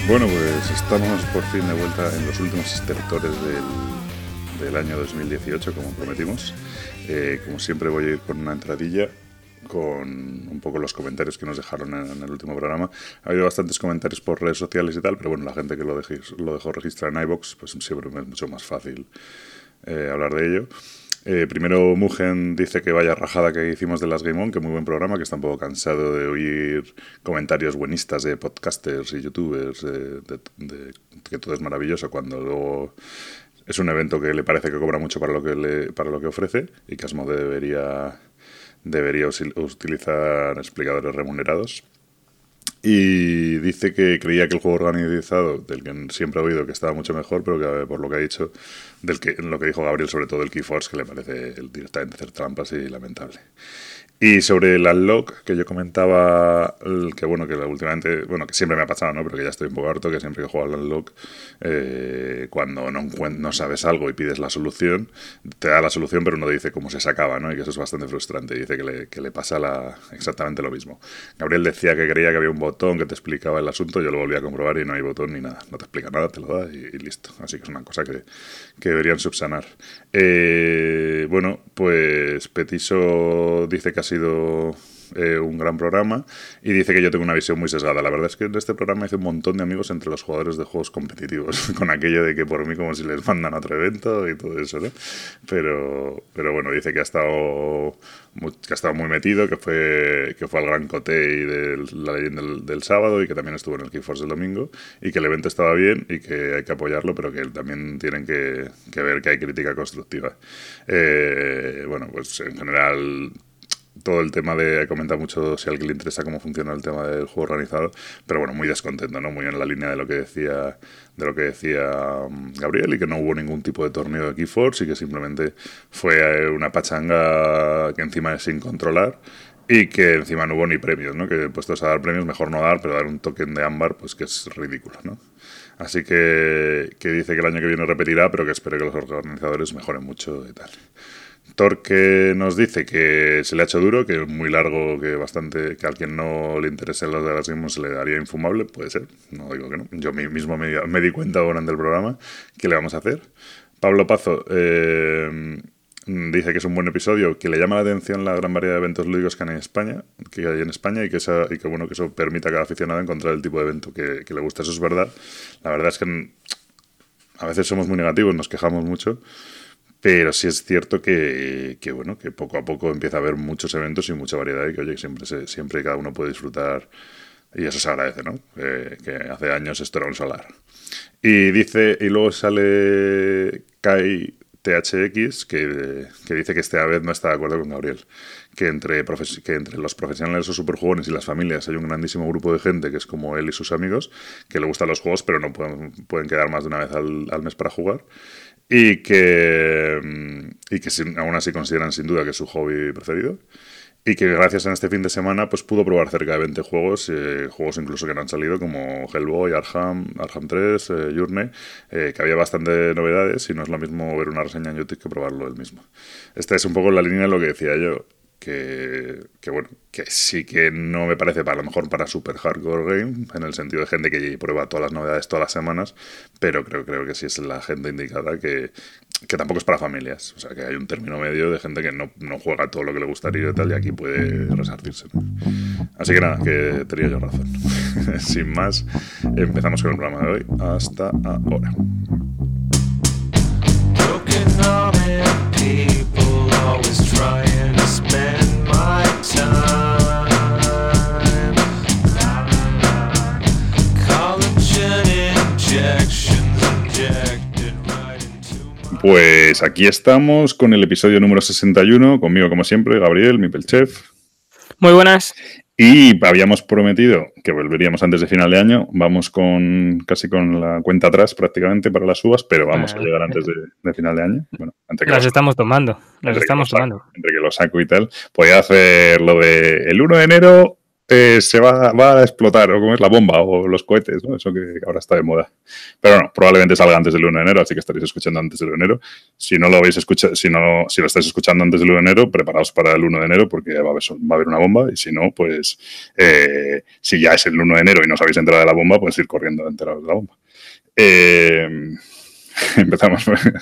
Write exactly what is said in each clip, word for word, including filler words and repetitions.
Bueno, pues estamos por fin de vuelta en los últimos estertores del, del año dos mil dieciocho, como prometimos. Eh, como siempre voy a ir con una entradilla, con un poco los comentarios que nos dejaron en, en el último programa. Ha habido bastantes comentarios por redes sociales y tal, pero bueno, la gente que lo, dejé, lo dejó registrar en iVoox, pues siempre es mucho más fácil eh, hablar de ello. Eh, primero Mugen dice que vaya rajada que hicimos de Last Game On, que muy buen programa, que está un poco cansado de oír comentarios buenistas de podcasters y youtubers, de, de, de, que todo es maravilloso, cuando luego es un evento que le parece que cobra mucho para lo que, le, para lo que ofrece, y que Asmode debería, debería utilizar explicadores remunerados. Y dice que creía que el juego organizado, del que siempre ha oído que estaba mucho mejor, pero que por lo que ha dicho, del que lo que dijo Gabriel sobre todo el Keyforce, que le parece el directamente hacer trampas y lamentable. Y sobre el unlock, que yo comentaba, el que bueno, que últimamente, bueno, que siempre me ha pasado, ¿no? Pero que ya estoy un poco harto, que siempre que juego al unlock, eh, cuando no, no sabes algo y pides la solución, te da la solución pero no te dice cómo se sacaba, ¿no? Y que eso es bastante frustrante. Y dice que le, que le pasa la, exactamente lo mismo. Gabriel decía que creía que había un botón que te explicaba el asunto, yo lo volví a comprobar y no hay botón ni nada. No te explica nada, te lo da y, y listo. Así que es una cosa que, que deberían subsanar. Eh, bueno, pues Petiso dice que ha sido eh, un gran programa y dice que yo tengo una visión muy sesgada. La verdad es que en este programa hice un montón de amigos entre los jugadores de juegos competitivos, con aquello de que por mí como si les mandan a otro evento y todo eso, ¿no? Pero, pero bueno, dice que ha estado muy, que ha estado muy metido, que fue que fue al Gran Cotei de la leyenda del, del sábado y que también estuvo en el Keyforce del domingo y que el evento estaba bien y que hay que apoyarlo, pero que también tienen que, que ver que hay crítica constructiva. Eh, bueno, pues en general todo el tema de, he comentado mucho si a alguien le interesa cómo funciona el tema del juego organizado, pero bueno, muy descontento, ¿no? Muy en la línea de lo que decía de lo que decía Gabriel, y que no hubo ningún tipo de torneo de Keyforce y que simplemente fue una pachanga que encima es sin controlar y que encima no hubo ni premios, ¿no? Que puestos a dar premios mejor no dar, pero dar un token de ámbar pues que es ridículo, ¿no? Así que, que dice que el año que viene repetirá, pero que espere que los organizadores mejoren mucho y tal. Torque nos dice que se le ha hecho duro, que es muy largo, que bastante, que a quien no le interese los de las Game se le daría infumable, puede ser, no digo que no. Yo mismo me, me di cuenta durante el programa que le vamos a hacer. Pablo Pazo eh, dice que es un buen episodio, que le llama la atención la gran variedad de eventos lúdicos que hay en España, que hay en España y que, esa, y que bueno que eso permita a cada aficionado encontrar el tipo de evento que, que le gusta. Eso es verdad. La verdad es que a veces somos muy negativos, nos quejamos mucho. Pero sí es cierto que, que bueno que poco a poco empieza a haber muchos eventos y mucha variedad y que oye siempre se, siempre cada uno puede disfrutar y eso se agradece, ¿no? Eh, que hace años esto era un solar. Y dice, y luego sale Kai T H X que, que dice que esta vez no está de acuerdo con Gabriel, que entre, profes- que entre los profesionales o superjugones y las familias hay un grandísimo grupo de gente que es como él y sus amigos, que le gustan los juegos pero no pueden, pueden quedar más de una vez al, al mes para jugar. Y que, y que sin, aún así consideran sin duda que es su hobby preferido. Y que gracias a este fin de semana pues pudo probar cerca de veinte juegos, eh, juegos incluso que no han salido como Hellboy, Arkham, Arkham tres, eh, Journey, eh, que había bastante novedades y no es lo mismo ver una reseña en YouTube que probarlo él mismo. Esta es un poco la línea de lo que decía yo. Que, que bueno, que sí que no me parece para lo mejor para super hardcore game, en el sentido de gente que prueba todas las novedades todas las semanas, pero creo, creo que sí es la gente indicada que, que tampoco es para familias, o sea que hay un término medio de gente que no, no juega todo lo que le gustaría y tal, y aquí puede resarcirse, ¿no? Así que nada, que tenía yo razón. Sin más, empezamos con el programa de hoy. Hasta ahora. Always trying to spend my time. Collagen injections injected right into my... Pues aquí estamos con el episodio número sesenta y uno, conmigo como siempre, Gabriel, mi Pelchef. Muy buenas. Y habíamos prometido que volveríamos antes de final de año. Vamos con casi con la cuenta atrás prácticamente para las uvas, pero vamos ah, a llegar antes de, de final de año. Bueno, entre que las los, estamos tomando, las estamos que tomando. Saco, entre que lo saco y tal. Podía hacer lo de el uno de enero eh, se va, va a explotar, o como es la bomba, o los cohetes, ¿no? Eso que ahora está de moda. Pero no, probablemente salga antes del uno de enero, así que estaréis escuchando antes del uno de enero. Si no lo habéis escuchado, si no, si lo estáis escuchando antes del uno de enero, preparaos para el uno de enero, porque va a haber, va a haber una bomba, y si no, pues eh, si ya es el uno de enero y no os habéis enterado de la bomba, pues ir corriendo a enteraros de la bomba. Eh, empezamos.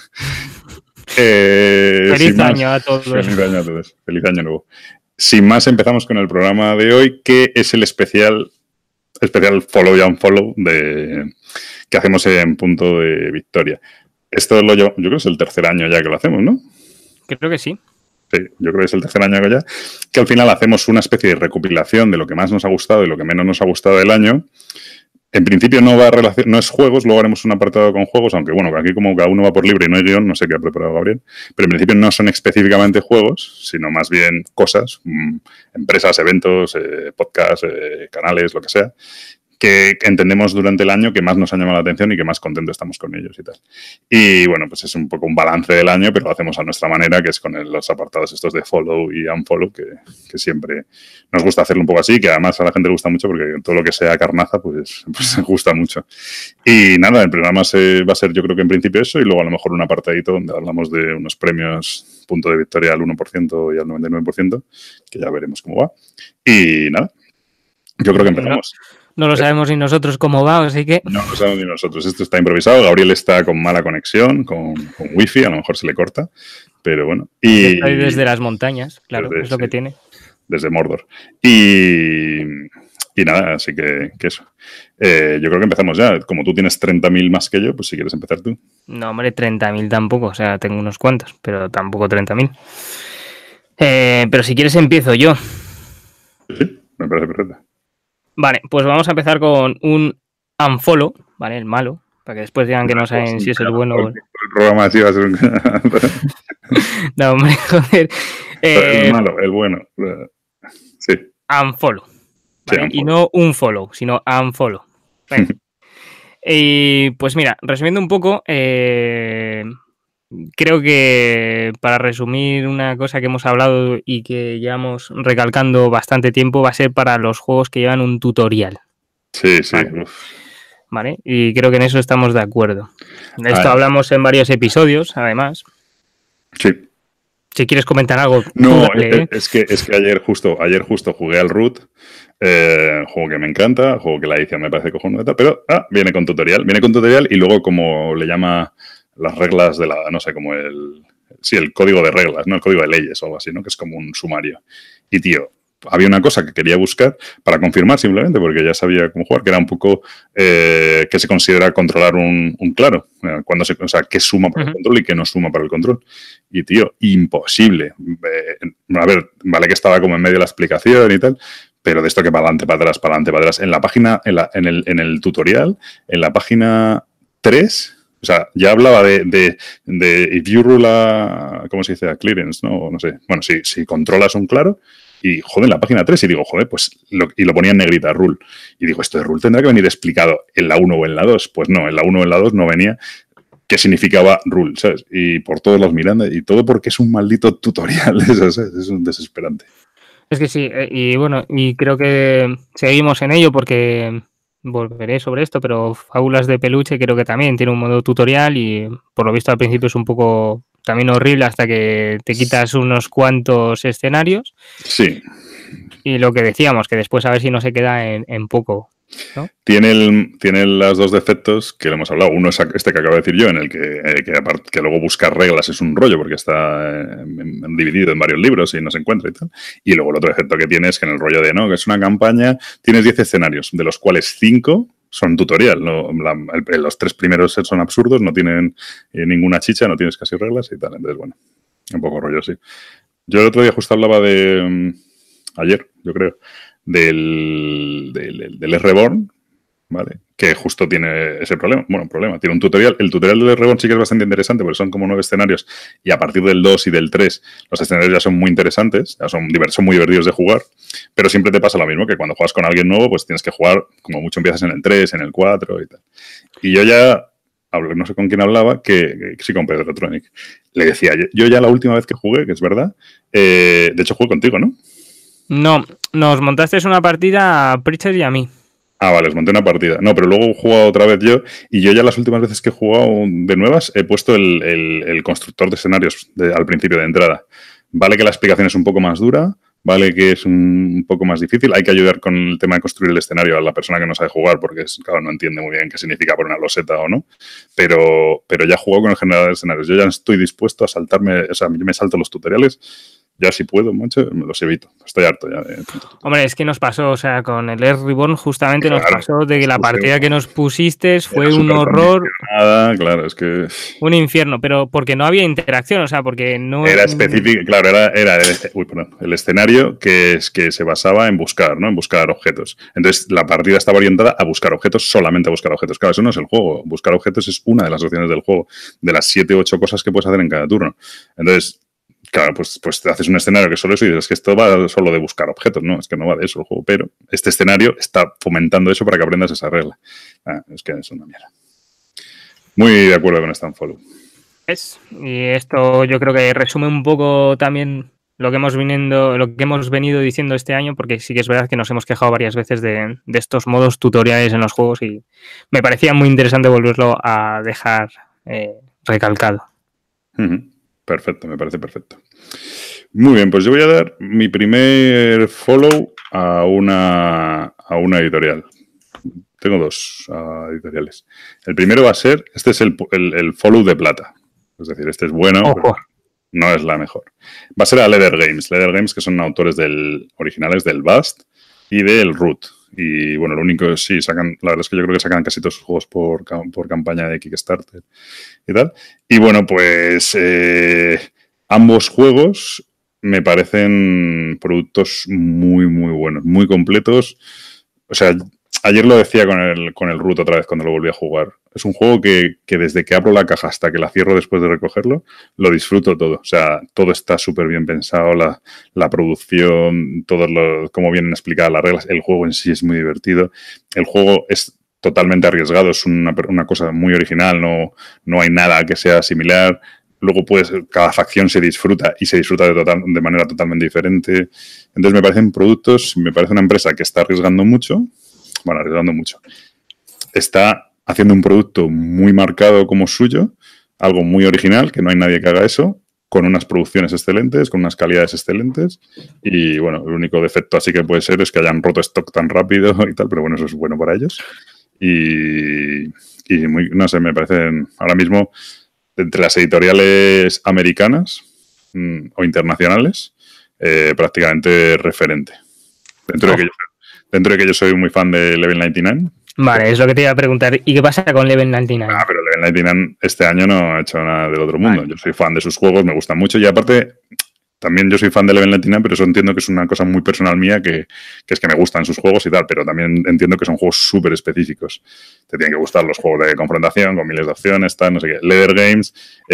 eh, feliz año más, a todos. Feliz año a todos. Feliz año nuevo. Sin más, empezamos con el programa de hoy, que es el especial, especial Follow y Unfollow de, que hacemos en Punto de Victoria. Esto lo yo, yo creo que es el tercer año ya que lo hacemos, ¿no? Creo que sí. Sí, yo creo que es el tercer año ya, que al final hacemos una especie de recopilación de lo que más nos ha gustado y lo que menos nos ha gustado del año. En principio no va a relacion- no es juegos, luego haremos un apartado con juegos, aunque bueno, aquí como cada uno va por libre y no hay guión, no sé qué ha preparado Gabriel, pero en principio no son específicamente juegos, sino más bien cosas, mmm, empresas, eventos, eh, podcasts, eh, canales, lo que sea, que entendemos durante el año que más nos han llamado la atención y que más contentos estamos con ellos y tal. Y bueno, pues es un poco un balance del año, pero lo hacemos a nuestra manera, que es con el, los apartados estos de follow y unfollow, que, que siempre nos gusta hacerlo un poco así, que además a la gente le gusta mucho porque todo lo que sea carnaza, pues, pues gusta mucho. Y nada, el programa se, va a ser yo creo que en principio eso, y luego a lo mejor un apartadito donde hablamos de unos premios Punto de Victoria al uno por ciento y al noventa y nueve por ciento, que ya veremos cómo va. Y nada, yo creo que empezamos. No lo sabemos ni nosotros cómo va, así que... No lo sabemos ni nosotros. Esto está improvisado. Gabriel está con mala conexión, con, con wifi, a lo mejor se le corta, pero bueno. Y estoy desde las montañas, claro, desde, es lo que sí, tiene. Desde Mordor. Y, y nada, así que, que eso. Eh, yo creo que empezamos ya. Como tú tienes treinta mil más que yo, pues si quieres empezar tú. No, hombre, treinta mil tampoco. O sea, tengo unos cuantos, pero tampoco treinta mil. Eh, pero si quieres empiezo yo. Sí, me parece perfecto. Vale, pues vamos a empezar con un unfollow, ¿vale? El malo, para que después digan que no saben si es el bueno o... El programa así va a ser un... No, hombre, joder. Eh... El malo, el bueno. Sí. Unfollow. ¿Vale? Sí, unfollow. Y no un follow, sino unfollow. Y pues mira, resumiendo un poco, eh, creo que para resumir una cosa que hemos hablado y que llevamos recalcando bastante tiempo, va a ser para los juegos que llevan un tutorial. Sí, sí. ¿Vale? ¿Vale? Y creo que en eso estamos de acuerdo. De esto Ay. hablamos en varios episodios, además. Sí. Si quieres comentar algo. No, dale, ¿eh? es, que, es que ayer justo, ayer justo jugué al Root, eh, juego que me encanta, juego que la edición me parece cojonuda, pero ah, viene con tutorial, viene con tutorial y luego como le llama las reglas de la, no sé, como el, sí, el código de reglas, ¿no? El código de leyes o algo así, ¿no? Que es como un sumario. Y tío, había una cosa que quería buscar para confirmar simplemente, porque ya sabía cómo jugar, que era un poco eh, qué se considera controlar un, un claro. Cuando se, o sea, qué suma para uh-huh. el control y qué no suma para el control. Y, tío, imposible. Eh, a ver, vale que estaba como en medio de la explicación y tal, pero de esto que para adelante, para atrás, para adelante, para atrás. En la página, en, la, en, el, en el tutorial, en la página tres... O sea, ya hablaba de, de, de if you rule a, ¿cómo se dice? A clearance, ¿no? No sé. Bueno, si, si controlas un claro, y joder, en la página tres, y digo, joder, pues, lo, y lo ponía en negrita, rule. Y digo, esto de rule tendrá que venir explicado en la uno o en la dos. Pues no, en la uno o en la dos no venía qué significaba rule, ¿sabes? Y por todos los mirando, y todo porque es un maldito tutorial, eso, ¿sabes? Es un desesperante. Es que sí, y bueno, y creo que seguimos en ello porque... Volveré sobre esto, pero Fábulas de Peluche creo que también tiene un modo tutorial y por lo visto al principio es un poco también horrible hasta que te quitas unos cuantos escenarios. Sí. Y lo que decíamos, que después a ver si no se queda en, en poco, ¿no? Tiene, el, tiene los dos defectos que le hemos hablado. Uno es este que acabo de decir yo, en el que, eh, que, apart, que luego buscar reglas es un rollo porque está eh, dividido en varios libros y no se encuentra y tal. Y luego el otro defecto que tiene es que en el rollo de, no, que es una campaña, tienes diez escenarios, de los cuales cinco son tutorial. ¿No? La, el, los tres primeros son absurdos, no tienen eh, ninguna chicha, no tienes casi reglas y tal. Entonces, bueno, un poco rollo, sí. Yo el otro día justo hablaba de... Um, ayer, yo creo, del, del, del R-Born, ¿vale? Que justo tiene ese problema. Bueno, problema, tiene un tutorial. El tutorial del R-Born sí que es bastante interesante porque son como nueve escenarios y a partir del dos y del tres los escenarios ya son muy interesantes, ya son, son muy divertidos de jugar, pero siempre te pasa lo mismo, que cuando juegas con alguien nuevo pues tienes que jugar, como mucho empiezas en el tres, en el cuatro y tal. Y yo ya... no sé con quién hablaba, que, que sí, con Pedro Tronic. Le decía, yo ya la última vez que jugué, que es verdad, eh, de hecho jugué contigo, ¿no? No, nos montaste una partida a Pritchard y a mí. Ah, vale, os monté una partida. No, pero luego he jugado otra vez yo y yo ya las últimas veces que he jugado de nuevas he puesto el, el, el constructor de escenarios de, al principio de entrada. Vale que la explicación es un poco más dura, vale que es un, un poco más difícil. Hay que ayudar con el tema de construir el escenario a la persona que no sabe jugar porque, es, claro, no entiende muy bien qué significa poner una loseta o no. Pero, pero ya he jugado con el generador de escenarios. Yo ya estoy dispuesto a saltarme, o sea, yo me salto los tutoriales. Ya si puedo, mucho, me los evito. Estoy harto ya de... Hombre, es que nos pasó, o sea, con el Earth Reborn justamente Claro, nos pasó de que la partida que nos pusiste fue un horror. Claro, es que... Un infierno, pero porque no había interacción, o sea, porque no... Era específico, claro, era, era el, uy, perdón, el escenario que, es, que se basaba en buscar, ¿no? En buscar objetos. Entonces, la partida estaba orientada a buscar objetos, solamente a buscar objetos. Claro, eso no es el juego. Buscar objetos es una de las opciones del juego, de las siete u ocho cosas que puedes hacer en cada turno. Entonces... Claro, pues, pues te haces un escenario que solo eso y dices que esto va solo de buscar objetos. No, es que no va de eso el juego. Pero este escenario está fomentando eso para que aprendas esa regla. Ah, es que es una mierda. Muy de acuerdo con esta Unfollow. Es, y esto yo creo que resume un poco también lo que hemos viniendo, lo que hemos venido diciendo este año, porque sí que es verdad que nos hemos quejado varias veces de, de estos modos tutoriales en los juegos y me parecía muy interesante volverlo a dejar eh, recalcado. Uh-huh. Perfecto, me parece perfecto. Muy bien, pues yo voy a dar mi primer follow a una, a una editorial. Tengo dos uh, editoriales. El primero va a ser, este es el, el, el follow de plata. Es decir, este es bueno, Ojo. pero no es la mejor. Va a ser a Leather Games. Leather Games, que son autores del, originales del Bast y del Root. Y bueno, lo único es sí, sacan, la verdad es que yo creo que sacan casi todos sus juegos por, por campaña de Kickstarter y tal. Y bueno, pues eh, ambos juegos me parecen productos muy, muy buenos, muy completos. O sea, ayer lo decía con el, con el Root otra vez cuando lo volví a jugar. Es un juego que, que desde que abro la caja hasta que la cierro después de recogerlo, lo disfruto todo. O sea, todo está súper bien pensado, la, la producción, todo lo, cómo vienen explicadas las reglas. El juego en sí es muy divertido. El juego es totalmente arriesgado, es una, una cosa muy original, no, no hay nada que sea similar. Luego, pues, cada facción se disfruta y se disfruta de, total, de manera totalmente diferente. Entonces, me parecen productos, me parece una empresa que está arriesgando mucho, bueno, arriesgando mucho. Está haciendo un producto muy marcado como suyo, algo muy original, que no hay nadie que haga eso, con unas producciones excelentes, con unas calidades excelentes. Y, bueno, el único defecto así que puede ser es que hayan roto stock tan rápido y tal, pero bueno, eso es bueno para ellos. Y, y muy, no sé, me parecen ahora mismo entre las editoriales americanas mmm, o internacionales eh, prácticamente referente. Dentro, oh. de que yo, dentro de que yo soy muy fan de Level noventa y nueve. Vale, es lo que te iba a preguntar. ¿Y qué pasa con Level noventa y nueve? Ah, pero Level noventa y nueve este año no ha hecho nada del otro mundo. Vale. Yo soy fan de sus juegos, me gustan mucho y aparte... También yo soy fan de Level noventa y nueve, pero eso entiendo que es una cosa muy personal mía, que, que es que me gustan sus juegos y tal, pero también entiendo que son juegos súper específicos. Te tienen que gustar los juegos de confrontación, con miles de opciones, tal, no sé qué. Leather Games,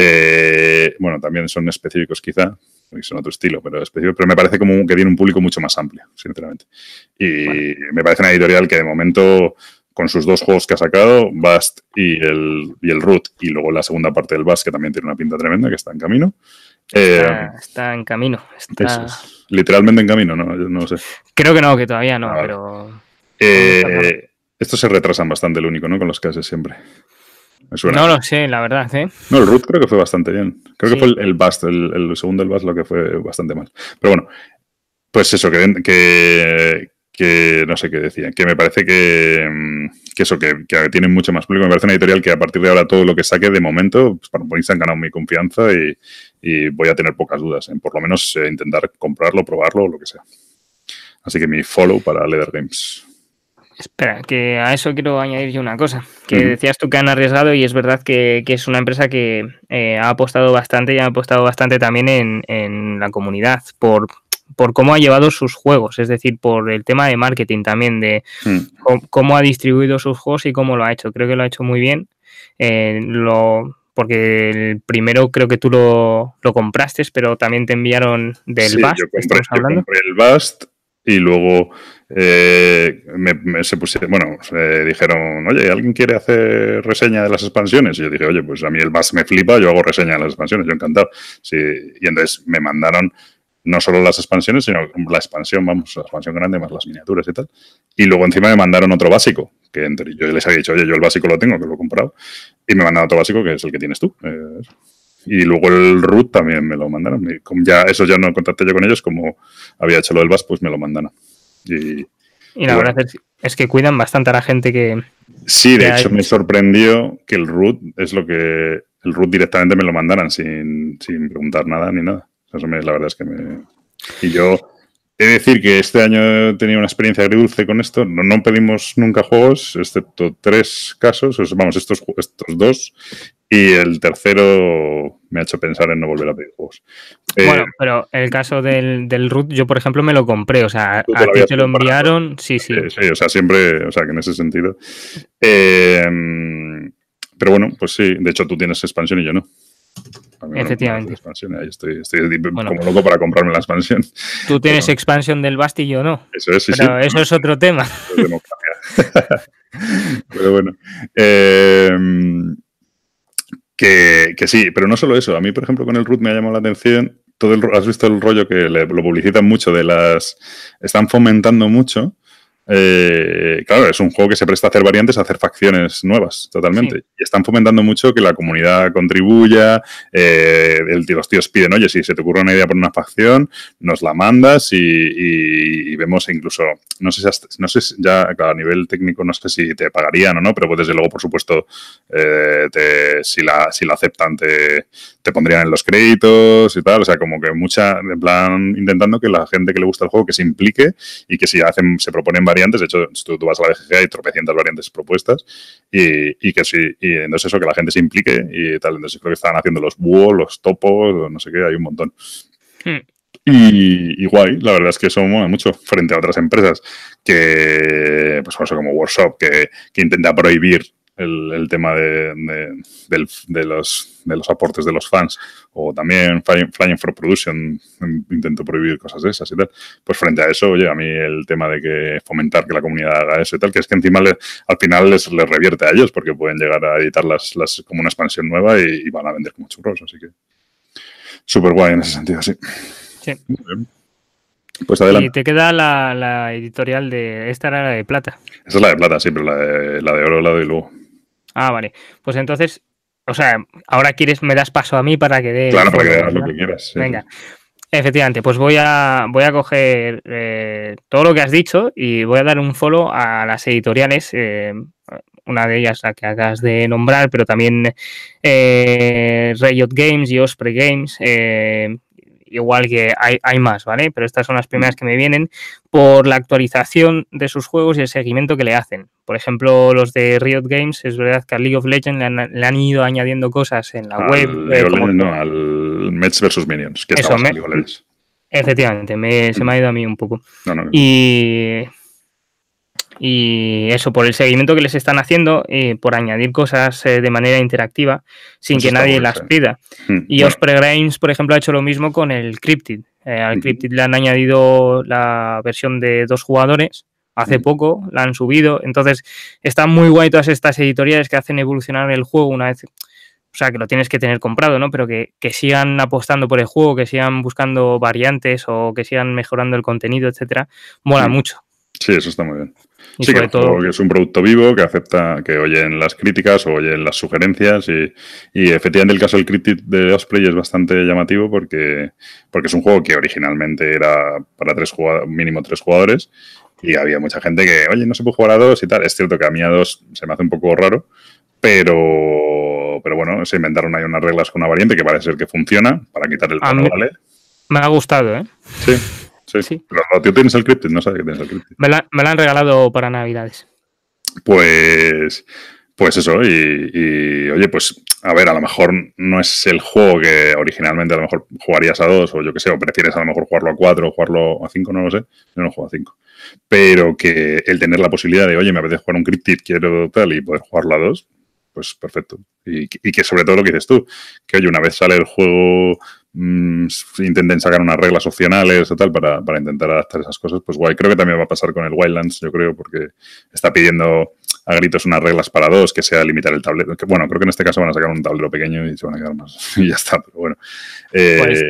eh, bueno, también son específicos quizá, son otro estilo, pero específicos, pero me parece como que tiene un público mucho más amplio, sinceramente. Y bueno, me parece una editorial que de momento... con sus dos juegos que ha sacado, Bast y el, y el Root, y luego la segunda parte del Bast, que también tiene una pinta tremenda, que está en camino. Está, eh, está en camino. Está... Es, literalmente en camino, no, no sé. Creo que no, que todavía no, vale. pero... Eh, estos se retrasan bastante, el único, ¿no? Con los que haces siempre. Me suena. No lo sé, la verdad, ¿eh? No, el Root creo que fue bastante bien. Creo sí. que fue el, el Bast, el, el segundo del Bast lo que fue bastante mal. Pero bueno, pues eso, que... que que no sé qué decía, que me parece que, que eso, que, que tienen mucho más público. Me parece una editorial que a partir de ahora todo lo que saque de momento, pues para ponerse han ganado mi confianza y, y voy a tener pocas dudas en por lo menos eh, intentar comprarlo, probarlo o lo que sea. Así que mi follow para Leather Games. Espera, que a eso quiero añadir yo una cosa, que uh-huh. decías tú que han arriesgado y es verdad que, que es una empresa que eh, ha apostado bastante y ha apostado bastante también en, en la comunidad por... por cómo ha llevado sus juegos, es decir, por el tema de marketing también, de mm. cómo, cómo ha distribuido sus juegos y cómo lo ha hecho. Creo que lo ha hecho muy bien, eh, lo, porque el primero creo que tú lo, lo compraste, pero también te enviaron del sí, Bast. Yo compré, yo compré el Bast y luego eh, me, me se pusieron, bueno, se dijeron, oye, ¿alguien quiere hacer reseña de las expansiones? Y yo dije, oye, pues a mí el Bast me flipa, yo hago reseña de las expansiones, yo encantado. Sí, y entonces me mandaron no solo las expansiones, sino la expansión, vamos, la expansión grande más las miniaturas y tal. Y luego encima me mandaron otro básico, que entre, yo les había dicho, oye, yo el básico lo tengo, que lo he comprado, y me mandaron otro básico que es el que tienes tú. Eh, y luego el root también me lo mandaron. Y como ya, eso ya no contacté yo con ellos, como había hecho lo del bas, pues me lo mandaron. Y, y la y verdad bueno, es, es que cuidan bastante a la gente que... Sí, de que hecho hay... me sorprendió que el root es lo que... El root directamente me lo mandaran sin, sin preguntar nada ni nada. Eso me, la verdad es que me... Y yo he de decir que este año he tenido una experiencia agridulce con esto. No, no pedimos nunca juegos, excepto tres casos. O sea, vamos, estos, estos dos. Y el tercero me ha hecho pensar en no volver a pedir juegos. Bueno, eh, pero el caso del, del root, yo por ejemplo me lo compré. O sea, a ti te lo enviaron. Sí, sí. Eh, sí, o sea, siempre, o sea, que en ese sentido. Eh, pero bueno, pues sí, de hecho tú tienes expansión y yo no. Efectivamente. Ahí estoy, estoy bueno, como loco para comprarme la expansión. Tú tienes pero, expansión del Basti y yo no. Eso es, sí, pero sí. eso es otro tema. Es democracia. Pero bueno. Eh, que, que sí, pero no solo eso. A mí, por ejemplo, con el root me ha llamado la atención. Todo el, ¿has visto el rollo que le, lo publicitan mucho de las... Están fomentando mucho. Eh, claro, es un juego que se presta a hacer variantes, a hacer facciones nuevas, totalmente. Sí. Y están fomentando mucho que la comunidad contribuya, eh, el, los tíos piden, oye, si se te ocurre una idea por una facción, nos la mandas y, y, y vemos incluso, no sé si hasta, no sé si ya claro, a nivel técnico no sé si te pagarían o no, pero pues desde luego, por supuesto, eh, te, si, la, si la aceptan te, te pondrían en los créditos y tal, o sea, como que mucha, en plan, intentando que la gente que le gusta el juego que se implique y que si hacen, se proponen variantes. De hecho, tú, tú vas a la B G G, hay tropecientas variantes propuestas y, y que sí, y entonces eso, que la gente se implique y tal. Entonces creo que estaban haciendo los búhos, los topos, no sé qué, hay un montón. Hmm. Y, y guay, la verdad es que eso mola mucho frente a otras empresas que, pues eso, como Workshop, que, que intenta prohibir el, el tema de, de, de, de, los, de los aportes de los fans, o también Flying, Flying for Production intento prohibir cosas de esas y tal. Pues frente a eso, oye, a mí el tema de que fomentar que la comunidad haga eso y tal, que es que encima le, al final les, les revierte a ellos porque pueden llegar a editar las, las como una expansión nueva y, y van a vender como churros, así que súper guay en ese sentido, sí. Sí. Muy bien. Pues adelante. Y te queda la, la editorial de... Esta era la de plata. Esa es la de plata, sí, pero la de, la de oro la doy luego. Ah, vale. Pues entonces, o sea, ahora quieres, me das paso a mí para que dé... Claro, para que hagas lo que quieras. Sí. Venga. Efectivamente, pues voy a, voy a coger eh, todo lo que has dicho y voy a dar un follow a las editoriales, eh, una de ellas la que acabas de nombrar, pero también eh, Riot Games y Osprey Games, eh, igual que hay, hay más, ¿vale? Pero estas son las primeras que me vienen por la actualización de sus juegos y el seguimiento que le hacen. Por ejemplo, los de Riot Games, es verdad que a League of Legends le han, le han ido añadiendo cosas en la al web. League of Legends, no, al Mets versus Minions, que Eso, está me, League of Legends. Efectivamente, me, se me ha ido a mí un poco. No, no, no. Y... Y eso, por el seguimiento que les están haciendo, eh, por añadir cosas eh, de manera interactiva sin eso que nadie las bien. pida. Mm, y bueno. Osprey Games, por ejemplo, ha hecho lo mismo con el Cryptid. Eh, al mm. Cryptid le han añadido la versión de dos jugadores. Hace mm. poco la han subido. Entonces, están muy guay todas estas editoriales que hacen evolucionar el juego una vez... O sea, que lo tienes que tener comprado, ¿no? Pero que, que sigan apostando por el juego, que sigan buscando variantes o que sigan mejorando el contenido, etcétera. Mola mm. mucho. Sí, eso está muy bien. Y sí, que, todo... que es un producto vivo, que acepta, que oyen las críticas o oyen las sugerencias y, y efectivamente el caso del Cryptid de Osprey es bastante llamativo porque, porque es un juego que originalmente era para tres jugadores, mínimo tres jugadores y había mucha gente que, oye, no se puede jugar a dos y tal. Es cierto que a mí a dos se me hace un poco raro, pero, pero bueno, se inventaron ahí unas reglas con una variante que parece ser que funciona para quitar el tono, ¿vale? Me ha gustado, ¿eh? Sí. Sí, sí. Pero tú tienes el Cryptid, no sabes que tienes el Cryptid. Me la, me la han regalado para Navidades. Pues, pues eso, y, y oye, pues a ver, a lo mejor no es el juego que originalmente a lo mejor jugarías a dos, o yo qué sé, o prefieres a lo mejor jugarlo a cuatro o jugarlo a cinco, no lo sé. Yo no juego a cinco. Pero que el tener la posibilidad de, oye, me apetece jugar un Cryptid, quiero tal, y poder jugarlo a dos, pues perfecto. Y, y que sobre todo lo que dices tú, que oye, una vez sale el juego... Mm, intenten sacar unas reglas opcionales o tal para, para intentar adaptar esas cosas, pues guay. Creo que también va a pasar con el Wildlands, yo creo, porque está pidiendo a gritos unas reglas para dos, que sea limitar el tablero. Que, bueno, creo que en este caso van a sacar un tablero pequeño y se van a quedar más y ya está, pero bueno. Eh, pues,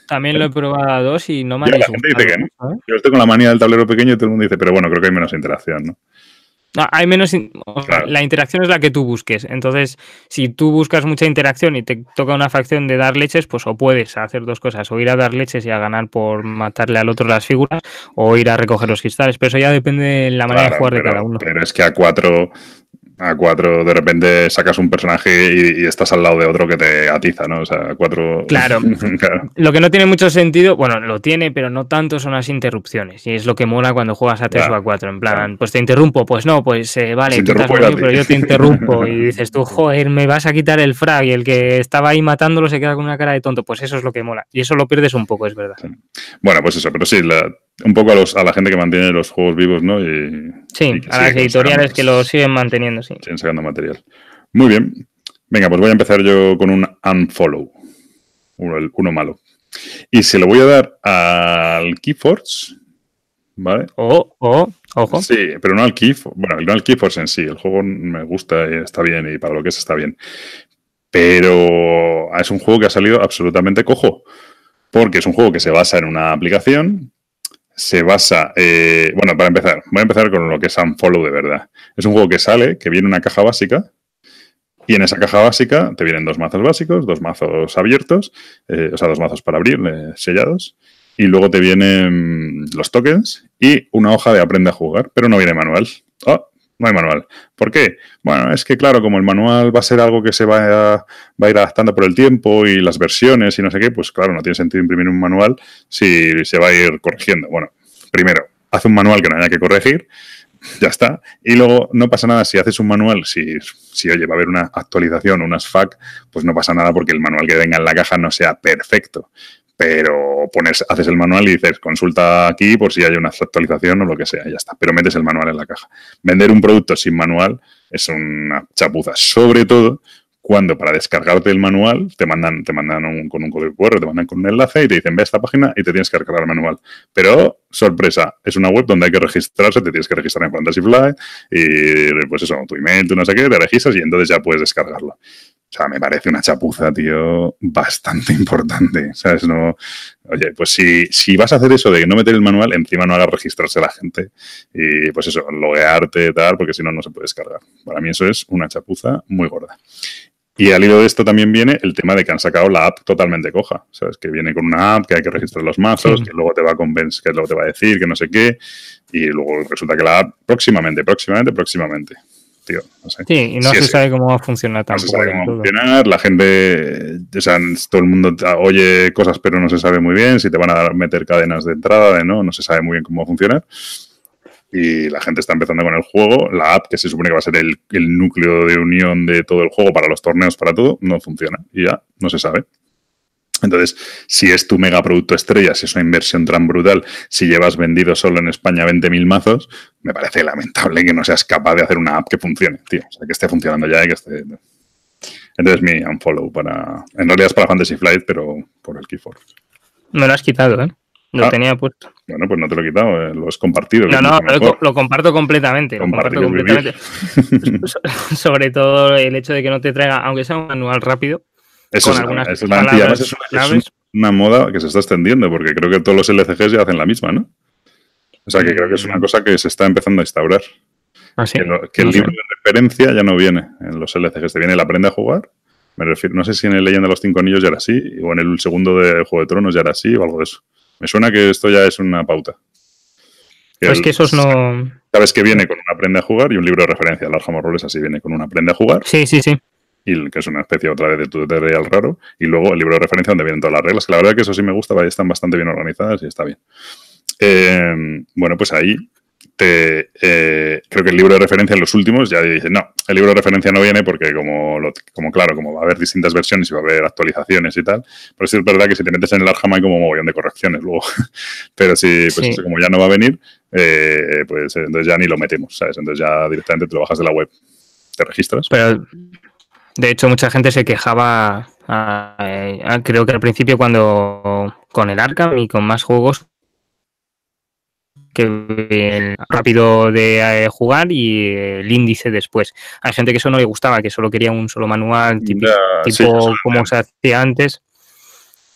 También lo he probado a dos y no me Ya, ha la gente disgustado dice que no. mucho, ¿eh? Yo estoy con la manía del tablero pequeño y todo el mundo dice, pero bueno, creo que hay menos interacción, ¿no? No, hay menos. In- o sea, Claro. la interacción es la que tú busques. Entonces, si tú buscas mucha interacción y te toca una facción de dar leches, pues o puedes hacer dos cosas: o ir a dar leches y a ganar por matarle al otro las figuras, o ir a recoger los cristales. Pero eso ya depende de la manera de Claro, jugar de pero, cada uno. pero es que a cuatro, a cuatro de repente sacas un personaje y, y estás al lado de otro que te atiza, ¿no? O sea, a cuatro... Claro. Claro. Lo que no tiene mucho sentido, bueno, lo tiene, pero no tanto, son las interrupciones. Y es lo que mola cuando juegas a tres Ya, o a cuatro. En plan, claro. pues te interrumpo, pues no, pues eh, vale, Se tú te has interrumpo yo a movido, ti. pero yo te interrumpo. Y dices tú, joder, me vas a quitar el frag. Y el que estaba ahí matándolo se queda con una cara de tonto. Pues eso es lo que mola. Y eso lo pierdes un poco, es verdad. Sí. Bueno, pues eso, pero sí, la- un poco a, los, a la gente que mantiene los juegos vivos, ¿no? Y, Sí, y que a las sigue editoriales sacando- que lo siguen manteniendo, sí. siguen sacando material. Muy bien. Venga, pues voy a empezar yo con un unfollow. Uno, uno malo. Y se lo voy a dar al Keyforce, ¿vale? O, o, ojo. Sí, pero no al Keyforce. Bueno, no al Keyforce en sí. El juego me gusta y está bien, y para lo que es está bien. Pero es un juego que ha salido absolutamente cojo. Porque es un juego que se basa en una aplicación. Se basa... Eh, bueno, para empezar, voy a empezar con lo que es Unfollow de verdad. Es un juego que sale, que viene una caja básica. Y en esa caja básica te vienen dos mazos básicos, dos mazos abiertos, eh, o sea, dos mazos para abrir, eh, sellados. Y luego te vienen los tokens y una hoja de aprende a jugar, pero no viene manual. Oh, no hay manual. ¿Por qué? Bueno, es que claro, como el manual va a ser algo que se va a, va a ir adaptando por el tiempo y las versiones y no sé qué, pues claro, no tiene sentido imprimir un manual si se va a ir corrigiendo. Bueno, primero, haz un manual que no haya que corregir. Ya está. Y luego no pasa nada si haces un manual, si, si oye, va a haber una actualización, unas F A Q, pues no pasa nada porque el manual que venga en la caja no sea perfecto. Pero pones, haces el manual y dices, consulta aquí por si hay una actualización o lo que sea, y ya está. Pero metes el manual en la caja. Vender un producto sin manual es una chapuza. Sobre todo cuando para descargarte el manual te mandan, te mandan un, con un código cu erre, te mandan con un enlace y te dicen, ve a esta página y te tienes que descargar el manual. Pero, sorpresa, es una web donde hay que registrarse, te tienes que registrar en Fantasy Flight y pues eso, tu email, tu no sé qué, te registras y entonces ya puedes descargarlo. O sea, me parece una chapuza, tío, bastante importante, ¿sabes? No, oye, pues si, si vas a hacer eso de no meter el manual, encima no hagas registrarse a la gente y pues eso, loguearte, tal, porque si no, no se puede descargar. Para mí eso es una chapuza muy gorda. Y al hilo de esto también viene el tema de que han sacado la app totalmente coja, ¿sabes? Que viene con una app que hay que registrar los mazos, sí, que luego te va a convencer, que luego te va a decir, que no sé qué, y luego resulta que la app próximamente, próximamente, próximamente, tío, no sé. Sí, y no sí, se sí. sabe cómo va a funcionar tampoco. No se sabe cómo va a funcionar, la gente, o sea, todo el mundo oye cosas pero no se sabe muy bien, si te van a meter cadenas de entrada, de no, no se sabe muy bien cómo va a funcionar. Y la gente está empezando con el juego. La app, que se supone que va a ser el, el núcleo de unión de todo el juego para los torneos, para todo, no funciona. Y ya no se sabe. Entonces, si es tu mega producto estrella, si es una inversión tan brutal, si llevas vendido solo en España veinte mil mazos, me parece lamentable que no seas capaz de hacer una app que funcione, tío. O sea, que esté funcionando ya y que esté... Entonces, mi unfollow para... En realidad es para Fantasy Flight, pero por el Keyforce. Me lo has quitado, ¿eh? Lo ah, tenía puesto. Bueno, pues no te lo he quitado, eh, lo has compartido. No, no, lo, lo comparto completamente. Compartir lo comparto completamente. Sobre todo el hecho de que no te traiga, aunque sea un manual rápido, eso con es, algunas eso es palabras es, claves. Es una moda que se está extendiendo, porque creo que todos los L C Gs ya hacen la misma, ¿no? O sea, que mm. creo que es una cosa que se está empezando a instaurar. ¿Ah, sí? Que, lo, que no el sé. libro de referencia ya no viene en los L C Gs, te viene el Aprende a jugar. Me refiero, no sé si en el Leyenda de los Cinco Anillos ya era así, o en el segundo de Juego de Tronos ya era así, o algo de eso. Me suena que esto ya es una pauta. Que pues el, que esos no... Sabes que viene con un Aprende a jugar y un libro de referencia. El Warhammer Roles así viene con un Aprende a jugar. Sí, sí, sí. Y que es una especie otra vez de tutorial raro. Y luego el libro de referencia donde vienen todas las reglas. Que la verdad que eso sí me gusta, están bastante bien organizadas y está bien. Eh, bueno, pues ahí te, eh, creo que el libro de referencia en los últimos ya dice, no, el libro de referencia no viene porque como, lo, como claro, como va a haber distintas versiones y va a haber actualizaciones y tal, pero sí es verdad que si te metes en el Arkham hay como un mogollón de correcciones luego, pero si, pues sí. Eso, como ya no va a venir, eh, pues entonces ya ni lo metemos, ¿sabes? Entonces ya directamente te lo bajas de la web, te registras. Pero de hecho mucha gente se quejaba, a, a, creo que al principio cuando con el Arkham y con más juegos, que el rápido de eh, jugar y el índice después. Hay gente que eso no le gustaba, que solo quería un solo manual típico, ya, tipo sí, como se hacía antes.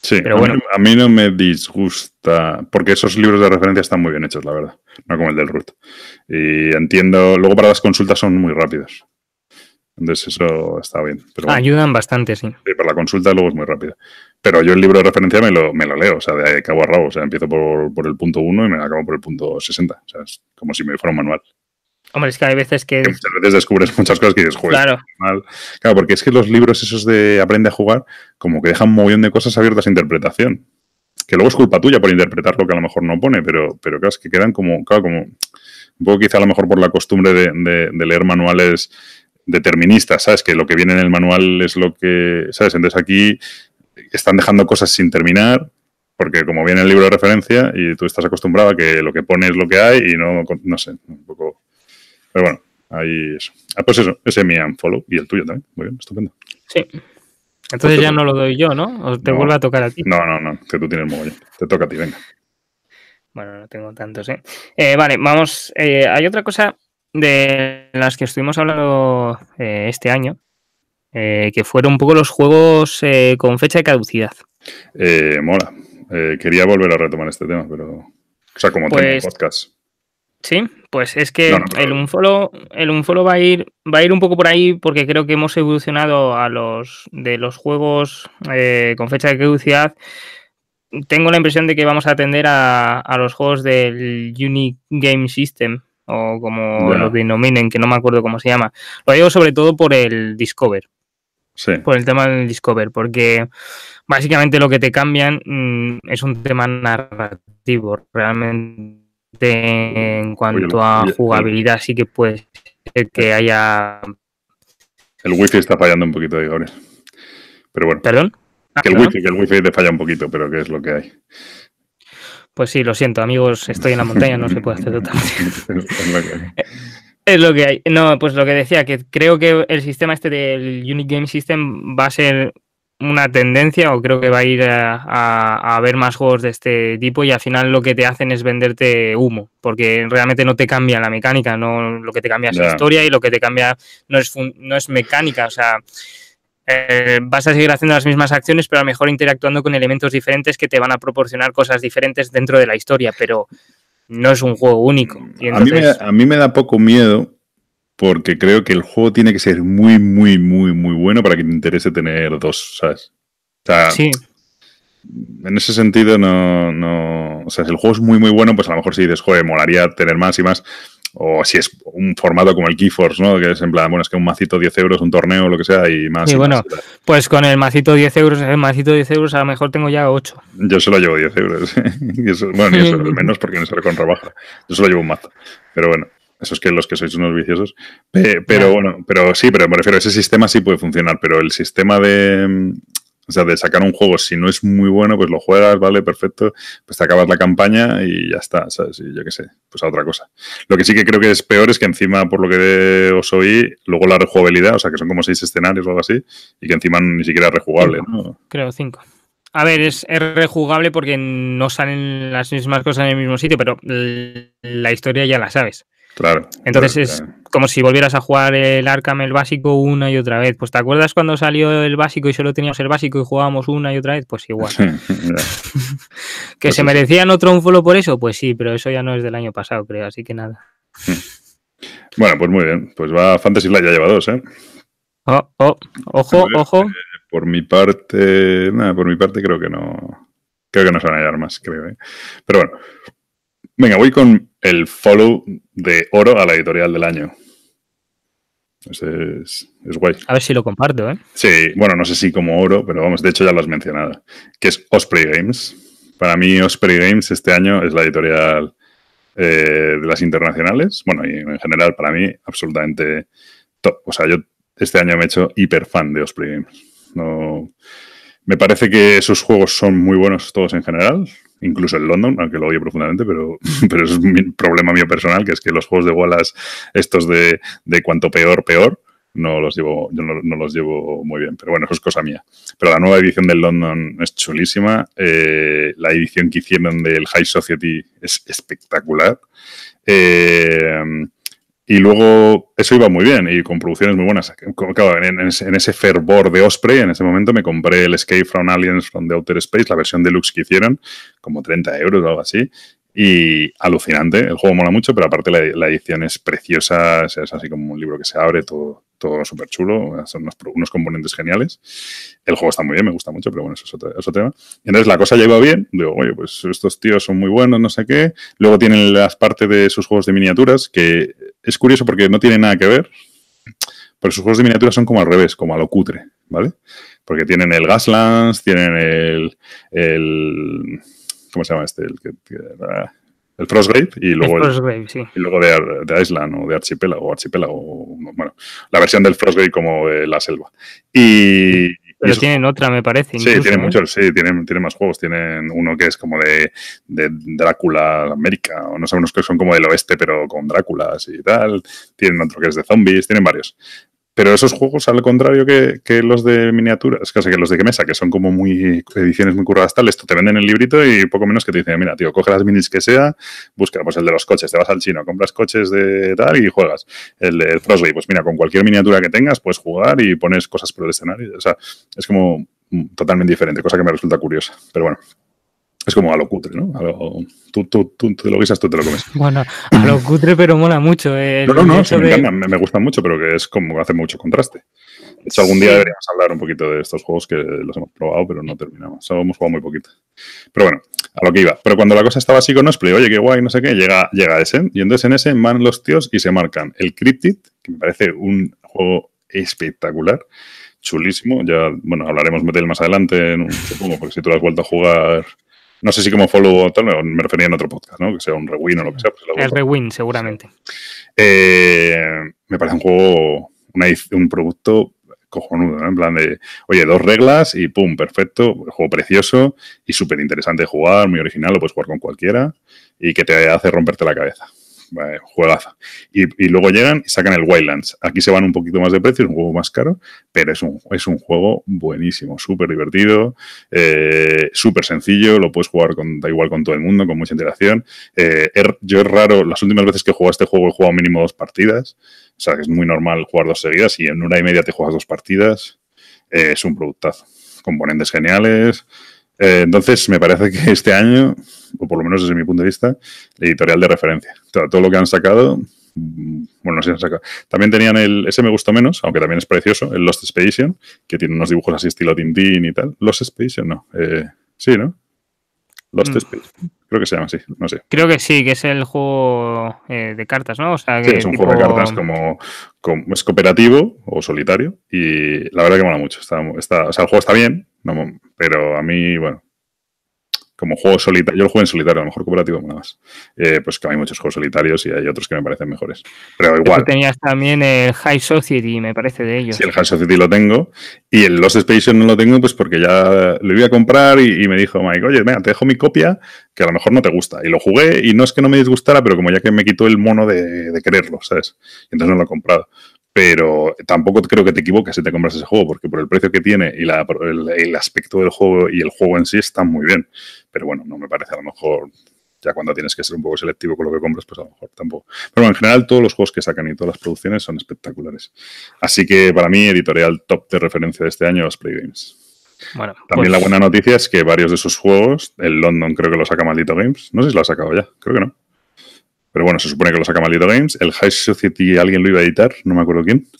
Sí, pero a, bueno. mí, a mí no me disgusta, porque esos libros de referencia están muy bien hechos, la verdad, no como el del Root. Y entiendo, luego para las consultas son muy rápidos. Entonces eso está bien. Pero bueno, ayudan bastante, sí. sí, para la consulta luego es muy rápido. Pero yo el libro de referencia me lo, me lo leo, o sea, de cabo a rabo. O sea, empiezo por, por el punto uno y me acabo por el punto sesenta. O sea, es como si me fuera un manual. Hombre, es que hay veces que... que muchas veces descubres muchas cosas que dices, joder, Claro. mal. Claro, porque es que los libros esos de aprende a jugar, como que dejan un montón de cosas abiertas a interpretación. Que luego es culpa tuya por interpretar lo que a lo mejor no pone, pero, pero claro, es que quedan como, claro, como un poco quizá a lo mejor por la costumbre de, de, de leer manuales deterministas, ¿sabes? Que lo que viene en el manual es lo que, ¿sabes? Entonces aquí están dejando cosas sin terminar, porque como viene el libro de referencia y tú estás acostumbrado a que lo que pone es lo que hay y no, no sé, un poco... Pero bueno, ahí eso. Ah, pues eso, ese es mi unfollow y el tuyo también. Muy bien, estupendo. Sí. Entonces ya no lo doy yo, ¿no? ¿O te no, vuelve a tocar a ti? No, no, no, que tú tienes mogollón. Te toca a ti, venga. Bueno, no tengo tantos, ¿eh? eh vale, vamos. Eh, hay otra cosa de las que estuvimos hablando eh, este año, eh, que fueron un poco los juegos eh, con fecha de caducidad. Eh, mola. Eh, quería volver a retomar este tema, pero... O sea, como pues, tema de podcast. Sí, pues es que No, no, pero... el unfollow, el unfollow va a ir, va a ir un poco por ahí porque creo que hemos evolucionado a los de los juegos eh, con fecha de caducidad. Tengo la impresión de que vamos a atender a, a los juegos del Unique Game System o como Ya. lo denominen, que no me acuerdo cómo se llama. Lo digo sobre todo por el Discover. Sí. Por el tema del Discover, porque básicamente lo que te cambian mmm, es un tema narrativo. Realmente en cuanto Oye, a oye, jugabilidad sí que puede ser que haya... El wifi está fallando un poquito ahí, Gabriel. Pero bueno. ¿Perdón? Que el wifi, que el wifi te falla un poquito, pero que es lo que hay. Pues sí, lo siento, amigos, estoy en la montaña, no se puede hacer totalmente. Es lo que hay. Es lo que hay. No, pues lo que decía, que creo que el sistema este del Unique Game System va a ser una tendencia, o creo que va a ir a, a, a haber más juegos de este tipo, y al final lo que te hacen es venderte humo, porque realmente no te cambia la mecánica, no lo que te cambia es la historia, y lo que te cambia no es, fun, no es mecánica, o sea... Eh, vas a seguir haciendo las mismas acciones, pero a lo mejor interactuando con elementos diferentes que te van a proporcionar cosas diferentes dentro de la historia, pero no es un juego único. Y entonces... a, mí me, a mí me da poco miedo porque creo que el juego tiene que ser muy, muy, muy, muy bueno para que te interese tener dos, ¿sabes? O sea, sí. En ese sentido no, no... O sea, si el juego es muy, muy bueno, pues a lo mejor si dices, joder, molaría tener más y más... O si es un formato como el Keyforce, ¿no? Que es en plan, bueno, es que un macito diez euros, un torneo o lo que sea, y más. Sí, y bueno, más. Pues con el macito diez euros, el macito diez euros a lo mejor tengo ya ocho. Yo solo llevo diez euros. Y eso, bueno, y eso es menos porque no sale con rebaja. Yo solo llevo un mazo. Pero bueno, eso es que los que sois unos viciosos. Pero yeah. bueno, pero sí, pero me refiero a ese sistema sí puede funcionar, pero el sistema de... O sea, de sacar un juego, si no es muy bueno, pues lo juegas, vale, perfecto, pues te acabas la campaña y ya está, ¿sabes? Y yo qué sé, pues a otra cosa. Lo que sí que creo que es peor es que encima, por lo que os oí, luego la rejugabilidad, o sea, que son como seis escenarios o algo así, y que encima ni siquiera es rejugable, cinco, ¿no? Creo cinco. A ver, es, es rejugable porque no salen las mismas cosas en el mismo sitio, pero la historia ya la sabes. Claro. Entonces claro, es claro. como si volvieras a jugar el Arkham, el básico, una y otra vez. Pues ¿te acuerdas cuando salió el básico y solo teníamos el básico y jugábamos una y otra vez? Pues igual. ¿Que pues se merecían sí. otro unfollow por eso? Pues sí, pero eso ya no es del año pasado, creo, así que nada. Bueno, pues muy bien. Pues va Fantasy Flight, ya lleva dos, ¿eh? Oh, oh, ojo, ver, ojo. Eh, por mi parte, nada, por mi parte creo que no. Creo que no se van a hallar más, creo, ¿eh? Pero bueno. Venga, voy con el follow de oro a la editorial del año. Ese es, es guay. A ver si lo comparto, ¿eh? Sí, bueno, no sé si como oro, pero vamos, de hecho ya lo has mencionado. Que es Osprey Games. Para mí Osprey Games este año es la editorial eh, de las internacionales. Bueno, y en general para mí absolutamente top. O sea, yo este año me he hecho hiper fan de Osprey Games. No, me parece que sus juegos son muy buenos todos en general. Incluso el London, aunque lo odio profundamente, pero, pero es un problema mío personal, que es que los juegos de Wallace, estos de, de cuanto peor, peor, no los llevo, yo no, no los llevo muy bien. Pero bueno, eso es cosa mía. Pero la nueva edición del London es chulísima. Eh, la edición que hicieron del High Society es espectacular. Eh, Y luego eso iba muy bien y con producciones muy buenas. Claro, en, en, en ese fervor de Osprey, en ese momento me compré el Escape from Aliens from the Outer Space, la versión deluxe que hicieron, como treinta euros o algo así. Y alucinante, el juego mola mucho, pero aparte la, la edición es preciosa, es así como un libro que se abre, todo, todo súper chulo, son unos, unos componentes geniales. El juego está muy bien, me gusta mucho, pero bueno, eso es otro, otro tema. Y entonces la cosa ya iba bien, digo, oye, pues estos tíos son muy buenos, no sé qué. Luego tienen las partes de sus juegos de miniaturas, que es curioso porque no tienen nada que ver, pero sus juegos de miniaturas son como al revés, como a lo cutre, ¿vale? Porque tienen el Gaslands, tienen el... el ¿cómo se llama este? El, el, el Frostgrave y luego, el Frostgrave, el, sí. y luego de, de Island o de Archipélago, o Archipélago, bueno, la versión del Frostgrave como de la selva. Y, Pero y tienen otra, me parece. Sí, incluso, tienen ¿eh? muchos, sí, tienen, tienen más juegos. Tienen uno que es como de, de Drácula América, o no sé, unos que son como del oeste, pero con Dráculas y tal. Tienen otro que es de zombies, tienen varios. Pero esos juegos, al contrario que, que los de miniaturas, que, o sea, que los de mesa, que son como muy ediciones muy curradas tal, esto te venden el librito y poco menos que te dicen, mira, tío, coge las minis que sea, busca pues el de los coches, te vas al chino, compras coches de tal y juegas. El de Frostgrave, pues mira, con cualquier miniatura que tengas puedes jugar y pones cosas por el escenario. O sea, es como totalmente diferente, cosa que me resulta curiosa. Pero bueno, es como a lo cutre, ¿no? A lo, tú, tú, tú, tú te lo guisas, tú te lo comes. Bueno, a lo cutre, pero mola mucho. El no, no, no, sí, me de... encantan, me, me gustan mucho, pero que es como hace mucho contraste. De hecho, algún día sí. deberíamos hablar un poquito de estos juegos que los hemos probado, pero no terminamos. Solo hemos jugado muy poquito. Pero bueno, a lo que iba. Pero cuando la cosa estaba así con Osprey, oye, qué guay, no sé qué, llega, llega ese. Y entonces en ese van los tíos y se marcan el Cryptid, que me parece un juego espectacular, chulísimo. Ya, bueno, hablaremos de él más adelante, en un, supongo, porque si tú lo has vuelto a jugar... No sé si como follow o tal, me refería en otro podcast, ¿no? Que sea un rewind o lo que sea. Pues el rewind, seguramente. Eh, me parece un juego, una, un producto cojonudo, ¿no? En plan de, oye, dos reglas y pum, perfecto, juego precioso y súper interesante de jugar, muy original, lo puedes jugar con cualquiera y que te hace romperte la cabeza. Vale, juegazo. Y, y luego llegan y sacan el Wildlands. Aquí se van un poquito más de precio, es un juego más caro, pero es un, es un juego buenísimo, súper divertido, eh, súper sencillo, lo puedes jugar con, da igual con todo el mundo, con mucha interacción. Eh, er, yo es raro, las últimas veces que he jugado este juego he jugado mínimo dos partidas, o sea que es muy normal jugar dos seguidas y en una y media te juegas dos partidas. Eh, es un productazo. Componentes geniales. Eh, entonces, me parece que este año, o por lo menos desde mi punto de vista, editorial de referencia. Todo, todo lo que han sacado, bueno, no sé si han sacado. También tenían el, ese me gustó menos, aunque también es precioso, el Lost Expedition, que tiene unos dibujos así estilo Tintín y tal. Lost Expedition, no. Eh, sí, ¿no? Lost mm. Expedition. Creo que se llama así, no sé. Creo que sí, que es el juego eh, de cartas, ¿no? O sea, que sí, es un tipo... juego de cartas como, como... es cooperativo o solitario y la verdad que mola mucho. Está, está, o sea, el juego está bien, no, pero a mí, bueno, como juego solitario, yo lo juego en solitario, a lo mejor cooperativo nada más. Eh, pues que hay muchos juegos solitarios y hay otros que me parecen mejores. Pero igual. Tú tenías también el High Society, me parece, de ellos. Sí, el High Society lo tengo. Y el Lost Expedition no lo tengo, pues porque ya lo iba a comprar y, y me dijo Mike, oye, venga, te dejo mi copia, que a lo mejor no te gusta. Y lo jugué y no es que no me disgustara, pero como ya que me quitó el mono de, de quererlo, ¿sabes? Y entonces no lo he comprado. Pero tampoco creo que te equivoques si te compras ese juego, porque por el precio que tiene y la, el, el aspecto del juego y el juego en sí está muy bien. Pero bueno, no me parece a lo mejor, ya cuando tienes que ser un poco selectivo con lo que compras, pues a lo mejor tampoco. Pero bueno, en general todos los juegos que sacan y todas las producciones son espectaculares. Así que para mí, editorial top de referencia de este año, Osprey Games. Bueno, también pues... la buena noticia es que varios de sus juegos, el London creo que lo saca Maldito Games, no sé si lo ha sacado ya, creo que no. Pero bueno, se supone que lo saca Maldito Games. El High Society alguien lo iba a editar, no me acuerdo quién.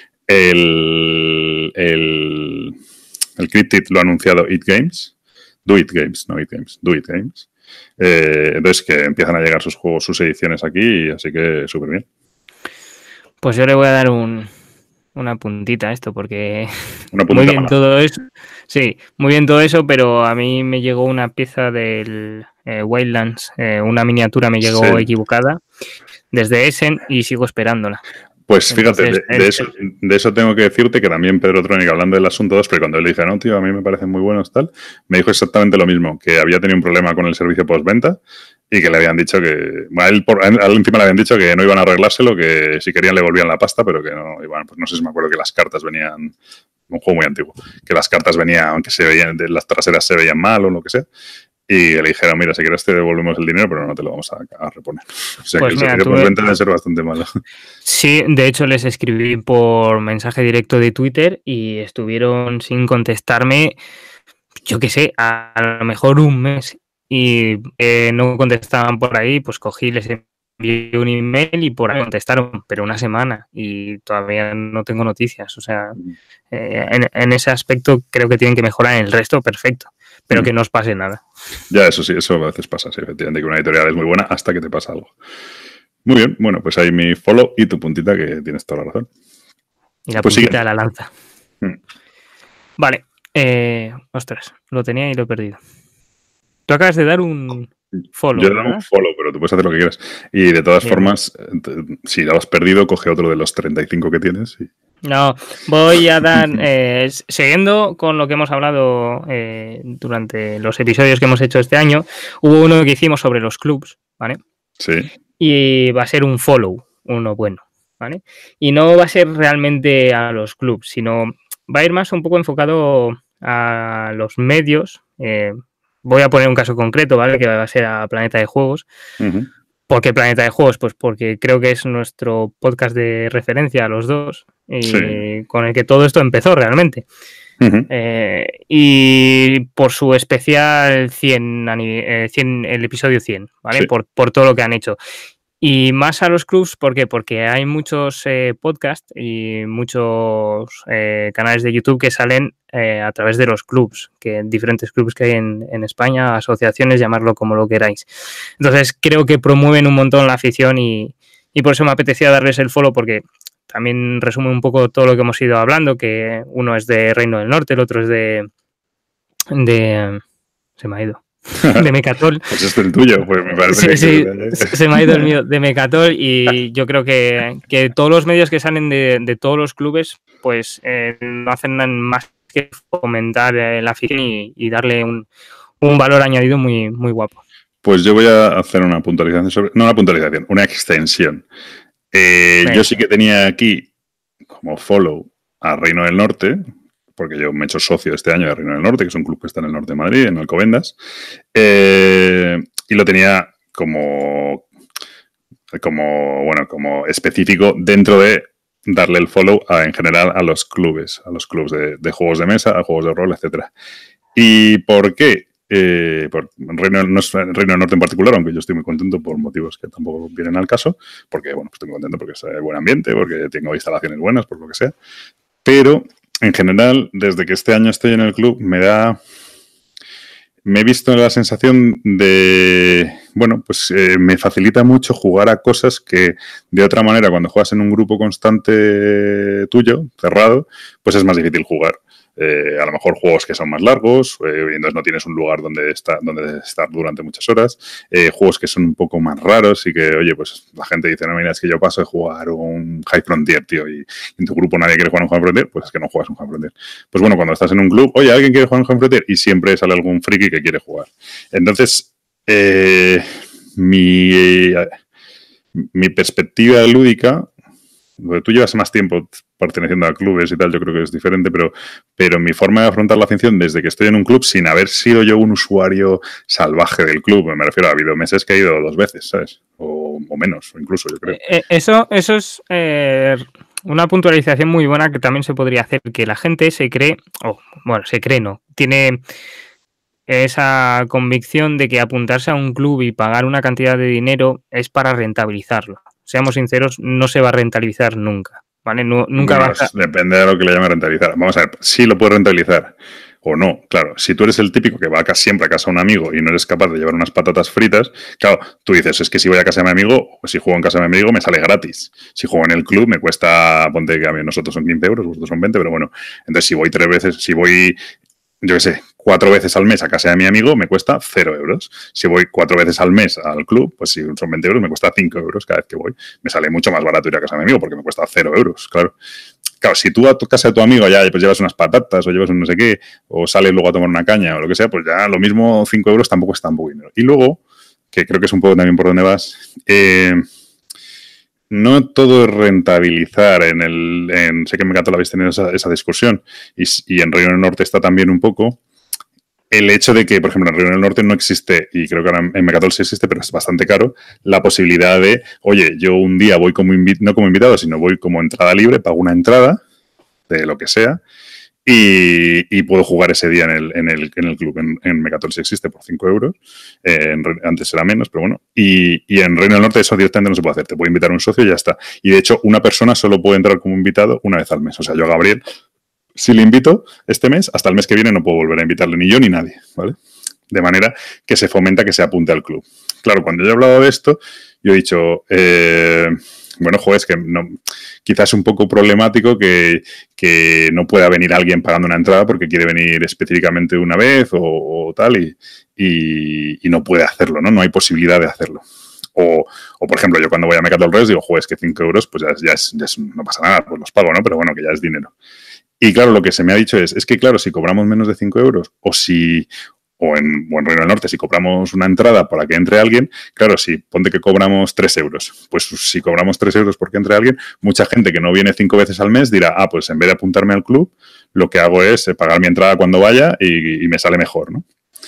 El, el, el Cryptid lo ha anunciado It Games. Do It Games, no It Games, Do It Games. Eh, entonces que empiezan a llegar sus juegos, sus ediciones aquí, así que súper bien. Pues yo le voy a dar un, una puntita a esto, porque una muy bien mala. todo eso. Sí, muy bien todo eso, pero a mí me llegó una pieza del eh, Wildlands, eh, una miniatura me llegó sí. equivocada desde Essen y sigo esperándola. Pues fíjate, Entonces, de, de, eso, de eso tengo que decirte que también Pedro Tronic, hablando del asunto dos, pero cuando él le dice, no, tío, a mí me parecen muy buenos, tal, me dijo exactamente lo mismo, que había tenido un problema con el servicio postventa y que le habían dicho que, bueno, a él, por, a él encima le habían dicho que no iban a arreglárselo, que si querían le volvían la pasta, pero que no, y bueno, pues no sé si me acuerdo que las cartas venían, un juego muy antiguo, que las cartas venían, aunque se veían, las traseras se veían mal o lo que sea. y le dijeron, mira, si quieres te devolvemos el dinero, pero no te lo vamos a, a reponer. O sea, Pues que mira, el servicio tuve- postventa debe ser bastante malo. Sí, de hecho les escribí por mensaje directo de Twitter y estuvieron sin contestarme, yo qué sé, a, a lo mejor un mes. Y eh, no contestaban por ahí, pues cogí, les envié un email y por ahí contestaron, pero una semana y todavía no tengo noticias. O sea, eh, en, en ese aspecto creo que tienen que mejorar. En el resto, perfecto, pero Mm. que no os pase nada. Ya, eso sí, eso a veces pasa, sí, efectivamente, que una editorial es muy buena hasta que te pasa algo. Muy bien, bueno, pues ahí mi follow y tu puntita, que tienes toda la razón. Y la Pues puntita sigue. de la lanza. Mm. Vale, eh, ostras, lo tenía y lo he perdido. Tú acabas de dar un follow, Yo he dado ¿verdad? un follow, pero tú puedes hacer lo que quieras. Y de todas Bien. formas, eh, si lo has perdido, coge otro de los treinta y cinco que tienes. Y... No, voy a dar, eh, siguiendo con lo que hemos hablado eh, durante los episodios que hemos hecho este año, hubo uno que hicimos sobre los clubs, ¿vale? Sí. Y va a ser un follow, uno bueno, ¿vale? Y no va a ser realmente a los clubs, sino va a ir más un poco enfocado a los medios. Eh, voy a poner un caso concreto, ¿vale? Que va a ser a Planeta de Juegos. Uh-huh. ¿Por qué Planeta de Juegos? Pues porque creo que es nuestro podcast de referencia a los dos y Sí. con el que todo esto empezó realmente. Uh-huh. Eh, y por su especial cien, eh, cien el episodio cien, ¿vale? Sí. Por, por todo lo que han hecho. Y más a los clubs, ¿por qué? Porque hay muchos eh, podcasts y muchos eh, canales de YouTube que salen eh, a través de los clubs, que diferentes clubs que hay en, en España, asociaciones, llamarlo como lo queráis. Entonces creo que promueven un montón la afición y, y por eso me apetecía darles el follow, porque también resume un poco todo lo que hemos ido hablando, que uno es de Reino del Norte, el otro es de... de se me ha ido. De Mecatol. Pues este es el tuyo, pues me parece sí, que... sí, se me ha ido el mío, de Mecatol, y yo creo que, que todos los medios que salen de, de todos los clubes, pues eh, no hacen más que fomentar eh, la afición y, y darle un, un valor añadido muy, muy guapo. Pues yo voy a hacer una puntualización sobre... No una puntualización, una extensión. Eh, yo sí que tenía aquí como follow a Reino del Norte, porque yo me he hecho socio este año de Reino del Norte, que es un club que está en el norte de Madrid, en Alcobendas, eh, y lo tenía como, como, bueno, como específico dentro de darle el follow a, en general a los clubes, a los clubes de, de juegos de mesa, a juegos de rol, etcétera. ¿Y por qué? Eh, por Reino, no es Reino del Norte en particular, aunque yo estoy muy contento por motivos que tampoco vienen al caso, porque, bueno, pues estoy muy contento porque es buen ambiente, porque tengo instalaciones buenas, por lo que sea, pero... En general, desde que este año estoy en el club, me da... Me he visto la sensación de... Bueno, pues eh, me facilita mucho jugar a cosas que de otra manera, cuando juegas en un grupo constante tuyo, cerrado, pues es más difícil jugar. Eh, a lo mejor juegos que son más largos, eh, y entonces no tienes un lugar donde, está, donde estar durante muchas horas, eh, juegos que son un poco más raros y que, oye, pues la gente dice, no, mira, es que yo paso de jugar un High Frontier, tío, y en tu grupo nadie quiere jugar un High Frontier, pues es que no juegas un High Frontier. Pues bueno, cuando estás en un club, oye, ¿alguien quiere jugar un High Frontier? Y siempre sale algún friki que quiere jugar. Entonces, eh, mi, eh, mi perspectiva lúdica... Tú llevas más tiempo perteneciendo a clubes y tal, yo creo que es diferente, pero, pero mi forma de afrontar la afición desde que estoy en un club, sin haber sido yo un usuario salvaje del club, me refiero, ha habido meses que he ido dos veces, ¿sabes? O, o menos, o incluso, yo creo. Eh, eso, eso es eh, una puntualización muy buena que también se podría hacer, que la gente se cree, o oh, bueno, se cree, no, tiene esa convicción de que apuntarse a un club y pagar una cantidad de dinero es para rentabilizarlo. Seamos sinceros, no se va a rentabilizar nunca, ¿vale? No, nunca bueno, va a... Depende de lo que le llame rentabilizar. Vamos a ver, sí lo puede rentabilizar o no. Claro, si tú eres el típico que va a casa, siempre a casa de un amigo y no eres capaz de llevar unas patatas fritas, claro, tú dices, es que si voy a casa de mi amigo, o si juego en casa de mi amigo, me sale gratis. Si juego en el club, me cuesta, ponte que a mí nosotros son quince euros, vosotros son veinte, pero bueno, entonces si voy tres veces, si voy... yo qué sé, cuatro veces al mes a casa de mi amigo, me cuesta cero euros. Si voy cuatro veces al mes al club, pues si son veinte euros, me cuesta cinco euros cada vez que voy. Me sale mucho más barato ir a casa de mi amigo porque me cuesta cero euros, claro. Claro, si tú a tu casa de tu amigo ya pues llevas unas patatas o llevas un no sé qué, o sales luego a tomar una caña o lo que sea, pues ya lo mismo cinco euros tampoco es tan poco dinero. Y luego, que creo que es un poco también por donde vas, eh... no todo es rentabilizar en el... En, sé que en Mecatol habéis tenido esa, esa discusión y, y en Reino del Norte está también un poco. el hecho de que, por ejemplo, en Reino del Norte no existe, y creo que ahora en Mecatol sí existe, pero es bastante caro, la posibilidad de, oye, yo un día voy como invitado, no como invitado, sino voy como entrada libre, pago una entrada, de lo que sea, y, y puedo jugar ese día en el, en el, en el club. En, en Mecatol sí existe por cinco euros, eh, en, antes era menos, pero bueno, y, y en Reino del Norte eso directamente no se puede hacer, te puede invitar un socio y ya está. Y de hecho, una persona solo puede entrar como invitado una vez al mes, o sea, yo a Gabriel, si le invito este mes, hasta el mes que viene no puedo volver a invitarle ni yo ni nadie, ¿vale? De manera que se fomenta que se apunte al club. Claro, cuando yo he hablado de esto, yo he dicho, eh, bueno, joder, es que no, quizás es un poco problemático que, que no pueda venir alguien pagando una entrada porque quiere venir específicamente una vez o, o tal y, y, y no puede hacerlo, ¿no? No hay posibilidad de hacerlo. O, o, por ejemplo, yo cuando voy a Mecatol Res digo, joder, es que cinco euros, pues ya, es, ya, es, ya es, no pasa nada, pues los pago, ¿no? Pero bueno, que ya es dinero. Y claro, lo que se me ha dicho es, es que claro, si cobramos menos de cinco euros o si, o en, o en Reino del Norte, si cobramos una entrada para que entre alguien, claro, si ponte que cobramos tres euros, pues si cobramos tres euros porque entre alguien, mucha gente que no viene cinco veces al mes dirá, ah, pues en vez de apuntarme al club, lo que hago es pagar mi entrada cuando vaya y, y me sale mejor, ¿no?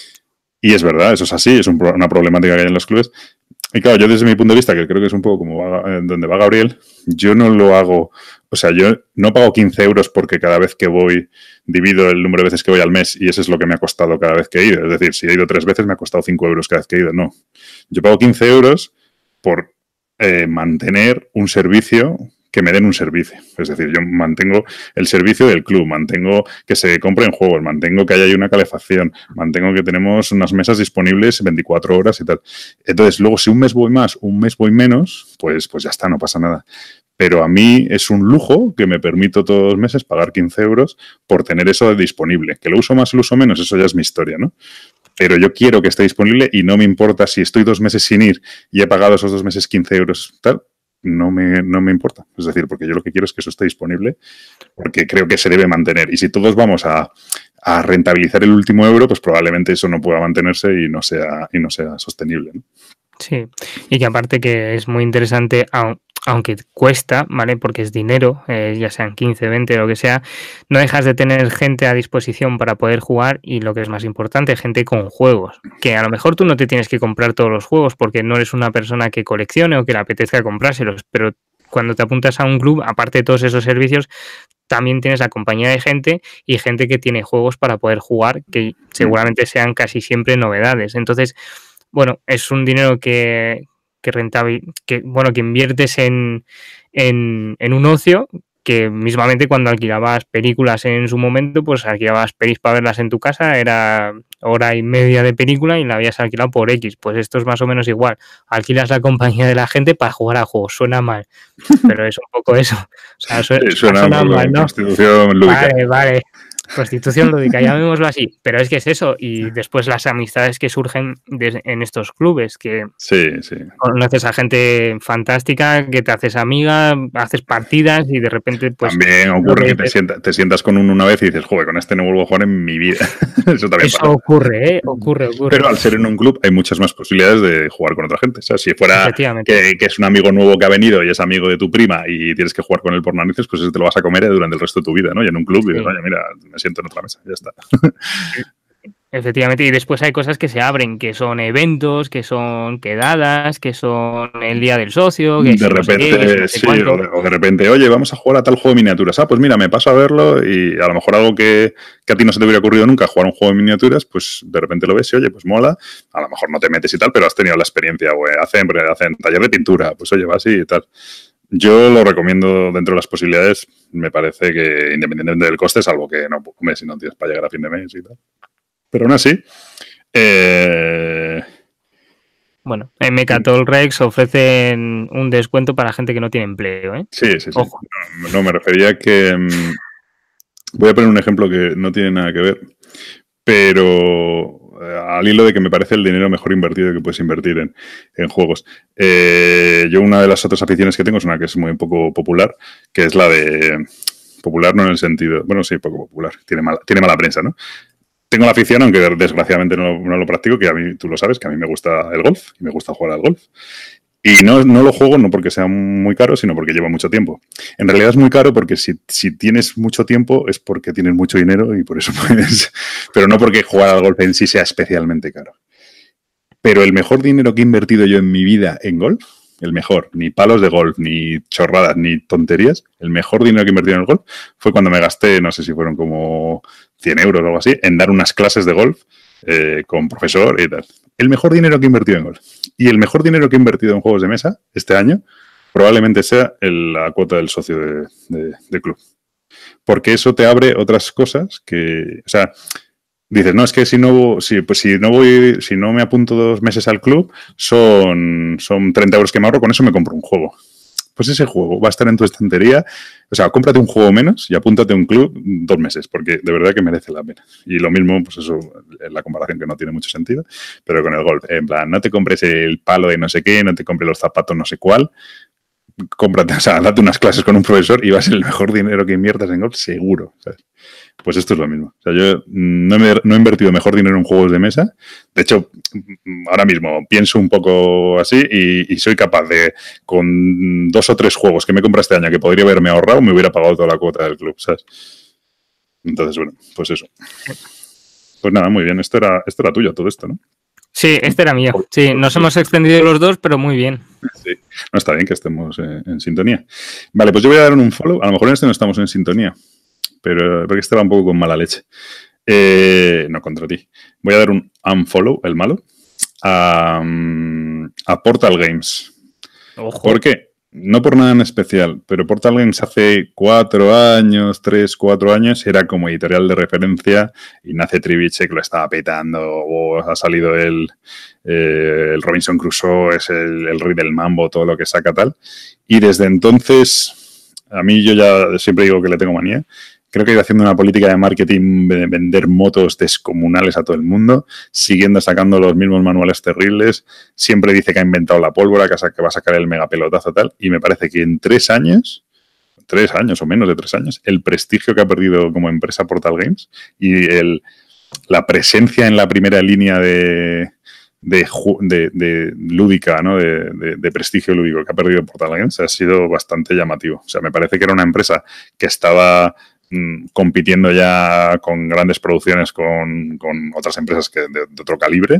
Y es verdad, eso es así, es un, una problemática que hay en los clubes. Y claro, yo desde mi punto de vista, que creo que es un poco como va, donde va Gabriel, yo no lo hago, o sea, yo no pago quince euros porque cada vez que voy divido el número de veces que voy al mes y eso es lo que me ha costado cada vez que he ido. Es decir, si he ido tres veces me ha costado cinco euros cada vez que he ido. No, yo pago quince euros por eh, mantener un servicio que me den un servicio. Es decir, yo mantengo el servicio del club, mantengo que se compren juegos, mantengo que haya una calefacción, mantengo que tenemos unas mesas disponibles veinticuatro horas y tal. Entonces, luego, si un mes voy más, un mes voy menos, pues, pues ya está, no pasa nada. Pero a mí es un lujo que me permito todos los meses pagar quince euros por tener eso disponible. Que lo uso más, lo uso menos, eso ya es mi historia, ¿no? Pero yo quiero que esté disponible y no me importa si estoy dos meses sin ir y he pagado esos dos meses quince euros tal, no me, no me importa. Es decir, porque yo lo que quiero es que eso esté disponible porque creo que se debe mantener. Y si todos vamos a, a rentabilizar el último euro, pues probablemente eso no pueda mantenerse y no sea, y no sea sostenible, ¿no? Sí, y que aparte que es muy interesante, aunque cuesta, ¿vale? Porque es dinero, eh, ya sean quince, veinte, lo que sea, no dejas de tener gente a disposición para poder jugar y lo que es más importante, gente con juegos. Que a lo mejor tú no te tienes que comprar todos los juegos porque no eres una persona que coleccione o que le apetezca comprárselos, pero cuando te apuntas a un club, aparte de todos esos servicios, también tienes la compañía de gente y gente que tiene juegos para poder jugar, que seguramente sean casi siempre novedades. Entonces, bueno, es un dinero que, que rentabil, que bueno, que inviertes en, en, en un ocio que mismamente cuando alquilabas películas en su momento, pues alquilabas pelis para verlas en tu casa, era hora y media de película y la habías alquilado por X. Pues esto es más o menos igual. Alquilas la compañía de la gente para jugar a juegos. Suena mal, pero es un poco eso. O sea, su, sí, suena, suena mal, ¿no? Constitución lúdica. Vale, vale. Constitución lúdica, llamémoslo así, pero es que es eso, y después las amistades que surgen de, en estos clubes, que sí, sí. conoces a gente fantástica, que te haces amiga, haces partidas y de repente pues... También ocurre que te, sienta, te sientas con uno una vez y dices, joder, con este no vuelvo a jugar en mi vida. Eso también Eso pasa. ocurre, ¿eh? Ocurre, ocurre. Pero al ser en un club hay muchas más posibilidades de jugar con otra gente. O sea, si fuera que, que es un amigo nuevo que ha venido y es amigo de tu prima y tienes que jugar con él por narices, pues eso te lo vas a comer durante el resto de tu vida, ¿no? Y en un club dices, sí. Oye, mira, me siento en otra mesa, ya está. Efectivamente, y después hay cosas que se abren, que son eventos, que son quedadas, que son el día del socio, que de si repente, no sé qué, que si sí, no sé o, de, o de repente, oye, vamos a jugar a tal juego de miniaturas. Ah, pues mira, me paso a verlo y a lo mejor algo que, que a ti no se te hubiera ocurrido nunca, jugar un juego de miniaturas, pues de repente lo ves y oye, pues mola, a lo mejor no te metes y tal, pero has tenido la experiencia, o hacen, hacen taller de pintura, pues oye, vas y tal. Yo lo recomiendo dentro de las posibilidades, me parece que independientemente del coste, salvo que no, hombre, si no tienes para llegar a fin de mes y tal. Pero aún así, eh... bueno, en Mecatol Rex ofrecen un descuento para gente que no tiene empleo, ¿eh? Sí, sí, sí. Ojo. No, no, me refería a que... Um, voy a poner un ejemplo que no tiene nada que ver, pero al hilo de que me parece el dinero mejor invertido que puedes invertir en, en juegos. Eh, yo una de las otras aficiones que tengo es una que es muy poco popular, que es la de... Popular no en el sentido... Bueno, sí, poco popular. Tiene mala, tiene mala prensa, ¿no? Tengo la afición, aunque desgraciadamente no, no lo practico, que a mí, tú lo sabes, que a mí me gusta el golf y me gusta jugar al golf. Y no, no lo juego no porque sea muy caro, sino porque lleva mucho tiempo. En realidad es muy caro porque si, si tienes mucho tiempo es porque tienes mucho dinero y por eso puedes... Pero no porque jugar al golf en sí sea especialmente caro. Pero el mejor dinero que he invertido yo en mi vida en golf, el mejor, ni palos de golf, ni chorradas, ni tonterías, el mejor dinero que he invertido en el golf fue cuando me gasté, no sé si fueron como cien euros o algo así, en dar unas clases de golf eh, con profesor y tal. El mejor dinero que he invertido en golf. Y el mejor dinero que he invertido en juegos de mesa este año probablemente sea el, la cuota del socio de, de, de club. Porque eso te abre otras cosas que... O sea, dices, no, es que si no, si, pues si no voy, si no me apunto dos meses al club, son, son treinta euros que me ahorro, con eso me compro un juego. Pues ese juego va a estar en tu estantería. O sea, cómprate un juego menos y apúntate a un club dos meses, porque de verdad que merece la pena. Y lo mismo, pues eso, es la comparación que no tiene mucho sentido, pero con el golf. En plan, no te compres el palo de no sé qué, no te compres los zapatos no sé cuál. Cómprate, o sea, date unas clases con un profesor y va a ser el mejor dinero que inviertas en golf, seguro, ¿sabes? Pues esto es lo mismo. O sea, yo no, me, no he invertido mejor dinero en juegos de mesa. De hecho, ahora mismo pienso un poco así y, y soy capaz de, con dos o tres juegos que me compré este año que podría haberme ahorrado, me hubiera pagado toda la cuota del club, ¿sabes? Entonces, bueno, pues eso. Pues nada, muy bien. Esto era, esto era tuyo, todo esto, ¿no? Sí, este era mío. Sí, nos hemos extendido los dos, pero muy bien. Sí, no está bien que estemos eh, en sintonía. Vale, pues yo voy a dar un follow. A lo mejor en este no estamos en sintonía, pero porque este va un poco con mala leche. Eh, no contra ti. Voy a dar un unfollow, el malo, a, a Portal Games. Ojo. ¿Por qué? No por nada en especial, pero Portal Games hace cuatro años, tres, cuatro años, era como editorial de referencia. Ignacio Trivicek lo estaba petando, o ha salido el, eh, el Robinson Crusoe, es el, el rey del mambo, todo lo que saca tal. Y desde entonces, a mí yo ya siempre digo que le tengo manía. Creo que ha ido haciendo una política de marketing de vender motos descomunales a todo el mundo, siguiendo sacando los mismos manuales terribles. Siempre dice que ha inventado la pólvora, que va a sacar el megapelotazo tal. Y me parece que en tres años, tres años o menos de tres años, el prestigio que ha perdido como empresa Portal Games y el, la presencia en la primera línea de, de, de, de lúdica, ¿no? de, de, de prestigio lúdico que ha perdido Portal Games ha sido bastante llamativo. O sea, me parece que era una empresa que estaba compitiendo ya con grandes producciones con, con otras empresas que de, de otro calibre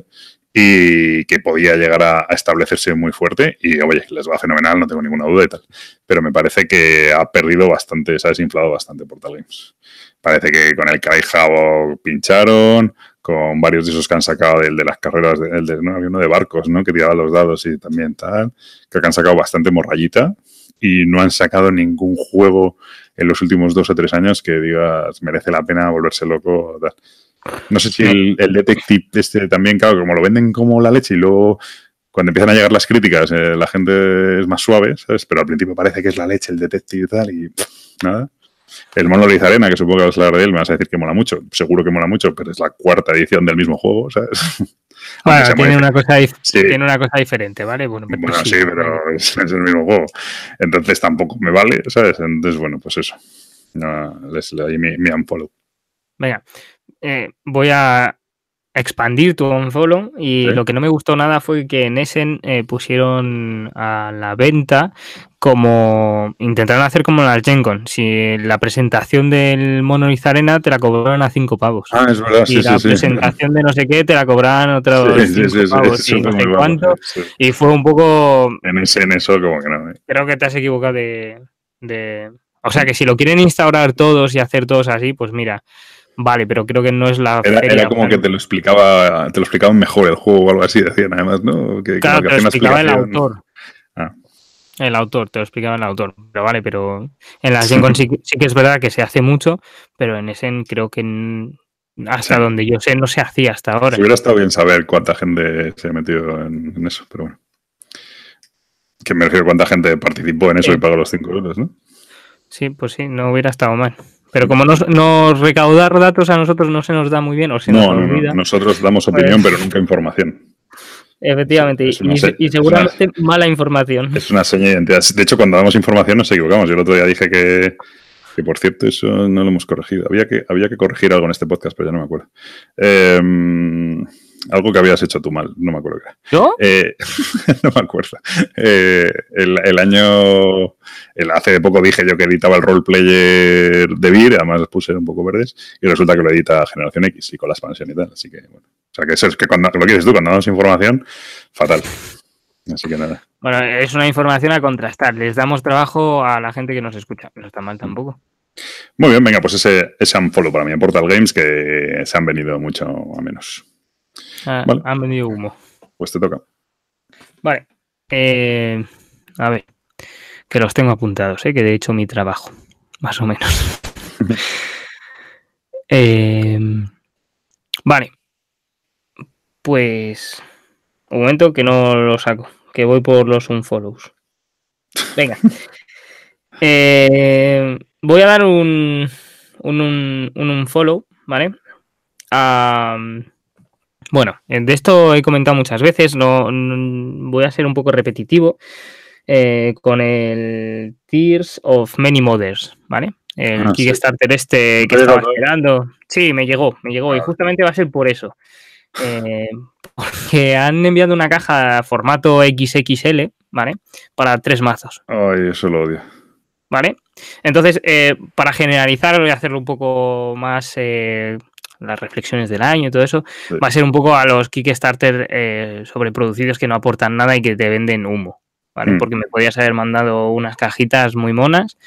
y que podía llegar a, a establecerse muy fuerte y oye, les va fenomenal, no tengo ninguna duda y tal, pero me parece que ha perdido bastante, se ha desinflado bastante Portal Games. Parece que con el Cry Havoc pincharon, con varios de esos que han sacado del de las carreras, de, el de, no, había uno de barcos, ¿no? Que tiraba los dados y también tal, creo que han sacado bastante morrayita y no han sacado ningún juego en los últimos dos o tres años que digas merece la pena volverse loco. Tal. No sé si el, el Detective este también, claro, como lo venden como la leche y luego cuando empiezan a llegar las críticas eh, la gente es más suave, ¿sabes? Pero al principio parece que es la leche el Detective y tal y pff, nada. El Monolith Arena, que supongo que vas a hablar de él, me vas a decir que mola mucho. Seguro que mola mucho, pero es la cuarta edición del mismo juego, ¿sabes? Bueno, tiene una, cosa dif- sí. tiene una cosa diferente, ¿vale? Bueno, pero, bueno sí, sí, pero es, es el mismo juego. Entonces tampoco me vale, ¿sabes? Entonces, bueno, pues eso. No, les le doy mi, mi unfollow. Venga, eh, voy a expandir tu unfollow y ¿sí? Lo que no me gustó nada fue que en Essen eh, pusieron a la venta como intentaron hacer como en las Gen Con. Si la presentación del Monolith Arena te la cobraron a cinco pavos. Ah, es verdad, sí, y la sí, presentación sí. de no sé qué te la cobraban otros sí, cinco sí, sí, pavos sí, y no sé muy cuánto. bajo, sí. Y fue un poco... En ese, en eso como que no. ¿eh? Creo que te has equivocado de, de... O sea, que si lo quieren instaurar todos y hacer todos así, pues mira... Vale, pero creo que no es la era, feria. Era como que te lo explicaba, te lo explicaban mejor el juego o algo así, decían además, ¿no? Que, claro, que te lo explicaba el explicación... autor. Ah. El autor, te lo explicaba el autor. Pero vale, pero en la Gen Con sí, sí que es verdad que se hace mucho, pero en Essen creo que en, hasta sí. donde yo sé no se hacía hasta ahora. Si hubiera estado bien saber cuánta gente se ha metido en, en eso, pero bueno. Que me refiero a cuánta gente participó en eso sí. Y pagó los cinco euros, ¿no? Sí, pues sí, no hubiera estado mal. Pero como nos, nos recaudar datos a nosotros no se nos da muy bien o se no, nos no, olvida. No, nosotros damos opinión, pues, pero nunca información. Efectivamente, es, es y, se- y seguramente es una, mala información. Es una seña de identidad. De hecho, cuando damos información nos equivocamos. Yo el otro día dije que, que por cierto, eso no lo hemos corregido. Había que, había que corregir algo en este podcast, pero ya no me acuerdo. Eh, algo que habías hecho tú mal, no me acuerdo qué era. ¿Yo? Eh, no me acuerdo. Eh, el, el año... El, hace poco dije yo que editaba el roleplayer de Vir, además los puse un poco verdes, y resulta que lo edita Generación X y con la expansión y tal, así que bueno. O sea, que eso es que cuando lo quieres tú, cuando damos información, fatal. Así que nada. Bueno, es una información a contrastar. Les damos trabajo a la gente que nos escucha. No está mal tampoco. Muy bien, venga, pues ese, ese unfollow para mí en Portal Games, que se han venido mucho a menos. Ah, ¿Vale? Han venido humo. Pues te toca. Vale. Eh, a ver. Que los tengo apuntados, ¿eh? Que de hecho mi trabajo. Más o menos. eh, vale. Pues... Un momento que no lo saco. Que voy por los unfollows. Venga. Eh, voy a dar un un, un, un unfollow, ¿vale? Um, bueno, de esto he comentado muchas veces, no, no voy a ser un poco repetitivo eh, con el Tears of Many Mothers, ¿vale? El Ah, Kickstarter sí. Este que estaba esperando. Sí, me llegó, me llegó, ah, y justamente va a ser por eso. Eh, porque han enviado una caja formato equis equis ele, ¿vale? Para tres mazos. Ay, eso lo odio. ¿Vale? Entonces, eh, para generalizar, voy a hacerlo un poco más eh, las reflexiones del año y todo eso. Sí. Va a ser un poco a los Kickstarter eh, sobreproducidos que no aportan nada y que te venden humo, ¿vale? Mm. Porque me podías haber mandado unas cajitas muy monas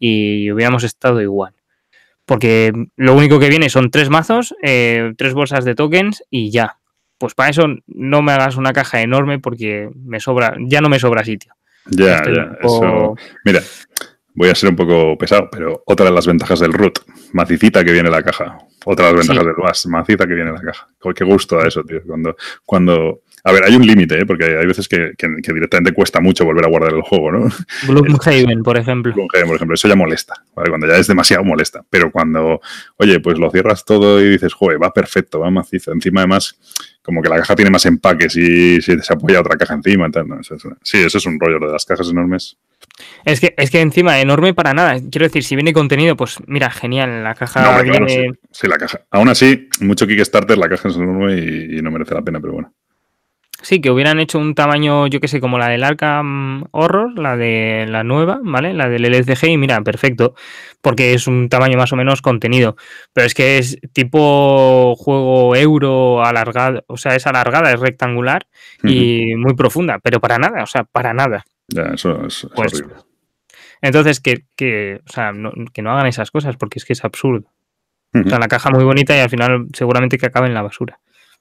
y hubiéramos estado igual. Porque lo único que viene son tres mazos, eh, tres bolsas de tokens y ya. Pues para eso no me hagas una caja enorme porque me sobra, ya no me sobra sitio. Ya, Estoy ya, poco... eso... Mira... Voy a ser un poco pesado, pero otra de las ventajas del root, macicita que viene la caja. Otra de las ventajas sí. del Bass, macita que viene la caja. Qué gusto da eso, tío. Cuando, cuando... A ver, hay un límite, ¿eh? Porque hay veces que, que, que directamente cuesta mucho volver a guardar el juego, ¿no? Gloomhaven, por ejemplo. Gloomhaven, por ejemplo. Eso ya molesta, ¿vale? Cuando ya es demasiado molesta. Pero cuando, oye, pues lo cierras todo y dices, joder, va perfecto, va macizo. Encima, además, como que la caja tiene más empaques y si se apoya otra caja encima. Tal, ¿no? Eso es una... Sí, eso es un rollo, lo de las cajas enormes. Es que, es que encima, enorme para nada. Quiero decir, si viene contenido, pues mira, genial. La caja no, viene... claro, sí. sí, la caja. Aún así, mucho Kickstarter, la caja es enorme y, y no merece la pena, pero bueno. Sí, que hubieran hecho un tamaño, yo que sé, como la del Arkham Horror, la de la nueva, ¿vale? La del L C G, y mira, perfecto, porque es un tamaño más o menos contenido. Pero es que es tipo juego euro alargado, o sea, es alargada, es rectangular y uh-huh. muy profunda, pero para nada, o sea, para nada. Ya, eso es, es pues, horrible. Entonces, que, que, o sea, no, que no hagan esas cosas, porque es que es absurdo. Uh-huh. O sea, la caja muy bonita y al final seguramente que acabe en la basura.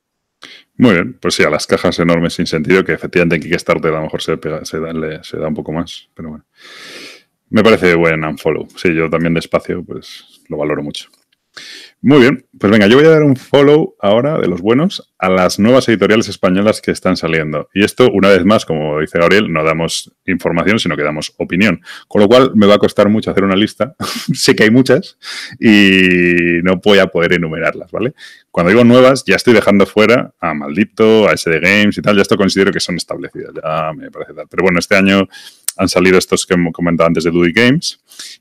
Muy bien, pues sí, a las cajas enormes sin sentido, que efectivamente en Kickstarter a lo mejor se, pega, se, da, se da un poco más, pero bueno. Me parece buen unfollow. Sí, yo también despacio, pues lo valoro mucho. Muy bien, pues venga, yo voy a dar un follow ahora de los buenos a las nuevas editoriales españolas que están saliendo. Y esto, una vez más, como dice Gabriel, no damos información, sino que damos opinión. Con lo cual, me va a costar mucho hacer una lista. Sé que hay muchas y no voy a poder enumerarlas, ¿vale? Cuando digo nuevas, ya estoy dejando fuera a Maldito, a S D Games y tal. Ya esto considero que son establecidas, ya me parece tal. Pero bueno, este año han salido estos que hemos comentado antes de Duty Games.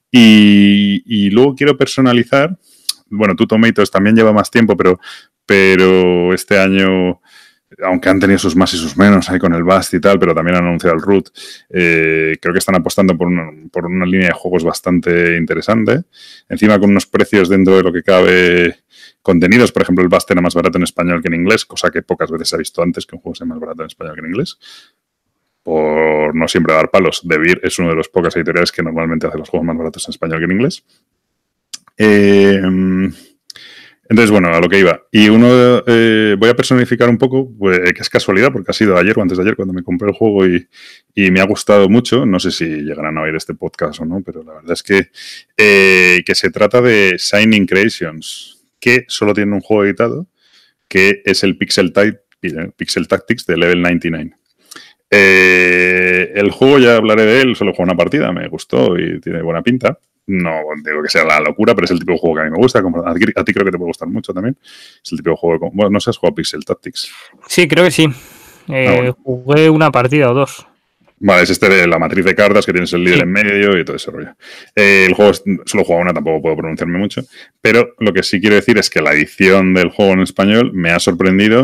Y, y luego quiero personalizar... Bueno, Two Tomatoes también lleva más tiempo, pero, pero este año, aunque han tenido sus más y sus menos ahí con el Bast y tal, pero también han anunciado el Root, eh, creo que están apostando por una, por una línea de juegos bastante interesante. Encima con unos precios dentro de lo que cabe contenidos. Por ejemplo, el Bast era más barato en español que en inglés, cosa que pocas veces se ha visto antes que un juego sea más barato en español que en inglés. Por no siempre dar palos, De Beer es una de las pocas editoriales que normalmente hace los juegos más baratos en español que en inglés. Eh, entonces, bueno, a lo que iba. Y uno, eh, voy a personificar un poco, pues, que es casualidad, porque ha sido ayer o antes de ayer cuando me compré el juego y, y me ha gustado mucho. No sé si llegarán a oír este podcast o no, pero la verdad es que, eh, que se trata de Shining Creations, que solo tiene un juego editado, que es el Pixel, Pixel Tactics de Level noventa y nueve. Eh, el juego, ya hablaré de él, solo jugué una partida, me gustó y tiene buena pinta. No digo que sea la locura, pero es el tipo de juego que a mí me gusta. Como a, ti, a ti creo que te puede gustar mucho también. Es el tipo de juego... De, bueno, no sé, ¿has jugado Pixel Tactics? Sí, creo que sí. Eh, ah, bueno. Jugué una partida o dos. Vale, es este de la matriz de cartas que tienes el líder sí. en medio y todo ese rollo. Eh, el juego, es, solo he jugado una, tampoco puedo pronunciarme mucho. Pero lo que sí quiero decir es que la edición del juego en español me ha sorprendido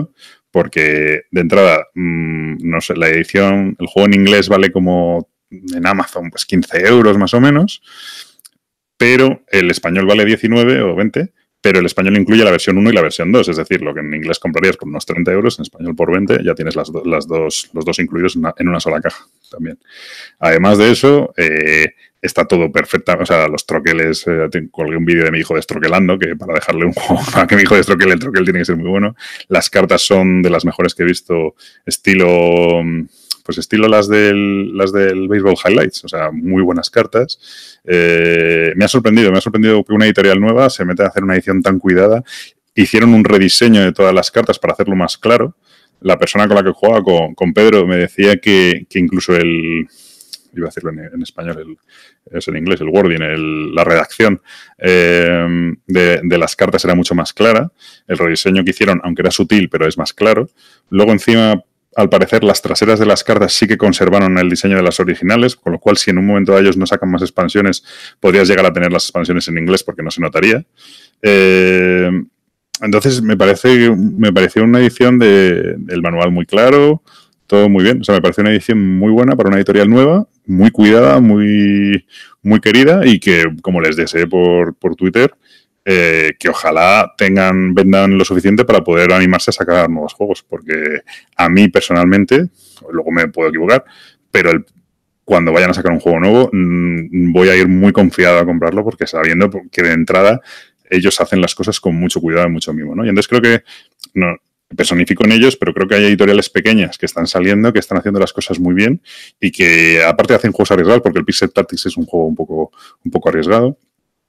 porque de entrada, mmm, no sé, la edición, el juego en inglés vale como en Amazon pues quince euros más o menos, pero el español vale diecinueve o veinte, pero el español incluye la versión uno y la versión dos, es decir, lo que en inglés comprarías por unos treinta euros, en español por veinte, ya tienes las, do, las dos, los dos incluidos en una, en una sola caja también. Además de eso, eh, está todo perfecto, o sea, los troqueles, eh, colgué un vídeo de mi hijo destroquelando, que para dejarle un juego para que mi hijo destroquele, el troquel tiene que ser muy bueno. Las cartas son de las mejores que he visto, estilo... pues estilo las del, las del Baseball Highlights, o sea, muy buenas cartas. Eh, me ha sorprendido, me ha sorprendido que una editorial nueva se meta a hacer una edición tan cuidada. Hicieron un rediseño de todas las cartas para hacerlo más claro. La persona con la que jugaba, con, con Pedro, me decía que, que incluso el... iba a decirlo en, en español, el, es en inglés, el wording, el, la redacción eh, de, de las cartas era mucho más clara. El rediseño que hicieron, aunque era sutil, pero es más claro. Luego, encima... al parecer, las traseras de las cartas sí que conservaron el diseño de las originales, con lo cual, si en un momento de ellos no sacan más expansiones, podrías llegar a tener las expansiones en inglés porque no se notaría. Eh, entonces, me parece me pareció una edición de, del manual muy claro, todo muy bien. O sea, me pareció una edición muy buena para una editorial nueva, muy cuidada, muy, muy querida y que, como les deseé por, por Twitter, Eh, que ojalá tengan, vendan lo suficiente para poder animarse a sacar nuevos juegos, porque a mí personalmente, luego me puedo equivocar, pero el, cuando vayan a sacar un juego nuevo mmm, voy a ir muy confiado a comprarlo, porque sabiendo que de entrada ellos hacen las cosas con mucho cuidado y mucho mimo, ¿no? Y entonces creo que, no personifico en ellos, pero creo que hay editoriales pequeñas que están saliendo, que están haciendo las cosas muy bien y que aparte hacen juegos arriesgados, porque el Pixel Tactics es un juego un poco, un poco arriesgado.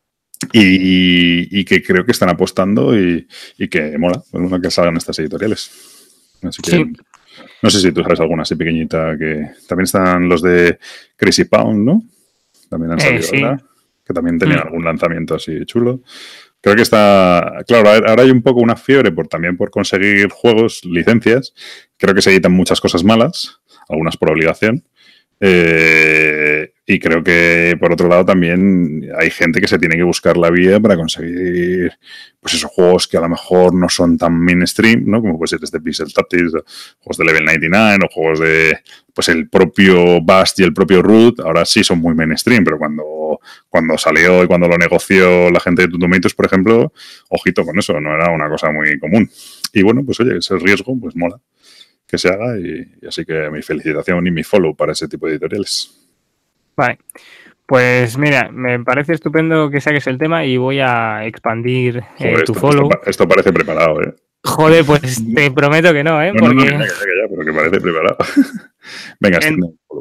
Y, y que creo que están apostando y, y que mola, mola que salgan estas editoriales. Así que sí. No sé si tú sabes alguna así pequeñita que... También están los de Crazy Pound, ¿no? También han salido, eh, sí. ¿verdad? Que también tenían mm. algún lanzamiento así chulo. Creo que está... Claro, ahora hay un poco una fiebre por también por conseguir juegos, licencias. Creo que se editan muchas cosas malas, algunas por obligación. Eh, y creo que por otro lado también hay gente que se tiene que buscar la vida para conseguir pues esos juegos que a lo mejor no son tan mainstream, ¿no? Como puede ser este Pixel Tactics, juegos de Level noventa y nueve o juegos de pues el propio Bast y el propio Root, ahora sí son muy mainstream, pero cuando, cuando salió y cuando lo negoció la gente de Two Tomatoes, por ejemplo, ojito con eso, no era una cosa muy común. Y bueno, pues oye, ese riesgo pues mola que se haga y, y así que mi felicitación y mi follow para ese tipo de editoriales. Vale, pues mira, me parece estupendo que saques el tema y voy a expandir Joder, eh, tu esto, follow. Esto, esto parece preparado, ¿eh? Joder, pues te prometo que no, ¿eh? No, Porque... no, no, ya, ya, ya, pero que parece preparado. Venga, extiende el follow.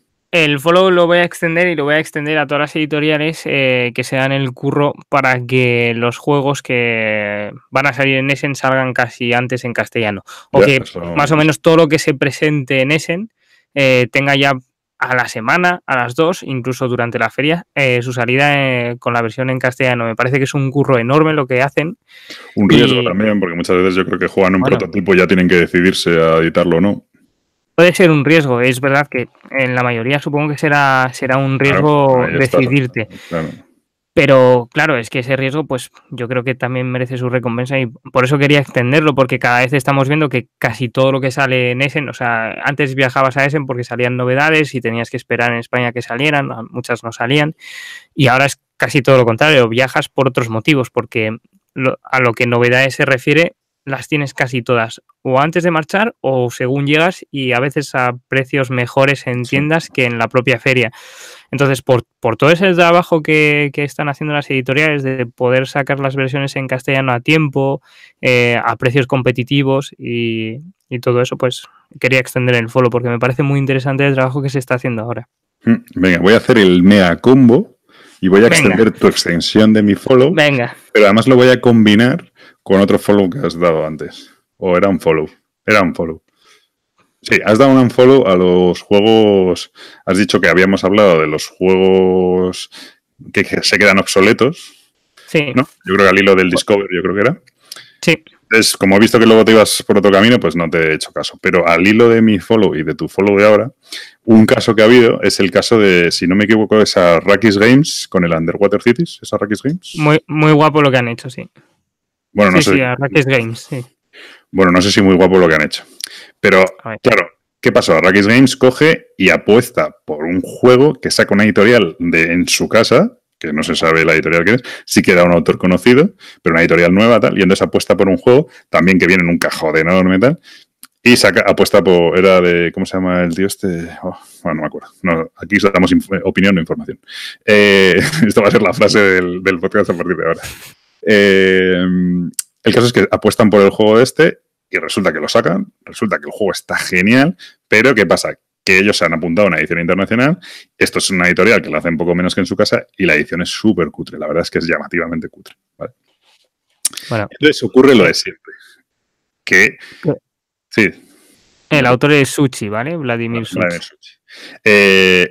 El follow lo voy a extender y lo voy a extender a todas las editoriales eh, que se dan el curro para que los juegos que van a salir en Essen salgan casi antes en castellano. O ya, que eso... más o menos todo lo que se presente en Essen eh, tenga ya a la semana, a las dos, incluso durante la feria, eh, su salida eh, con la versión en castellano. Me parece que es un curro enorme lo que hacen. Un riesgo y... también, porque muchas veces yo creo que juegan un bueno, prototipo y ya tienen que decidirse a editarlo o no. Puede ser un riesgo, es verdad que en la mayoría supongo que será, será un riesgo claro, decidirte. Está, claro. Pero claro, es que ese riesgo pues yo creo que también merece su recompensa y por eso quería extenderlo, porque cada vez estamos viendo que casi todo lo que sale en Essen, o sea, antes viajabas a Essen porque salían novedades y tenías que esperar en España que salieran, muchas no salían, y ahora es casi todo lo contrario, viajas por otros motivos, porque lo, a lo que novedades se refiere, las tienes casi todas o antes de marchar o según llegas y a veces a precios mejores en tiendas sí. que en la propia feria. Entonces, por, por todo ese trabajo que, que están haciendo las editoriales de poder sacar las versiones en castellano a tiempo, eh, a precios competitivos y, y todo eso, pues quería extender el follow porque me parece muy interesante el trabajo que se está haciendo ahora. Venga, voy a hacer el mea combo y voy a Venga. extender tu extensión de mi follow. Venga. Pero además lo voy a combinar con otro follow que has dado antes. O era un follow. Era un follow. Sí, has dado un unfollow a los juegos... Has dicho que habíamos hablado de los juegos que, que se quedan obsoletos. Sí. ¿No? Yo creo que al hilo del Discover, yo creo que era. Sí. Entonces, como he visto que luego te ibas por otro camino, pues no te he hecho caso. Pero al hilo de mi follow y de tu follow de ahora, un caso que ha habido es el caso de, si no me equivoco, es a Arrakis Games con el Underwater Cities. ¿Es Arrakis Games? Muy, muy guapo lo que han hecho, sí. Bueno, no sí, sé. Sí, Arrakis Games, sí. Bueno, no sé si muy guapo lo que han hecho. Pero, claro, ¿qué pasó? Arrakis Games coge y apuesta por un juego que saca una editorial de en su casa, que no se sabe la editorial que es, sí que era un autor conocido, pero una editorial nueva, tal, y entonces apuesta por un juego también que viene en un cajón enorme, tal, y saca, apuesta por, era de, ¿cómo se llama el tío este? Oh, bueno, no me acuerdo. No, aquí damos opinión, no información. Eh, esto va a ser la frase del, del podcast a partir de ahora. Eh, el caso es que apuestan por el juego este y resulta que lo sacan, resulta que el juego está genial, pero ¿qué pasa? Que ellos se han apuntado a una edición internacional, esto es una editorial que lo hace un poco menos que en su casa y la edición es súper cutre, la verdad es que es llamativamente cutre. ¿Vale? Bueno, entonces ocurre lo de siempre, que... Sí. El autor es Suchi, ¿vale? Vladimir Suchi. Vladimir Suchi. Eh,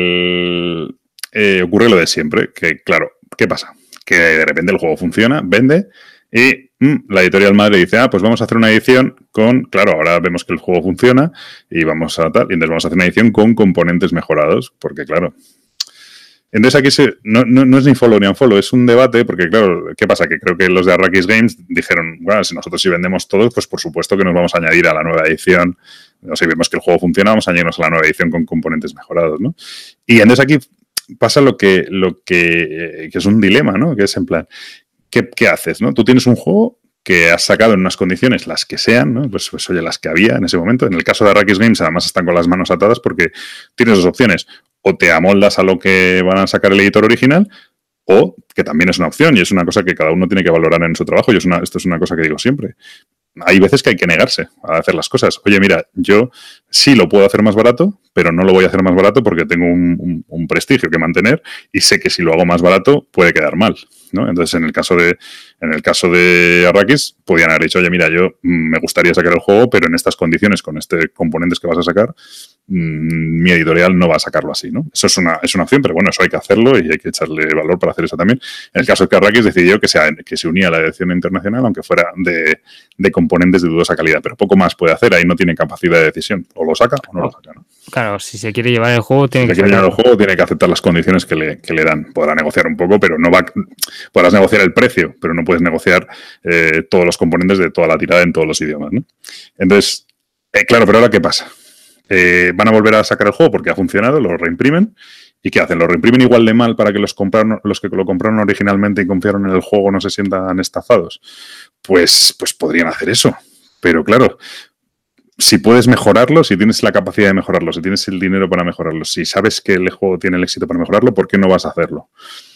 el, eh, ocurre lo de siempre, que claro, ¿qué pasa? Que de repente el juego funciona, vende y mmm, la editorial madre dice, ah, pues vamos a hacer una edición con, claro, ahora vemos que el juego funciona y vamos a tal, y entonces vamos a hacer una edición con componentes mejorados, porque claro... Entonces aquí se, no, no, no es ni follow ni unfollow, es un debate, porque claro, ¿qué pasa? Que creo que los de Arrakis Games dijeron, bueno, si nosotros sí vendemos todos, pues por supuesto que nos vamos a añadir a la nueva edición, o si vemos que el juego funciona, vamos a añadirnos a la nueva edición con componentes mejorados, ¿no? Y entonces aquí pasa lo que, lo que, que es un dilema, ¿no? Que es en plan, ¿qué, qué haces, no? Tú tienes un juego que has sacado en unas condiciones, las que sean, ¿no? Pues, pues oye, las que había en ese momento. En el caso de Arrakis Games, además están con las manos atadas porque tienes dos opciones. O te amoldas a lo que van a sacar el editor original, o, que también es una opción, y es una cosa que cada uno tiene que valorar en su trabajo, y es una, esto es una cosa que digo siempre. Hay veces que hay que negarse a hacer las cosas. Oye, mira, yo sí lo puedo hacer más barato, pero no lo voy a hacer más barato porque tengo un, un, un prestigio que mantener y sé que si lo hago más barato puede quedar mal, ¿no? Entonces, en el caso de en el caso de Arrakis, podían haber dicho, oye, mira, yo me gustaría sacar el juego, pero en estas condiciones, con estos componentes que vas a sacar, mmm, mi editorial no va a sacarlo así, ¿no? Eso es una, es una opción, pero bueno, eso hay que hacerlo y hay que echarle valor para hacer eso también. En el caso de que Arrakis decidió que se, que se unía a la edición internacional, aunque fuera de, de componentes de dudosa calidad, pero poco más puede hacer, ahí no tiene capacidad de decisión, o lo saca o no lo saca, ¿no? Claro, si se quiere llevar el juego, tiene si que se quiere llevar el juego, tiene que aceptar las condiciones que le, que le dan. Podrá negociar un poco, pero no va, podrás negociar el precio, pero no puedes negociar eh, todos los componentes de toda la tirada en todos los idiomas, ¿no? Entonces, eh, claro, pero ahora ¿qué pasa? Eh, van a volver a sacar el juego porque ha funcionado, lo reimprimen. ¿Y qué hacen? ¿Lo reimprimen igual de mal para que los, compraron, los que lo compraron originalmente y confiaron en el juego no se sientan estafados? Pues, pues podrían hacer eso. Pero claro, si puedes mejorarlo, si tienes la capacidad de mejorarlo, si tienes el dinero para mejorarlo, si sabes que el juego tiene el éxito para mejorarlo, ¿por qué no vas a hacerlo?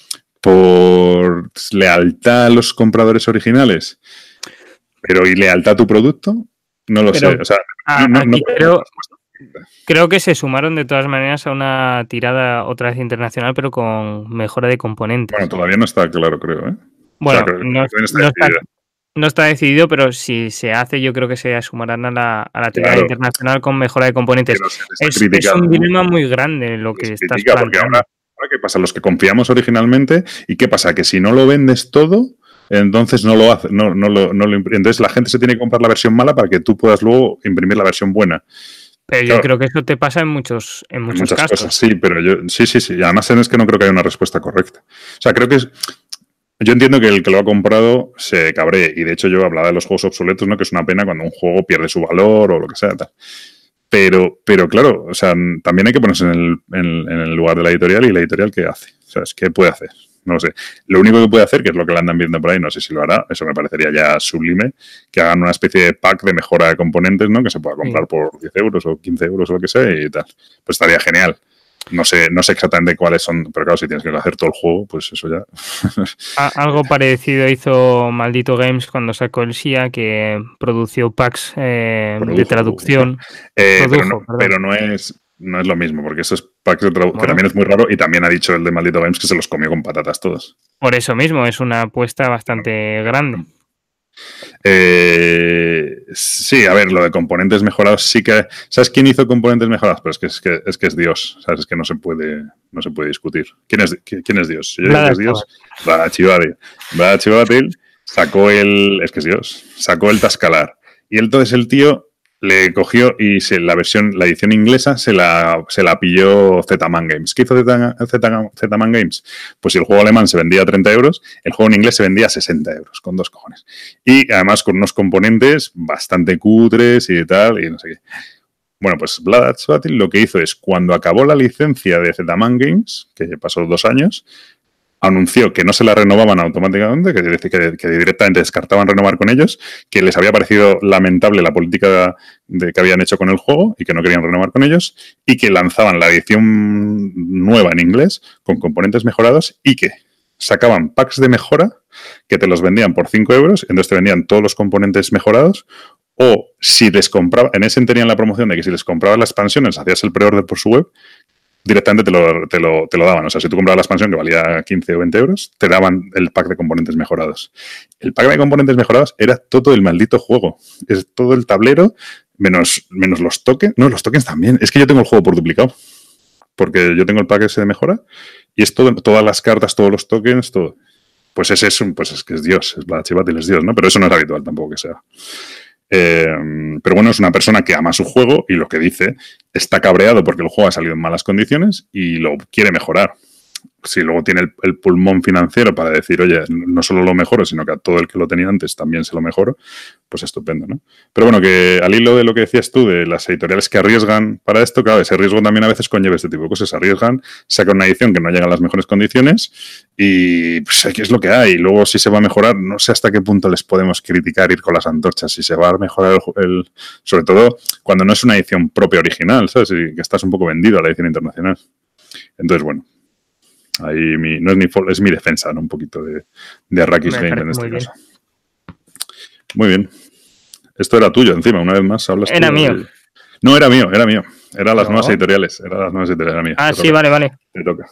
¿Por lealtad a los compradores originales? ¿Pero y lealtad a tu producto? No lo Pero, sé. O sea, a, no, no, no creo, creo que se sumaron de todas maneras a una tirada otra vez internacional, pero con mejora de componentes. Bueno, todavía no está claro, creo, ¿eh? Bueno, o sea, creo, no, no, está, no, está, no está decidido, pero si se hace, yo creo que se sumarán a la, a la tirada claro. internacional con mejora de componentes. Es, es un dilema muy grande lo que estás planteando. Porque ahora, ahora, ¿qué pasa? Los que confiamos originalmente, ¿y qué pasa? Que si no lo vendes todo, entonces no lo hace, no, no lo, no lo entonces la gente se tiene que comprar la versión mala para que tú puedas luego imprimir la versión buena. Pero claro, yo creo que eso te pasa en muchos, en muchos muchas casos. Cosas, sí, pero yo, sí, sí, sí. Y además es que no creo que haya una respuesta correcta. O sea, creo que es, yo entiendo que el que lo ha comprado se cabree. Y de hecho yo hablaba de los juegos obsoletos, ¿no? Que es una pena cuando un juego pierde su valor o lo que sea, tal. Pero, pero claro, o sea, también hay que ponerse en el, en, en el lugar de la editorial y la editorial qué hace. O sea, ¿qué puede hacer? No lo sé. Lo único que puede hacer, que es lo que le andan viendo por ahí, no sé si lo hará, eso me parecería ya sublime, que hagan una especie de pack de mejora de componentes, ¿no? Que se pueda comprar sí. por diez euros o quince euros o lo que sea y tal. Pues estaría genial. No sé, no sé exactamente cuáles son, pero claro, si tienes que hacer todo el juego, pues eso ya. Algo parecido hizo Maldito Games cuando sacó el S I A, que produció packs eh, Produjo, de traducción. Eh, Produjo, pero, no, pero no es... No es lo mismo, porque eso es packs de traducción, bueno. que también es muy raro, y también ha dicho el de Maldito Games que se los comió con patatas todos. Por eso mismo, es una apuesta bastante grande. Eh, sí, a ver, lo de componentes mejorados sí que... ¿Sabes quién hizo componentes mejorados? Pero es que es, que, es, que es Dios, ¿sabes? Es que no se puede, no se puede discutir. ¿Quién es, quién es Dios? Si yo digo que es Dios, Brad Chivatil. Brad Chivatil sacó el... Es que es Dios. Sacó el Tascalar. Y entonces el tío... le cogió y se, la versión, la edición inglesa se la, se la pilló Z-Man Games. ¿Qué hizo Z-Man Games? Pues si el juego alemán se vendía a treinta euros, el juego en inglés se vendía a sesenta euros, con dos cojones. Y además con unos componentes bastante cutres y tal, y no sé qué. Bueno, pues Blood Battle lo que hizo es, cuando acabó la licencia de Z-Man Games, que pasó dos años, anunció que no se la renovaban automáticamente, que, que, que directamente descartaban renovar con ellos, que les había parecido lamentable la política de, que habían hecho con el juego y que no querían renovar con ellos, y que lanzaban la edición nueva en inglés con componentes mejorados y que sacaban packs de mejora que te los vendían por cinco euros, entonces te vendían todos los componentes mejorados, o si les compraba, en ese tenían la promoción de que si les comprabas las expansiones, hacías el pre-order por su web, directamente te lo, te, lo, te lo daban. O sea, si tú comprabas la expansión que valía quince o veinte euros, te daban el pack de componentes mejorados. El pack de componentes mejorados era todo el maldito juego. Es todo el tablero, menos, menos los tokens. No, los tokens también. Es que yo tengo el juego por duplicado. Porque yo tengo el pack ese de mejora y es todo, todas las cartas, todos los tokens, todo. Pues ese es un, pues es que es Dios. Es Blood Battle, es Dios, ¿no? Pero eso no es habitual tampoco que sea. Eh, pero bueno, es una persona que ama su juego y lo que dice, está cabreado porque el juego ha salido en malas condiciones y lo quiere mejorar. Si luego tiene el, el pulmón financiero para decir, oye, no solo lo mejoro, sino que a todo el que lo tenía antes también se lo mejoro, pues estupendo, ¿no? Pero bueno, que al hilo de lo que decías tú, de las editoriales que arriesgan para esto, claro, ese riesgo también a veces conlleva este tipo de cosas. Arriesgan, sacan una edición que no llega a las mejores condiciones y pues aquí es lo que hay. Y luego si se va a mejorar, no sé hasta qué punto les podemos criticar, ir con las antorchas, si se va a mejorar el, el sobre todo cuando no es una edición propia original, ¿sabes? Y que estás un poco vendido a la edición internacional. Entonces, bueno. Ahí mi, no es mi es mi defensa, ¿no? Un poquito de, de Arrakis Game en este muy caso. Bien. Muy bien. Esto era tuyo encima, una vez más hablas Era tú mío. De... No, era mío, era mío. Era las no. nuevas editoriales. Era las nuevas editoriales, era mío. Ah, Te sí, toca. vale, vale. Te toca.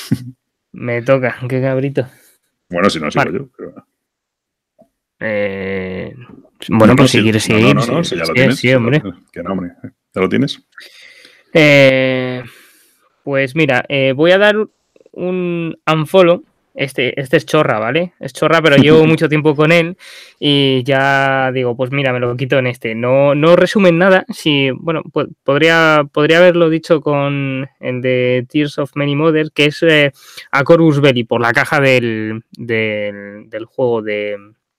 Me toca, qué cabrito. Bueno, si no sigo vale. yo. Pero... Eh... Bueno, no, pues no, si sí, quieres seguir. No, no, no, sí, si ya lo sí, tienes. Sí, hombre. ¿Qué nombre? ¿Ya lo tienes? Eh... Pues mira, eh, voy a dar un unfollow. Este, este es chorra, ¿vale? Es chorra, pero llevo mucho tiempo con él y ya digo, pues mira, me lo quito en este. No, no resumen nada. Si, bueno, pues podría, podría haberlo dicho con el de Tears of Many Mothers, que es eh, a Corvus Belli, por la caja del, del, del juego de...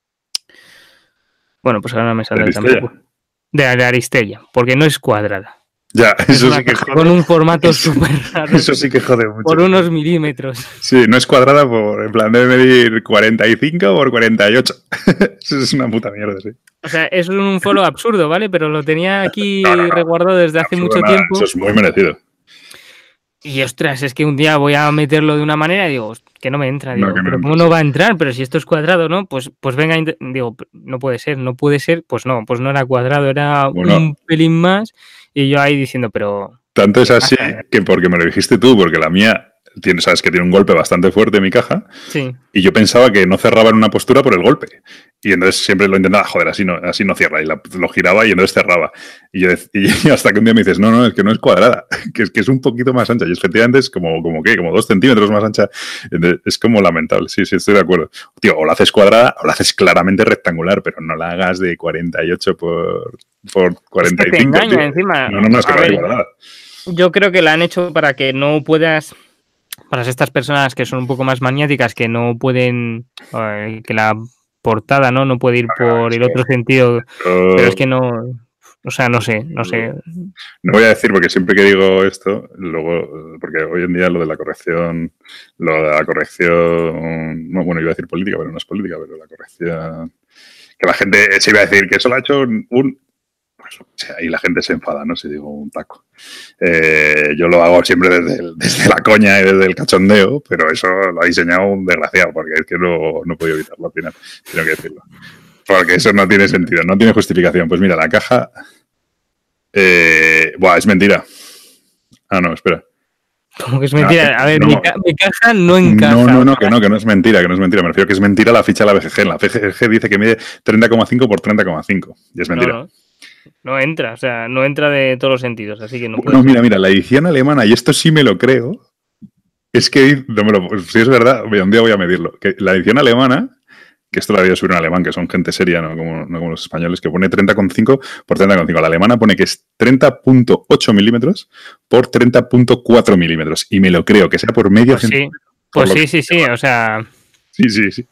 Bueno, pues ahora no me sale tampoco. De, de Aristella, porque no es cuadrada. Ya, eso sí que jode. Con un formato súper raro. Eso sí que jode mucho. Por unos milímetros. Sí, no es cuadrada por, en plan, debe medir cuarenta y cinco por cuarenta y ocho. Eso es una puta mierda, sí. O sea, es un follow absurdo, ¿vale? Pero lo tenía aquí no, no, no. resguardado desde hace mucho nada. tiempo. Eso es muy merecido. Y ostras, es que un día voy a meterlo de una manera y digo, que no me entra. Digo, no, pero ¿cómo no va a entrar? Pero si esto es cuadrado, ¿no? Pues, pues venga, digo, no puede ser, no puede ser. Pues no, pues no era cuadrado, era bueno, un pelín más. Y yo ahí diciendo, pero... Tanto es así que porque me lo dijiste tú, porque la mía, tiene, sabes que tiene un golpe bastante fuerte en mi caja. Sí. Y yo pensaba que no cerraba en una postura por el golpe. Y entonces siempre lo intentaba, joder, así no, así no cierra. Y la, lo giraba y entonces cerraba. Y, yo, y hasta que un día me dices, no, no, es que no es cuadrada, que es que es un poquito más ancha. Y efectivamente es como, como ¿qué? Como dos centímetros más ancha. Entonces, es como lamentable. Sí, sí, estoy de acuerdo. Tío, o la haces cuadrada o la haces claramente rectangular, pero no la hagas de cuarenta y ocho por, por cuarenta y cinco. Es que te engaña, encima. No, no, no, es que no es cuadrada. Yo creo que la han hecho para que no puedas... Para estas personas que son un poco más maniáticas, que no pueden... Eh, que la portada no no puede ir por el otro sentido, uh, pero es que no... O sea, no sé, no sé. No voy a decir, porque siempre que digo esto, luego... Porque hoy en día lo de la corrección... Lo de la corrección... No, bueno, iba a decir política, pero no es política, pero la corrección... Que la gente se iba a decir que eso lo ha hecho un... Pues, o sea, y la gente se enfada, ¿no? Si digo un taco. Eh, yo lo hago siempre desde, el, desde la coña y desde el cachondeo, pero eso lo ha diseñado un desgraciado, porque es que no, no he podido evitarlo al final, tengo que decirlo. Porque eso no tiene sentido, no tiene justificación. Pues mira, la caja... Eh, buah, es mentira. Ah, no, espera. ¿Cómo que es mentira? Ah, a ver, no, mi, ca mi caja no encaja. No, no, no, que no, que no es mentira, que no es mentira. Me refiero que es mentira la ficha de la B G G. La B G G dice que mide treinta coma cinco por treinta coma cinco. Y es mentira. No, no. No entra, o sea, no entra de todos los sentidos, así que no puede No, mira, mira, la edición alemana, y esto sí me lo creo, es que, no me lo, si es verdad, un día voy a medirlo, que la edición alemana que esto lo había subido un alemán, que son gente seria, no como, no como los españoles, que pone treinta coma cinco por treinta coma cinco. La alemana pone que es treinta coma ocho milímetros por treinta coma cuatro milímetros. Y me lo creo, que sea por medio Pues sí, centímetro. pues sí, sí, sí, o sea... Sí, sí, sí.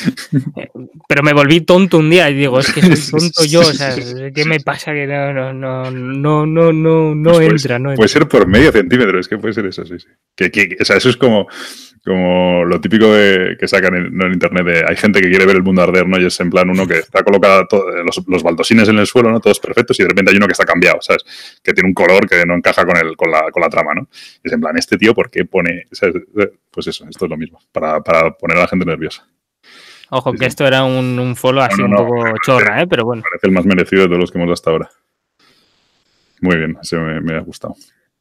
Pero me volví tonto un día y digo, es que soy tonto yo, o sea, ¿qué me pasa? Que no, no, no, no, no, no, no pues entra, pues, no entra. Puede ser por medio centímetro, es que puede ser eso, sí, sí. Que, que, o sea, eso es como, como lo típico de, que sacan en, ¿no? en internet de hay gente que quiere ver el mundo arder, ¿no? Y es en plan uno que está colocado todo, los, los baldosines en el suelo, ¿no? Todos perfectos, y de repente hay uno que está cambiado, ¿sabes? Que tiene un color que no encaja con, el, con, la, con la trama, ¿no? Y es en plan, este tío, ¿por qué pone? ¿Sabes? Pues eso, esto es lo mismo, para, para poner a la gente nerviosa. Ojo, Sí, que sí. esto era un, un follow así no, no, un poco no, chorra, parece, ¿eh? Pero bueno. Parece el más merecido de todos los que hemos dado hasta ahora. Muy bien, ese me, me ha gustado.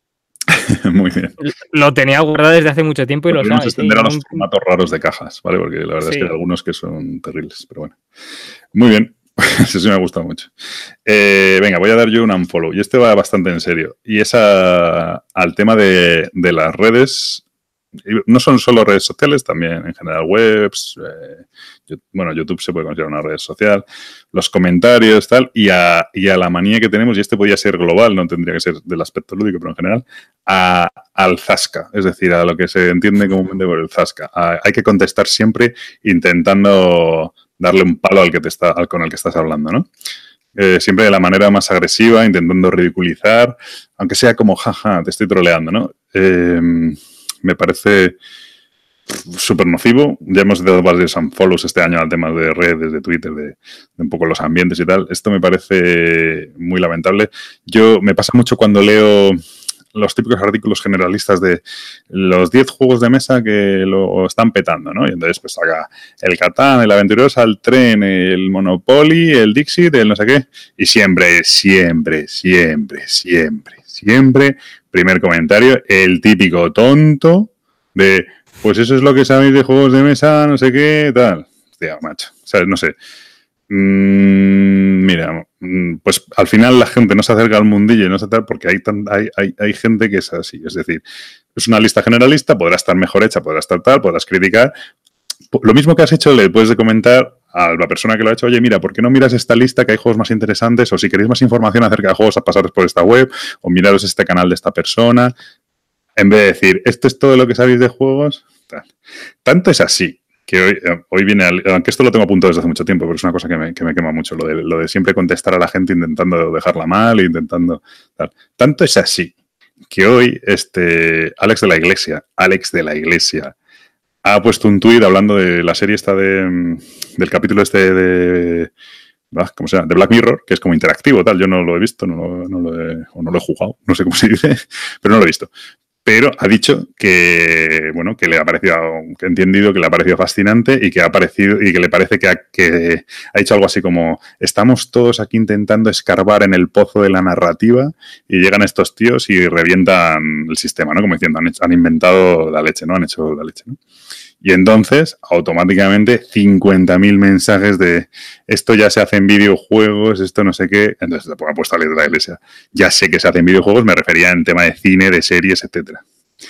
Muy bien. Lo tenía guardado desde hace mucho tiempo y Nos lo sabes. extender ¿eh? a los No... formatos raros de cajas, ¿vale? Porque la verdad sí. es que hay algunos que son terribles, pero bueno. Muy bien, eso sí me ha gustado mucho. Eh, venga, voy a dar yo un unfollow. Y este va bastante en serio. Y es a, al tema de, de las redes. No son solo redes sociales, también en general webs, eh, yo, bueno, YouTube se puede considerar una red social, los comentarios, tal, y a, y a la manía que tenemos, y este podría ser global, no tendría que ser del aspecto lúdico, pero en general, a, al zasca, es decir, a lo que se entiende comúnmente por el zasca. A, hay que contestar siempre intentando darle un palo al que te está, al, con el que estás hablando, ¿no? Eh, siempre de la manera más agresiva, intentando ridiculizar, aunque sea como, jaja, te estoy troleando, ¿no? Eh, me parece súper nocivo. Ya hemos dado varios unfollows este año al tema de redes, de Twitter, de, de un poco los ambientes y tal. Esto me parece muy lamentable. Yo me pasa mucho cuando leo los típicos artículos generalistas de los diez juegos de mesa que lo están petando, ¿no? Y entonces pues saca el Catán, el Aventurosa, el Tren, el Monopoly, el Dixit, el no sé qué. Y siempre, siempre, siempre, siempre, siempre, primer comentario, el típico tonto de, pues eso es lo que sabéis de juegos de mesa, no sé qué, tal. Hostia, macho. O sea, no sé. Mm, mira, pues al final la gente no se acerca al mundillo y no se tal porque hay, tan, hay, hay, hay gente que es así. Es decir, es una lista generalista, podrá estar mejor hecha, podrá estar tal, podrás criticar. Lo mismo que has hecho le puedes comentar a la persona que lo ha hecho, oye, mira, ¿por qué no miras esta lista que hay juegos más interesantes? O si queréis más información acerca de juegos, a pasaros por esta web, o miraros este canal de esta persona. En vez de decir, esto es todo lo que sabéis de juegos, tal. Tanto es así que hoy, hoy viene, al, aunque esto lo tengo apuntado desde hace mucho tiempo, pero es una cosa que me, que me quema mucho, lo de, lo de siempre contestar a la gente intentando dejarla mal, intentando tal. Tanto es así que hoy este Alex de la Iglesia, Alex de la Iglesia, ha puesto un tuit hablando de la serie esta de, del capítulo este de, ¿cómo se llama? De Black Mirror, que es como interactivo, tal. Yo no lo he visto, no lo, no lo he, o no lo he jugado, no sé cómo se dice, pero no lo he visto. Pero ha dicho que, bueno, que le ha parecido, que ha entendido que le ha parecido fascinante y que ha parecido, y que le parece que ha, que ha dicho algo así como, estamos todos aquí intentando escarbar en el pozo de la narrativa y llegan estos tíos y revientan el sistema, ¿no? Como diciendo, han, hecho, han inventado la leche, ¿no? Han hecho la leche, ¿no? Y entonces, automáticamente, cincuenta mil mensajes de esto ya se hace en videojuegos, esto no sé qué. Entonces, le pongo puesta a leer de la Iglesia. Ya sé que se hace en videojuegos, me refería en tema de cine, de series, etcétera.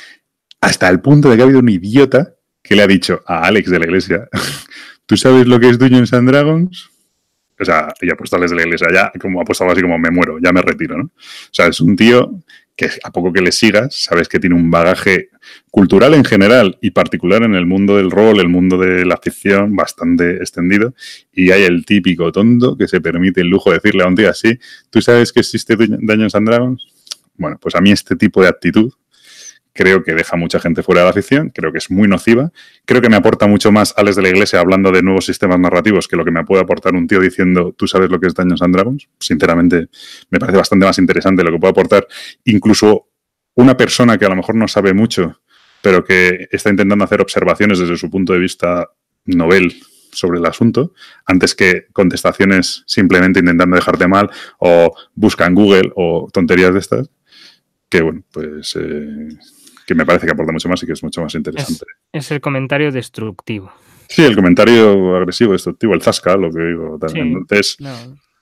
Hasta el punto de que ha habido un idiota que le ha dicho a Alex de la Iglesia, ¿tú sabes lo que es Dungeons and Dragons? O sea, y ha puesto a Alex de la Iglesia ya, como ha puesto algo así como me muero, ya me retiro, ¿no? O sea, es un tío que a poco que le sigas, sabes que tiene un bagaje cultural en general y particular en el mundo del rol, el mundo de la ficción bastante extendido, y hay el típico tonto que se permite el lujo de decirle a un tío así, ¿tú sabes que existe Dungeons and Dragons? Bueno, pues a mí este tipo de actitud creo que deja mucha gente fuera de la ficción, creo que es muy nociva, creo que me aporta mucho más Alex de la Iglesia hablando de nuevos sistemas narrativos que lo que me puede aportar un tío diciendo, ¿tú sabes lo que es Dungeons and Dragons? Sinceramente, me parece bastante más interesante lo que puede aportar incluso una persona que a lo mejor no sabe mucho, pero que está intentando hacer observaciones desde su punto de vista novel sobre el asunto, antes que contestaciones simplemente intentando dejarte mal o busca en Google o tonterías de estas, que bueno, pues... Eh, que me parece que aporta mucho más y que es mucho más interesante. Es, es el comentario destructivo. Sí, el comentario agresivo, destructivo, el zasca, lo que digo. Tal. Sí, Entonces, no.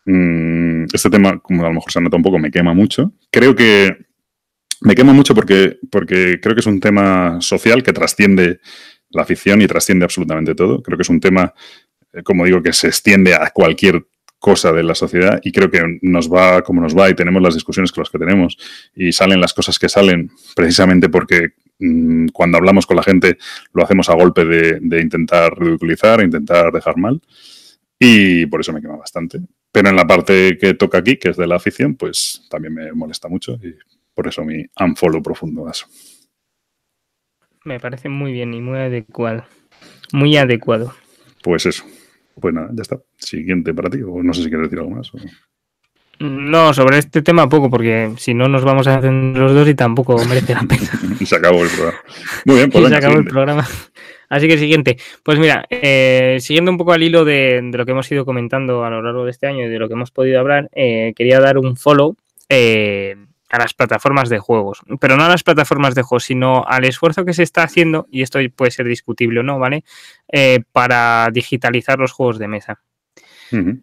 mmm, este tema, como a lo mejor se nota un poco, me quema mucho. Creo que me quema mucho porque, porque creo que es un tema social que trasciende la ficción y trasciende absolutamente todo. Creo que es un tema como digo, que se extiende a cualquier cosa de la sociedad y creo que nos va como nos va y tenemos las discusiones que las que tenemos y salen las cosas que salen precisamente porque mmm, cuando hablamos con la gente lo hacemos a golpe de, de intentar ridiculizar, intentar dejar mal y por eso me quema bastante. Pero en la parte que toca aquí, que es de la afición, pues también me molesta mucho y por eso mi unfollow profundo a eso. Me parece muy bien y muy adecuado. Muy adecuado. Pues eso. Pues nada, ya está. Siguiente para ti, o no sé si quieres decir algo más. O... No, sobre este tema poco, porque si no nos vamos a hacer los dos y tampoco merece la pena. Y se acabó el programa. Muy bien, pues y venga, se acabó siguiente. el programa. Así que siguiente. Pues mira, eh, siguiendo un poco al hilo de, de lo que hemos ido comentando a lo largo de este año y de lo que hemos podido hablar, eh, quería dar un follow eh, a las plataformas de juegos. Pero no a las plataformas de juegos, sino al esfuerzo que se está haciendo, y esto puede ser discutible o no, ¿vale? Eh, para digitalizar los juegos de mesa. Uh-huh.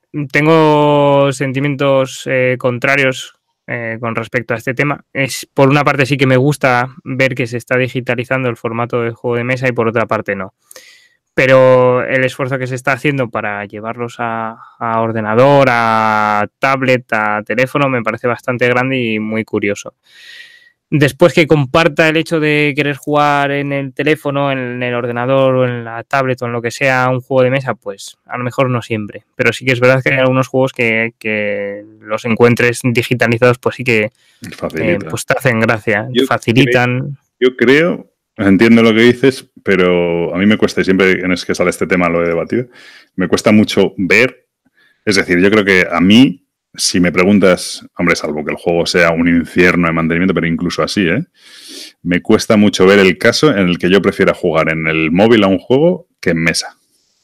Tengo sentimientos eh, contrarios eh, con respecto a este tema. Es, por una parte sí que me gusta ver que se está digitalizando el formato de juego de mesa y por otra parte no. Pero el esfuerzo que se está haciendo para llevarlos a, a ordenador, a tablet, a teléfono, me parece bastante grande y muy curioso. Después que comparta el hecho de querer jugar en el teléfono, en el ordenador o en la tablet o en lo que sea un juego de mesa, pues a lo mejor no siempre. Pero sí que es verdad que hay algunos juegos que, que los encuentres digitalizados pues sí que eh, pues te hacen gracia, yo facilitan. Creo, yo creo, entiendo lo que dices, pero a mí me cuesta, y siempre en es que sale este tema lo he debatido, me cuesta mucho ver, es decir, yo creo que a mí si me preguntas, hombre, salvo que el juego sea un infierno de mantenimiento, pero incluso así, ¿eh? Me cuesta mucho ver el caso en el que yo prefiera jugar en el móvil a un juego que en mesa.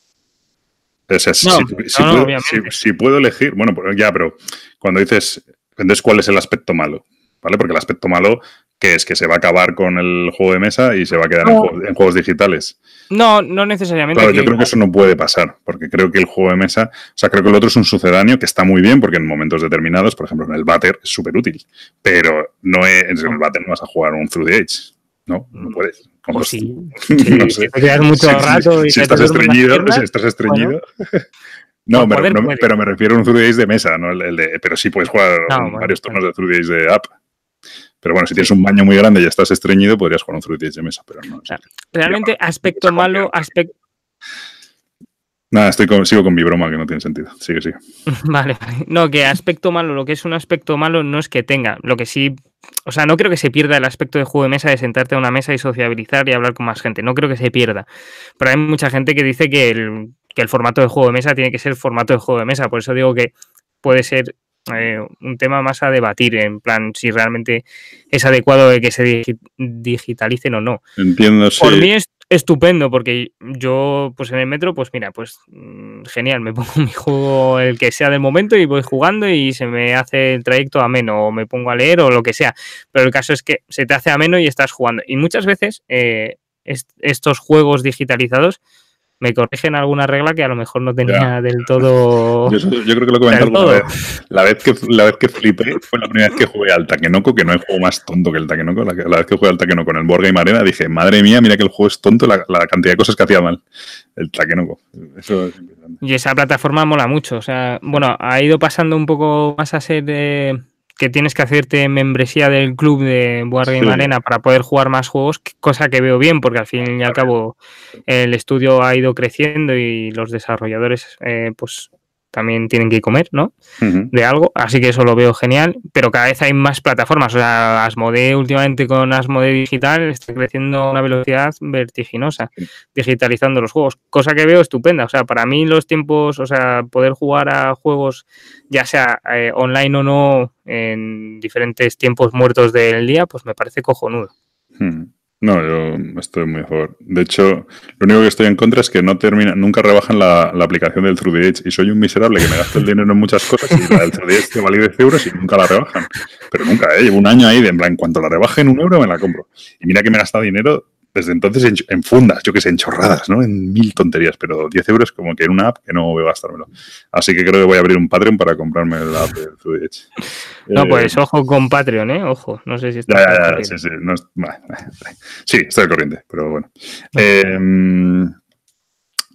O sea, no, si, no, si, no, puedo, si, si puedo elegir, bueno, ya, pero cuando dices, entonces, ¿cuál es el aspecto malo? ¿Vale? Porque el aspecto malo, que es que se va a acabar con el juego de mesa y se va a quedar no. en, juegos, en juegos digitales. No, no necesariamente. Claro, yo creo que eso no puede pasar, porque creo que el juego de mesa, o sea, creo que el otro es un sucedáneo que está muy bien, porque en momentos determinados, por ejemplo, en el Batter es súper útil, pero no es, en el Batter no vas a jugar un Through the Age, ¿no? No puedes. O los, sí, sí, no sé. Si te quedas mucho si, rato si, y si, estás estreñido, piernas, si estás estreñido, bueno. No, pero, poder, no pero me refiero a un Through the Age de mesa, ¿no? El, el de, pero sí puedes jugar no, bueno, varios turnos de Through the Age de app. Pero bueno, si tienes un baño muy grande y estás estreñido, podrías jugar un Through the Age de mesa, pero no. Claro. Realmente, aspecto malo, aspecto... Nada, estoy con, sigo con mi broma que no tiene sentido. Sigue, sigue. Vale, no, que aspecto malo, lo que es un aspecto malo no es que tenga, lo que sí, o sea, no creo que se pierda el aspecto de juego de mesa de sentarte a una mesa y sociabilizar y hablar con más gente, no creo que se pierda, pero hay mucha gente que dice que el, que el formato de juego de mesa tiene que ser formato de juego de mesa, por eso digo que puede ser eh, un tema más a debatir, en plan, si realmente es adecuado de que se digi- digitalicen o no. Entiendo, sí. Por mí es estupendo, porque yo, pues en el metro, pues mira, pues genial, me pongo mi juego, el que sea del momento, y voy jugando y se me hace el trayecto ameno, o me pongo a leer o lo que sea, pero el caso es que se te hace ameno y estás jugando. Y muchas veces eh, est- estos juegos digitalizados me corrigen alguna regla que a lo mejor no tenía ya. del todo... Yo, yo creo que lo comenté alguna vez. La vez, que, la vez que flipé fue la primera vez que jugué al Takenoko, que no hay juego más tonto que el Takenoko. La, la vez que jugué al Takenoko en el Board Game Arena dije, madre mía, mira que el juego es tonto, la, la cantidad de cosas que hacía mal. El Takenoko. Eso es importante. Y esa plataforma mola mucho. O sea, bueno, ha ido pasando un poco más a ser... Eh... que tienes que hacerte membresía del club de Board Game sí. Arena para poder jugar más juegos, cosa que veo bien, porque al fin y al cabo el estudio ha ido creciendo y los desarrolladores eh, pues también tienen que comer, ¿no? Uh-huh. De algo, así que eso lo veo genial, pero cada vez hay más plataformas, o sea, Asmodee últimamente con Asmodee Digital está creciendo a una velocidad vertiginosa, digitalizando los juegos, cosa que veo estupenda, o sea, para mí los tiempos, o sea, poder jugar a juegos, ya sea eh, online o no, en diferentes tiempos muertos del día, pues me parece cojonudo. Uh-huh. No, yo estoy muy a favor. De hecho, lo único que estoy en contra es que no termina, nunca rebajan la, la aplicación del Through the Age y soy un miserable que me gasto el dinero en muchas cosas y la del Through the Age te vale diez euros y nunca la rebajan. Pero nunca, ¿eh? Llevo un año ahí de en plan, en cuanto la rebajen un euro me la compro. Y mira que me he gastado dinero desde entonces en, en fundas, yo que sé, en chorradas, ¿no? En mil tonterías, pero diez euros como que en una app que no voy a gastármelo. Así que creo que voy a abrir un Patreon para comprarme la app del Through the Age. No, pues eh, ojo con Patreon, ¿eh? Ojo, no sé si está... Ya, ya, ya, sí, sí, no es, sí, estoy al corriente, pero bueno. Eh,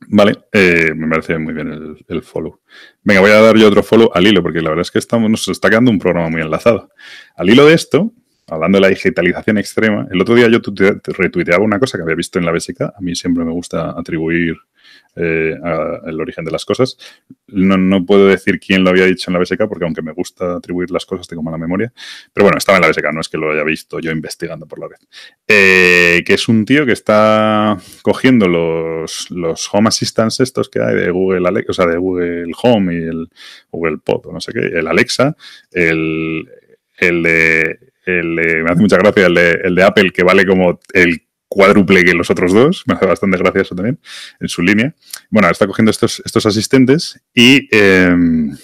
Vale, eh, me parece muy bien el, el follow. Venga, voy a dar yo otro follow al hilo, porque la verdad es que estamos, nos está quedando un programa muy enlazado. Al hilo de esto, hablando de la digitalización extrema, el otro día yo retuiteaba una cosa que había visto en la B S K. A mí siempre me gusta atribuir eh, a, el origen de las cosas. No, no puedo decir quién lo había dicho en la B S K, porque aunque me gusta atribuir las cosas, tengo mala memoria. Pero bueno, estaba en la B S K, no es que lo haya visto yo investigando por la red. Eh, que es un tío que está cogiendo los, los Home Assistants estos que hay de Google Alexa, o sea, de Google Home y el Google Pod, o no sé qué, el Alexa, el, el de... El, eh, me hace mucha gracia el de, el de Apple, que vale como el cuádruple que los otros dos. Me hace bastante gracia eso también, en su línea. Bueno, está cogiendo estos, estos asistentes y, eh,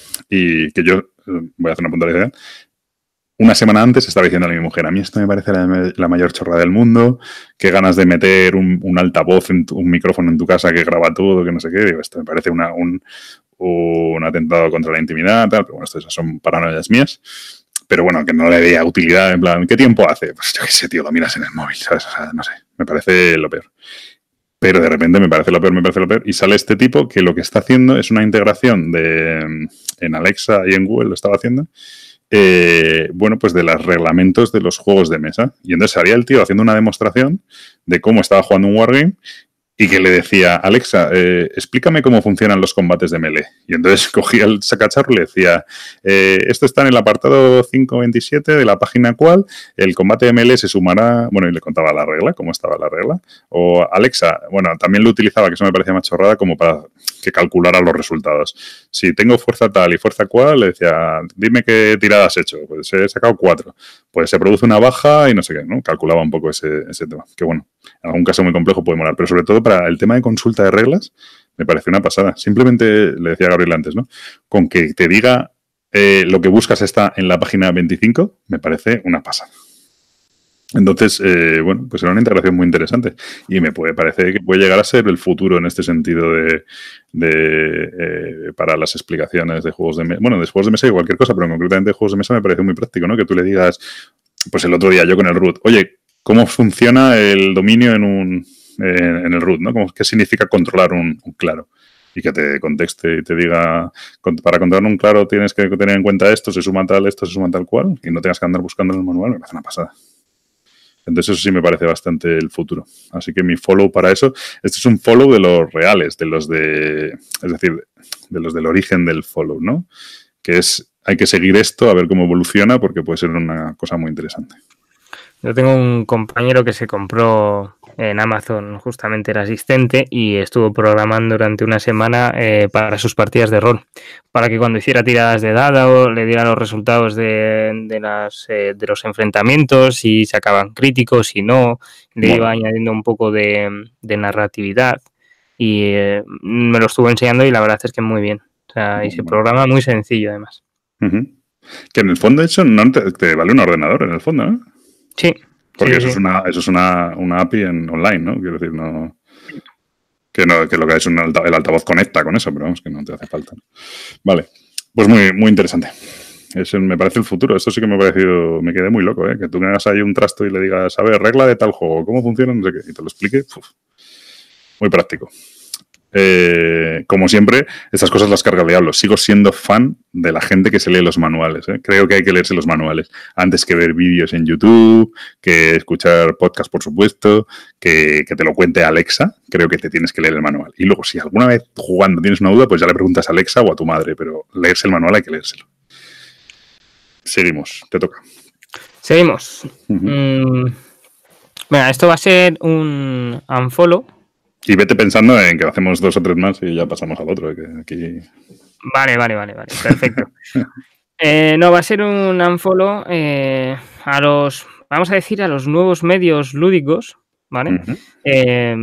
y que yo voy a hacer una puntualización. Una semana antes estaba diciendo a mi mujer, a mí esto me parece la, la mayor chorrada del mundo, qué ganas de meter un, un altavoz, en tu, un micrófono en tu casa que graba todo, que no sé qué. Digo, esto me parece una, un, un atentado contra la intimidad, tal. Pero bueno, estas son paranoias mías. Pero bueno, que no le veía utilidad, en plan, ¿qué tiempo hace? Pues yo qué sé, tío, lo miras en el móvil, ¿sabes? O sea, no sé, me parece lo peor. Pero de repente me parece lo peor, me parece lo peor. Y sale este tipo que lo que está haciendo es una integración de en Alexa y en Google, lo estaba haciendo, eh, bueno, pues de los reglamentos de los juegos de mesa. Y entonces salía el tío haciendo una demostración de cómo estaba jugando un Wargame y que le decía, Alexa, eh, explícame cómo funcionan los combates de melee. Y entonces cogía el sacacharro y le decía, eh, esto está en el apartado cinco veintisiete de la página cual, el combate de melee se sumará, bueno, y le contaba la regla, cómo estaba la regla. O Alexa, bueno, también lo utilizaba, que eso me parecía más chorrada, como para que calculara los resultados. Si tengo fuerza tal y fuerza cual, le decía, dime qué tirada has hecho. Pues he sacado cuatro. Pues se produce una baja y no sé qué, ¿no? Calculaba un poco ese, ese tema. Que bueno, en algún caso muy complejo puede molar, pero sobre todo para el tema de consulta de reglas me parece una pasada. Simplemente, le decía a Gabriel antes, ¿no? Con que te diga eh, lo que buscas está en la página veinticinco, me parece una pasada. Entonces, eh, bueno, pues era una integración muy interesante y me puede parecer que puede llegar a ser el futuro en este sentido de, de eh, para las explicaciones de juegos de mesa, bueno, de juegos de mesa y cualquier cosa, pero concretamente de juegos de mesa me parece muy práctico, ¿no? Que tú le digas, pues el otro día yo con el root, oye, ¿cómo funciona el dominio en un en, en el root, ¿no? ¿Qué significa controlar un, un claro? Y que te contexte y te diga, para controlar un claro tienes que tener en cuenta esto, se suma tal, esto se suma tal cual, y no tengas que andar buscando en el manual, me parece una pasada. Entonces eso sí me parece bastante el futuro. Así que mi follow para eso, este es un follow de los reales, de los de, es decir, de los del origen del follow, ¿no? Que es, hay que seguir esto a ver cómo evoluciona porque puede ser una cosa muy interesante. Yo tengo un compañero que se compró en Amazon justamente el asistente y estuvo programando durante una semana eh, para sus partidas de rol, para que cuando hiciera tiradas de dado le diera los resultados de, de, las, eh, de los enfrentamientos, si sacaban críticos, si no, le bueno. iba añadiendo un poco de, de narratividad y eh, me lo estuvo enseñando y la verdad es que muy bien. O sea, bueno, y se programa muy sencillo además. Uh-huh. Que en el fondo, de hecho, no te, te vale un ordenador en el fondo, ¿no? Sí. Porque sí, eso sí. es una eso es una, una A P I en online, ¿no? Quiero decir, no que, no, que lo que es un alta, el altavoz conecta con eso, pero vamos, que no te hace falta. Vale, pues muy, muy interesante. Eso me parece el futuro. Esto sí que me ha parecido, me quedé muy loco, ¿eh? Que tú me hagas ahí un trasto y le digas, a ver, regla de tal juego, ¿cómo funciona? No sé qué, y te lo explique. Uf, muy práctico. Eh, como siempre, estas cosas las carga el diablo. Sigo siendo fan de la gente que se lee los manuales, ¿eh? Creo que hay que leerse los manuales antes que ver vídeos en YouTube, que escuchar podcast, por supuesto, que, que te lo cuente Alexa. Creo que te tienes que leer el manual. Y luego, si alguna vez jugando tienes una duda, pues ya le preguntas a Alexa o a tu madre, pero leerse el manual hay que leérselo. Seguimos, te toca. Seguimos. Uh-huh. Mm, bueno, esto va a ser un unfollow. Y vete pensando en que hacemos dos o tres más y ya pasamos al otro. Que aquí... Vale, vale, vale, vale. Perfecto. eh, no, va a ser un unfollow eh, a los, vamos a decir, a los nuevos medios lúdicos, ¿vale? Uh-huh. Eh,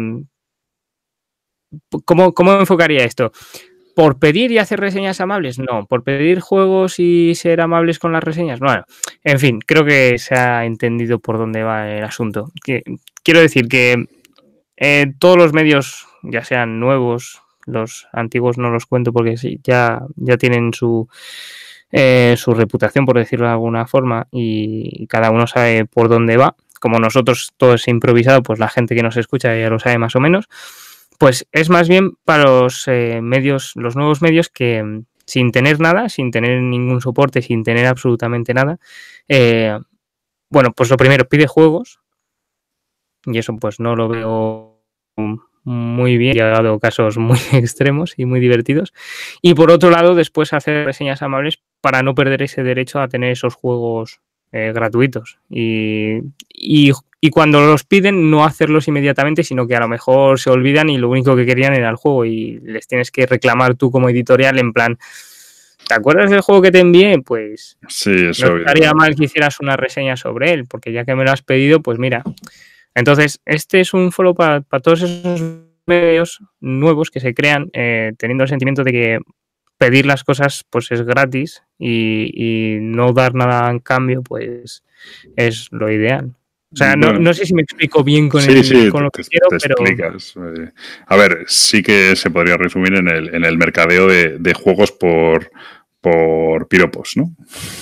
¿cómo, ¿Cómo enfocaría esto? ¿Por pedir y hacer reseñas amables? No. ¿Por pedir juegos y ser amables con las reseñas? Bueno, en fin, creo que se ha entendido por dónde va el asunto. Que, quiero decir que Eh, todos los medios, ya sean nuevos, los antiguos no los cuento porque sí, ya, ya tienen su, eh, su reputación, por decirlo de alguna forma, y cada uno sabe por dónde va. Como nosotros todo es improvisado, pues la gente que nos escucha ya lo sabe más o menos. pues es más bien para los eh, medios, los nuevos medios que sin tener nada, sin tener ningún soporte, sin tener absolutamente nada, eh, bueno, pues lo primero, pide juegos, y eso pues no lo veo muy bien, y ha dado casos muy extremos y muy divertidos. Y por otro lado, después hacer reseñas amables para no perder ese derecho a tener esos juegos eh, gratuitos. Y, y, y cuando los piden, no hacerlos inmediatamente, sino que a lo mejor se olvidan y lo único que querían era el juego y les tienes que reclamar tú como editorial en plan... ¿Te acuerdas del juego que te envié? Pues sí, eso no estaría mal que hicieras una reseña sobre él, porque ya que me lo has pedido, pues mira. Entonces, este es un follow para, para todos esos medios nuevos que se crean, eh, teniendo el sentimiento de que pedir las cosas pues es gratis y, y no dar nada en cambio, pues es lo ideal. O sea, bueno, no, no sé si me explico bien con, sí, el, sí, con lo te, que quiero, te pero... explicas. A ver, sí que se podría resumir en el, en el mercadeo de, de juegos por, por piropos, ¿no?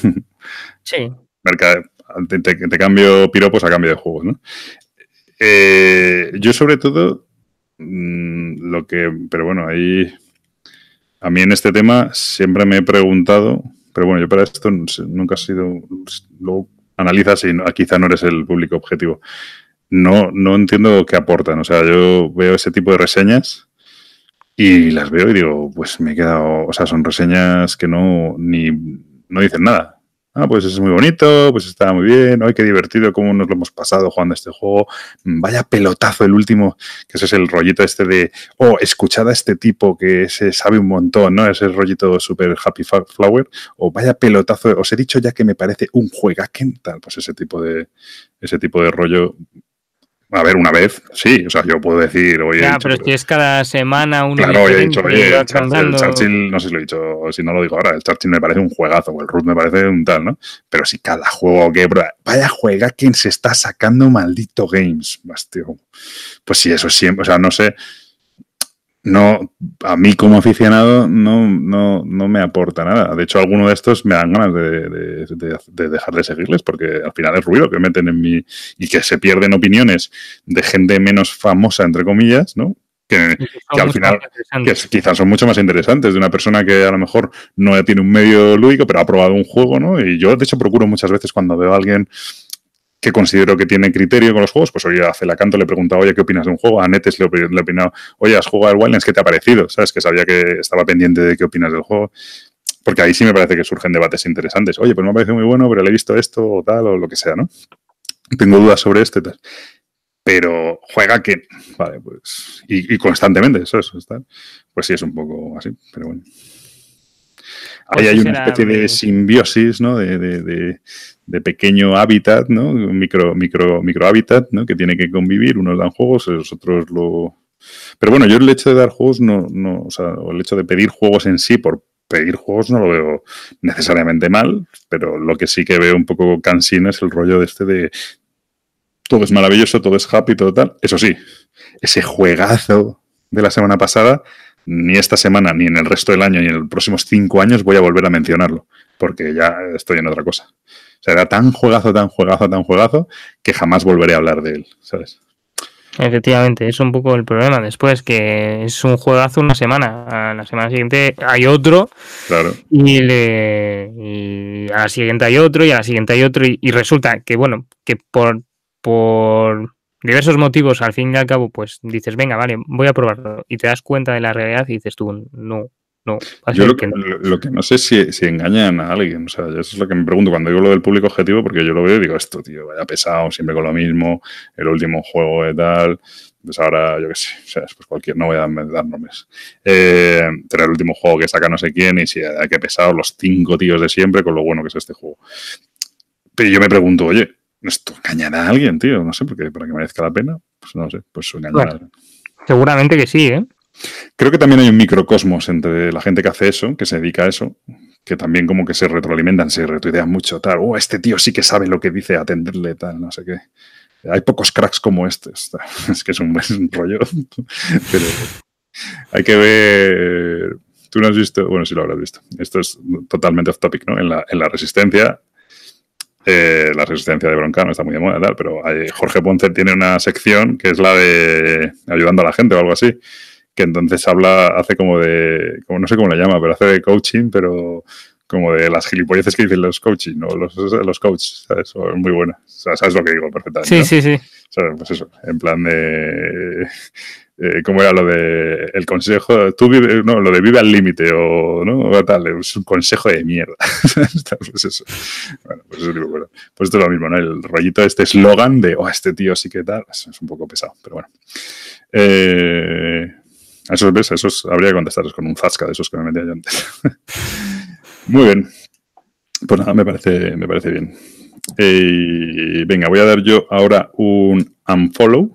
Sí. Mercade, te, te, te cambio piropos a cambio de juegos, ¿no? Eh, yo sobre todo, mmm, lo que... Pero bueno, ahí... A mí en este tema siempre me he preguntado, pero bueno, yo para esto nunca he sido... Luego analizas y no, quizá no eres el público objetivo. No, no entiendo qué aportan. O sea, yo veo ese tipo de reseñas y las veo y digo, pues me he quedado... O sea, son reseñas que no, ni, no dicen nada. Ah, pues es muy bonito, pues está muy bien, ¡ay, qué divertido cómo nos lo hemos pasado jugando este juego! Vaya pelotazo el último, que ese es el rollito este de, oh, escuchad a este tipo que se sabe un montón, ¿no? Ese rollito super happy flower, o vaya pelotazo, os he dicho ya que me parece un juegaken, tal, pues ese tipo de, ese tipo de rollo. A ver, una vez, sí, o sea, yo puedo decir, oye, Ya, he dicho, pero si es cada semana uno claro, hoy he dicho, diferente, oye, el vas Churchill, el mandando... Churchill, no sé si lo he dicho, si no lo digo ahora, el Churchill me parece un juegazo, o el Root me parece un tal, ¿no? Pero si cada juego que, vaya juega quien se está sacando maldito games, tío. Pues sí, eso siempre, o sea, no sé, no, a mí como aficionado no, no, no me aporta nada. De hecho, alguno de estos me dan ganas de, de, de, de dejar de seguirles porque al final es ruido que meten en mi... y que se pierden opiniones de gente menos famosa, entre comillas, ¿no? Que, que al final que quizás son mucho más interesantes de una persona que a lo mejor no tiene un medio lúdico, pero ha probado un juego, ¿no? Y yo, de hecho, procuro muchas veces cuando veo a alguien que considero que tiene criterio con los juegos, pues oye, a Celacanto le he preguntado, oye, ¿qué opinas de un juego? A Netes le he opinado, oye, ¿has jugado al Wildlands? ¿Qué te ha parecido? ¿Sabes? Que sabía que estaba pendiente de qué opinas del juego. Porque ahí sí me parece que surgen debates interesantes. Oye, pues me ha parecido muy bueno, pero le he visto esto o tal, o lo que sea, ¿no? Tengo dudas sobre esto y tal. Pero juega que... Vale, pues... Y, y constantemente, eso, eso está. Pues sí, es un poco así, pero bueno. Ahí pues hay una especie mi... de simbiosis, ¿no? De, de, de, de pequeño hábitat, ¿no? Micro, micro, micro hábitat, ¿no? Que tiene que convivir. Unos dan juegos, los otros lo... Pero bueno, yo el hecho de dar juegos, no, no, o sea, el hecho de pedir juegos en sí por pedir juegos no lo veo necesariamente mal, pero lo que sí que veo un poco cansino es el rollo de este de todo es maravilloso, todo es happy, todo tal. Eso sí, ese juegazo de la semana pasada, ni esta semana, ni en el resto del año, ni en los próximos cinco años voy a volver a mencionarlo, porque ya estoy en otra cosa. O sea, era tan juegazo, tan juegazo, tan juegazo, que jamás volveré a hablar de él, ¿sabes? Efectivamente, es un poco el problema después, que es un juegazo una semana, a la semana siguiente hay otro, claro. y, le, y a la siguiente hay otro, y a la siguiente hay otro, y, y resulta que, bueno, que por, por diversos motivos, al fin y al cabo, pues dices, venga, vale, voy a probarlo, y te das cuenta de la realidad y dices tú, no, no. Yo lo que, no. lo que no sé es si, si engañan a alguien, o sea, eso es lo que me pregunto cuando digo lo del público objetivo, porque yo lo veo y digo, esto, tío, vaya pesado, siempre con lo mismo, el último juego de tal, pues ahora, yo qué sé, o sea, pues cualquier, no voy a dar nombres, eh, pero el último juego que saca no sé quién y si hay que pesado los cinco tíos de siempre con lo bueno que es este juego. Pero yo me pregunto, oye, ¿esto engañará a alguien, tío? No sé, porque para que merezca la pena, pues no sé, pues engañará bueno, a alguien. Seguramente que sí, ¿eh? Creo que también hay un microcosmos entre la gente que hace eso, que se dedica a eso, que también como que se retroalimentan, se retuitean mucho, tal, oh, este tío sí que sabe lo que dice, atenderle, tal, no sé qué. Hay pocos cracks como este, es que es un buen rollo, pero hay que ver... Tú no has visto, bueno, sí lo habrás visto, esto es totalmente off topic, ¿no? En la, en la Resistencia Eh, la resistencia de Broncano está muy de moda y tal, pero hay, Jorge Ponce tiene una sección que es la de ayudando a la gente o algo así, que entonces habla, hace como de, como no sé cómo le llama, pero hace de coaching, pero como de las gilipolleces que dicen los coaching, ¿no? Los, los coaches, ¿sabes? Es muy buena. O sea, ¿sabes lo que digo perfectamente? Sí, ¿no? sí, sí. O sea, pues eso, en plan de... Eh, ¿Cómo era lo de el consejo? Tú vive, no, lo de vive al límite o no o tal, es un consejo de mierda. Pues eso. Bueno, pues eso digo, bueno, pues esto es lo mismo, ¿no? El rollito, este eslogan de oh, este tío sí que tal, es un poco pesado, pero bueno. Eh, a esos ves, a esos habría que contestarles con un zasca de esos que me metía yo antes. Muy bien. Pues nada, me parece, me parece bien. Eh, venga, voy a dar yo ahora un unfollow.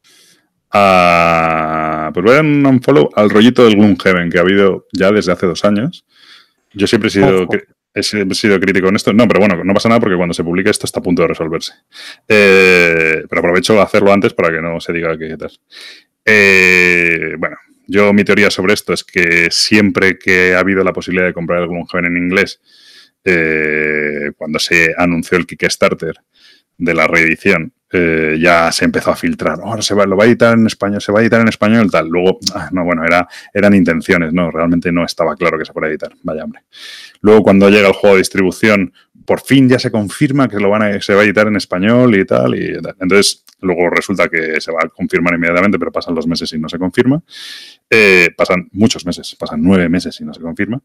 A, pues voy a dar un unfollow al rollito del Gloomhaven que ha habido ya desde hace dos años. Yo siempre he sido, he sido crítico en esto. No, pero bueno, no pasa nada porque cuando se publique esto está a punto de resolverse. Eh, pero aprovecho de hacerlo antes para que no se diga que tal. Eh, bueno, yo mi teoría sobre esto es que siempre que ha habido la posibilidad de comprar el Gloomhaven en inglés, eh, cuando se anunció el Kickstarter de la reedición, eh, ya se empezó a filtrar. Ahora oh, se va, lo va a editar en español, se va a editar en español, tal. Luego, ah, no, bueno, era, eran intenciones, no, realmente no estaba claro que se fuera a editar. Vaya hombre. Luego, cuando llega el juego de distribución, por fin ya se confirma que lo van a, se va a editar en español y tal, y tal. Entonces, luego resulta que se va a confirmar inmediatamente, pero pasan los meses y no se confirma. Eh, pasan muchos meses, pasan nueve meses y no se confirma.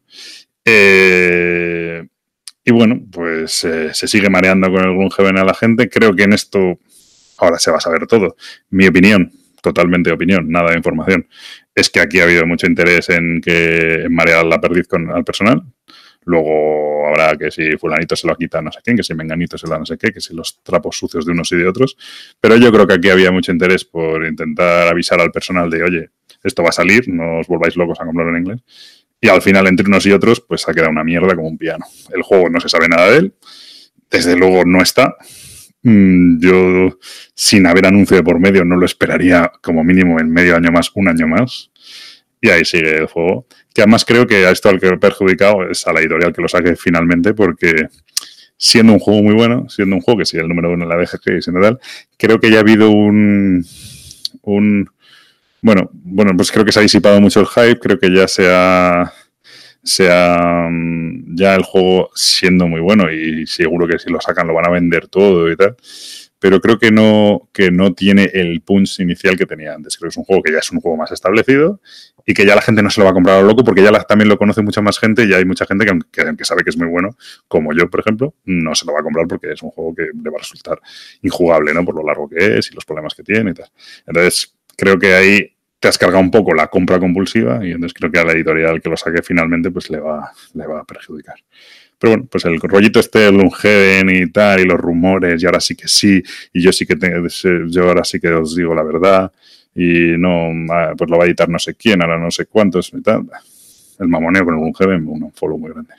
Eh, y bueno, pues eh, se sigue mareando con el Gloomhaven a la gente. Creo que en esto ahora se va a saber todo. Mi opinión, totalmente opinión, nada de información, es que aquí ha habido mucho interés en que en marear la perdiz con al personal. Luego habrá que si fulanito se lo quita no sé quién, que si menganito se lo no sé qué, que si los trapos sucios de unos y de otros. Pero yo creo que aquí había mucho interés por intentar avisar al personal de, oye, esto va a salir, no os volváis locos a comprarlo en inglés. Y al final, entre unos y otros, pues ha quedado una mierda como un piano. El juego no se sabe nada de él. Desde luego no está. Yo, sin haber anuncio de por medio, no lo esperaría como mínimo en medio año más, un año más. Y ahí sigue el juego. Que además creo que a esto al que he perjudicado es a la editorial que lo saque finalmente, porque siendo un juego muy bueno, siendo un juego que sigue el número uno en la B G G y siendo tal, creo que ya ha habido un... un bueno, bueno, pues creo que se ha disipado mucho el hype, creo que ya se ha... sea ya el juego siendo muy bueno y seguro que si lo sacan lo van a vender todo y tal, pero creo que no, que no tiene el punch inicial que tenía antes. Creo que es un juego que ya es un juego más establecido y que ya la gente no se lo va a comprar a lo loco porque ya la, también lo conoce mucha más gente y hay mucha gente que, que, que sabe que es muy bueno, como yo, por ejemplo, no se lo va a comprar porque es un juego que le va a resultar injugable, ¿no? Por lo largo que es y los problemas que tiene y tal. Entonces, creo que ahí te has cargado un poco la compra compulsiva y entonces creo que a la editorial que lo saque finalmente pues le va, le va a perjudicar. Pero bueno, pues el rollito este del Gloomhaven y tal, y los rumores, y ahora sí que sí, y yo sí que tengo, yo ahora sí que os digo la verdad, y no, pues lo va a editar no sé quién, ahora no sé cuántos y tal. El mamoneo con el Gloomhaven, un follow muy grande.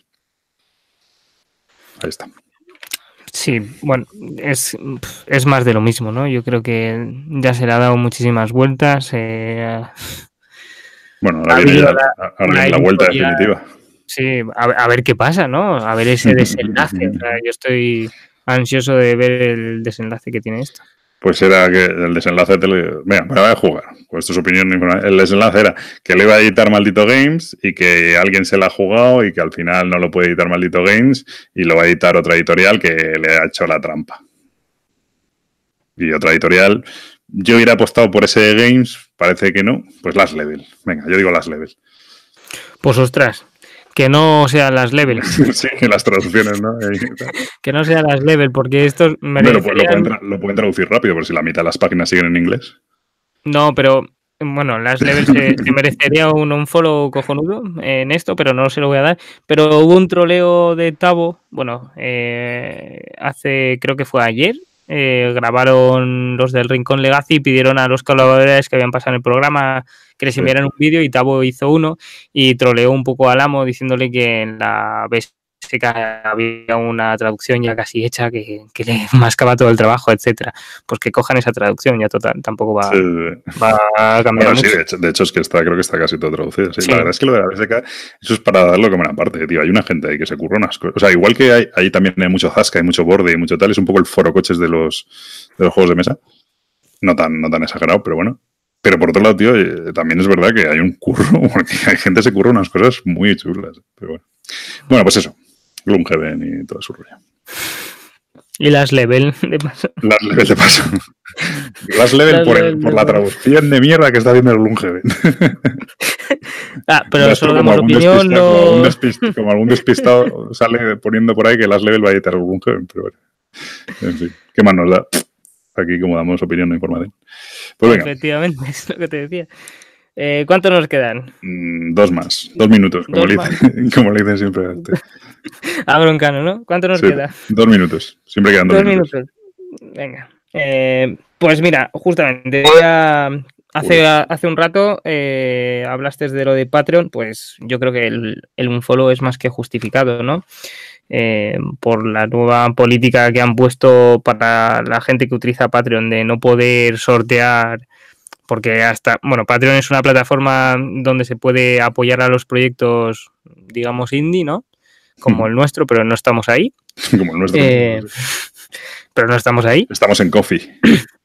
Ahí está. Sí, bueno, es, es más de lo mismo, ¿no? Yo creo que ya se le ha dado muchísimas vueltas. Eh, bueno, ahora viene la, la, ahora viene la vuelta definitiva. Sí, a, a ver qué pasa, ¿no? A ver ese desenlace. O sea, yo estoy ansioso de ver el desenlace que tiene esto. Pues era que el desenlace... Te lo... Venga, me voy a jugar. Pues esto es opinión. El desenlace era que le iba a editar Maldito Games y que alguien se la ha jugado y que al final no lo puede editar Maldito Games y lo va a editar otra editorial que le ha hecho la trampa. Y otra editorial... Yo hubiera apostado por ese de Games, parece que no. Pues Last Level. Venga, yo digo Last Level. Pues ostras... Que no sean las level. Sí, las traducciones, ¿no? Que no sean las level, porque estos merecerían... Bueno, pues lo, pueden tra- lo pueden traducir rápido, pero si la mitad de las páginas siguen en inglés. No, pero bueno, las level se, se merecería un, un follow cojonudo en esto, pero no se lo voy a dar. Pero hubo un troleo de Tabo, bueno, eh, hace, creo que fue ayer, eh, grabaron los del Rincón Legacy y pidieron a los colaboradores que habían pasado en el programa que les enviaran un vídeo y Tabo hizo uno y troleó un poco al amo diciéndole que en la versión que había una traducción ya casi hecha que, que le mascaba todo el trabajo, etcétera. Pues que cojan esa traducción, ya total, tampoco va, sí. va a cambiar bueno, mucho. Sí, de hecho, de hecho es que está, creo que está casi todo traducido. Sí. Sí. La verdad es que lo de la B S K, eso es para darlo como una parte, tío. Hay una gente ahí que se curra unas cosas. O sea, igual que hay, hay también hay mucho Zasca, hay mucho borde y mucho tal, es un poco el foro coches de los, de los juegos de mesa. No tan, no tan exagerado, pero bueno. Pero por otro lado, tío, eh, también es verdad que hay un curro, porque hay gente que se curra unas cosas muy chulas. Pero bueno. Bueno, pues eso. Gloomhaven y todo su rollo. Y las level de paso. Las level de paso. Las level las por, level el, por la traducción de mierda que está haciendo el Gloomhaven. Ah, pero solo damos opinión, no... Como algún, despistado, como algún despistado sale poniendo por ahí que las level va a editar el Gloomhaven, pero bueno. En fin, ¿qué más nos da? Aquí como damos opinión, no información. Pues venga. Efectivamente, es lo que te decía. Eh, ¿Cuántos nos quedan? Mm, dos más, dos minutos, como, dos le, dicen, como le dicen siempre a este. A Broncano, ¿no? ¿Cuánto nos sí, queda? Dos minutos, siempre quedan dos, dos minutos. minutos. Venga. Eh, pues mira, justamente a, hace, a, hace un rato eh, hablaste de lo de Patreon, pues yo creo que el, el unfollow es más que justificado, ¿no? Eh, por la nueva política que han puesto para la gente que utiliza Patreon de no poder sortear, porque hasta, bueno, Patreon es una plataforma donde se puede apoyar a los proyectos, digamos, indie, ¿no? Como el nuestro, pero no estamos ahí. Como el nuestro. Eh, pero no estamos ahí. Estamos en Coffee.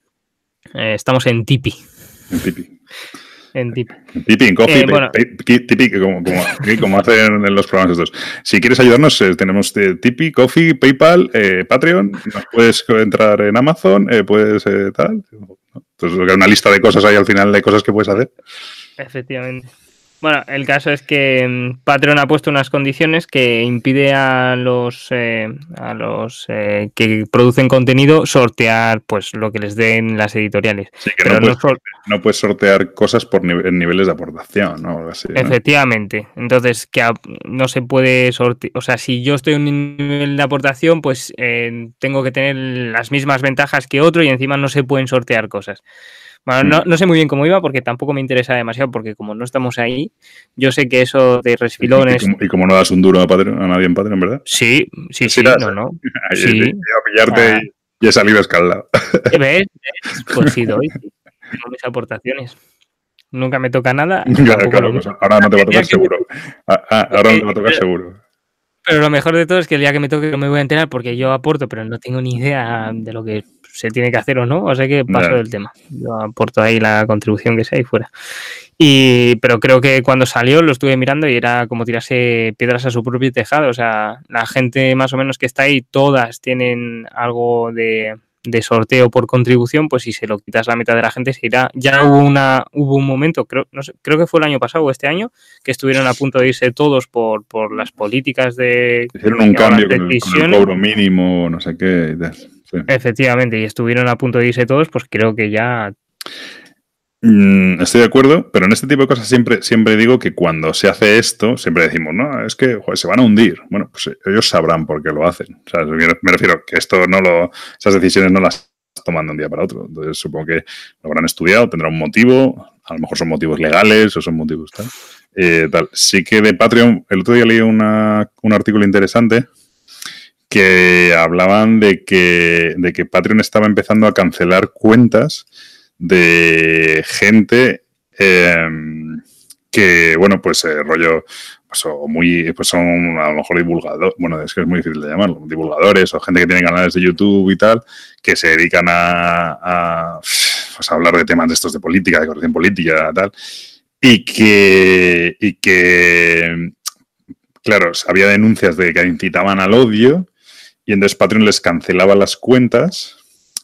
Eh, estamos en Tipeee. En Tipeee. En Tipeee. Tipeee, en Coffee, eh, bueno. Tipeee, como, como, como hacen en los programas estos. Si quieres ayudarnos, eh, tenemos Tipeee, Coffee, PayPal, eh, Patreon, nos puedes entrar en Amazon, eh, puedes eh, tal. Entonces, hay una lista de cosas ahí al final de cosas que puedes hacer. Efectivamente. Bueno, el caso es que Patreon ha puesto unas condiciones que impide a los eh, a los eh, que producen contenido sortear pues lo que les den las editoriales. Sí, que Pero no, puedes, no, sorte- no puedes sortear cosas por nive- niveles de aportación, ¿no? Algo así, ¿no? Efectivamente. Entonces, que a, no se puede sortear. O sea, si yo estoy en un nivel de aportación, pues eh, tengo que tener las mismas ventajas que otro y encima no se pueden sortear cosas. Bueno, no, no sé muy bien cómo iba porque tampoco me interesa demasiado porque como no estamos ahí, yo sé que eso de resfilones... ¿Y como, y como no das un duro a, Patreon, a nadie en Patreon, verdad? Sí, sí, sí, sí no, no. Ahí, sí. He ido a pillarte ah. y, y he salido escaldado. ¿Ves? ¿Ves? Pues sí doy. Tengo mis aportaciones. Nunca me toca nada. Claro, claro, pues ahora no te va a tocar seguro. Ah, ahora no te va a tocar seguro. Pero lo mejor de todo es que el día que me toque no me voy a enterar porque yo aporto, pero no tengo ni idea de lo que se tiene que hacer o no, o sea que paso yeah. del tema. Yo aporto ahí la contribución que sea y fuera. Y, pero creo que cuando salió lo estuve mirando y era como tirarse piedras a su propio tejado. O sea, la gente más o menos que está ahí, todas tienen algo de, de sorteo por contribución, pues si se lo quitas la mitad de la gente se irá. Ya hubo una hubo un momento, creo no sé, creo que fue el año pasado o este año, que estuvieron a punto de irse todos por, por las políticas de... Hicieron un cambio con el, con el cobro mínimo, no sé qué. Sí. Efectivamente, y estuvieron a punto de irse todos, pues creo que ya... Mm, estoy de acuerdo, pero en este tipo de cosas siempre, siempre digo que cuando se hace esto, siempre decimos, no, es que joder, se van a hundir. Bueno, pues ellos sabrán por qué lo hacen. O sea, me refiero que esto no lo, esas decisiones no las toman de un día para otro. Entonces supongo que lo habrán estudiado, tendrá un motivo, a lo mejor son motivos legales o son motivos tal. Eh, tal. Sí que de Patreon, el otro día leí una, un artículo interesante que hablaban de que, de que Patreon estaba empezando a cancelar cuentas de gente eh, que, bueno, pues eh, rollo, pues, o muy, pues son a lo mejor divulgadores, bueno, es que es muy difícil de llamarlo, divulgadores o gente que tiene canales de YouTube y tal, que se dedican a, a, pues, a hablar de temas de estos de política, de corrección política y tal, y que, y que, claro, había denuncias de que incitaban al odio y entonces Patreon les cancelaba las cuentas.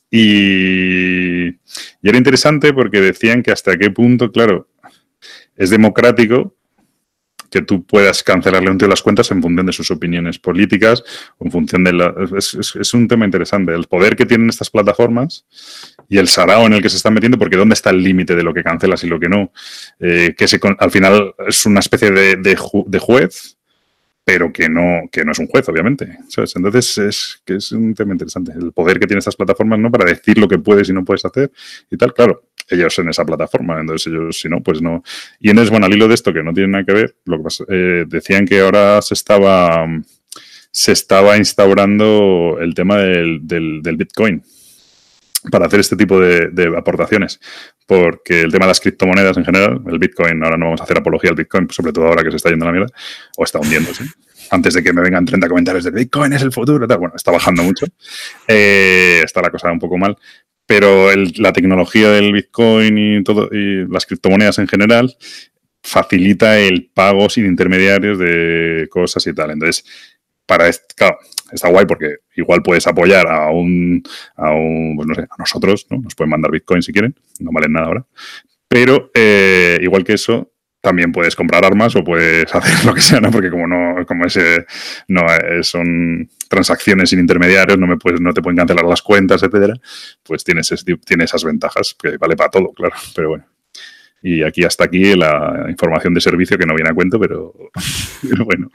Y, y era interesante porque decían que hasta qué punto, claro, es democrático que tú puedas cancelarle a un tío las cuentas en función de sus opiniones políticas, o en función de la... Es, es, es un tema interesante, el poder que tienen estas plataformas y el sarao en el que se están metiendo, porque ¿dónde está el límite de lo que cancelas y lo que no? Eh, que se, al final es una especie de, de, ju, de juez, pero que no, que no es un juez, obviamente, ¿sabes? Entonces es que es un tema interesante, el poder que tienen estas plataformas, ¿no? Para decir lo que puedes y no puedes hacer y tal, claro, ellos en esa plataforma, entonces ellos si no, pues no. Y entonces, bueno, al hilo de esto, que no tiene nada que ver, lo que pasa, eh, decían que ahora se estaba, se estaba instaurando el tema del, del, del Bitcoin para hacer este tipo de, de aportaciones, porque el tema de las criptomonedas en general, el Bitcoin, ahora no vamos a hacer apología al Bitcoin, sobre todo ahora que se está yendo a la mierda, o está hundiéndose, antes de que me vengan treinta comentarios de Bitcoin es el futuro, tal. Bueno, está bajando mucho, eh, está la cosa un poco mal, pero el, la tecnología del Bitcoin y, todo, y las criptomonedas en general facilita el pago sin intermediarios de cosas y tal, entonces para este, claro, está guay porque igual puedes apoyar a un, a un, pues no sé, a nosotros, ¿no? Nos pueden mandar Bitcoin si quieren, no valen nada ahora. Pero eh, igual que eso, también puedes comprar armas o puedes hacer lo que sea, ¿no? Porque como no, como ese, no eh, son transacciones sin intermediarios, no me puedes, no te pueden cancelar las cuentas, etcétera, pues tienes, tiene esas ventajas, que vale para todo, claro, pero bueno. Y aquí hasta aquí la información de servicio que no viene a cuento, pero, pero bueno.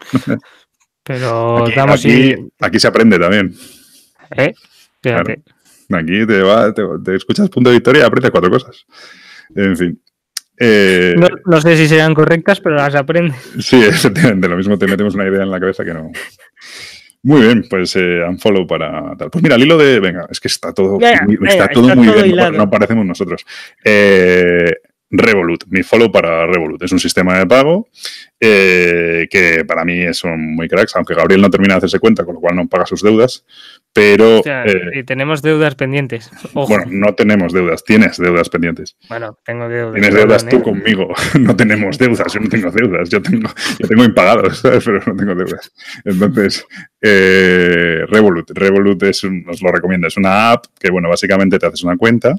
Pero aquí, damos aquí, y... aquí se aprende también. ¿Eh? Fíjate. Claro. Aquí te, va, te, te escuchas punto de victoria y aprendes cuatro cosas. En fin. Eh, no, no sé si sean correctas, pero las aprendes. Sí, efectivamente. Lo mismo te metemos una idea en la cabeza que no. Muy bien, pues eh, unfollow para tal. Pues mira, al hilo de... Venga, es que está todo venga, muy, venga, está todo está muy todo bien. hilado. No, no parecemos nosotros. Eh, Revolut, mi follow para Revolut. Es un sistema de pago eh, que para mí son muy cracks, aunque Gabriel no termina de hacerse cuenta, con lo cual no paga sus deudas. Pero... O sea, eh, y tenemos deudas pendientes. Ojo. Bueno, no tenemos deudas, tienes deudas pendientes. Bueno, tengo deudas. Tienes deudas perdón, tú ¿eh? conmigo. No tenemos deudas, yo no tengo deudas. Yo tengo, yo tengo impagados, ¿sabes? Pero no tengo deudas. Entonces, eh, Revolut. Revolut es un, os lo recomiendo. Es una app que, bueno, básicamente te haces una cuenta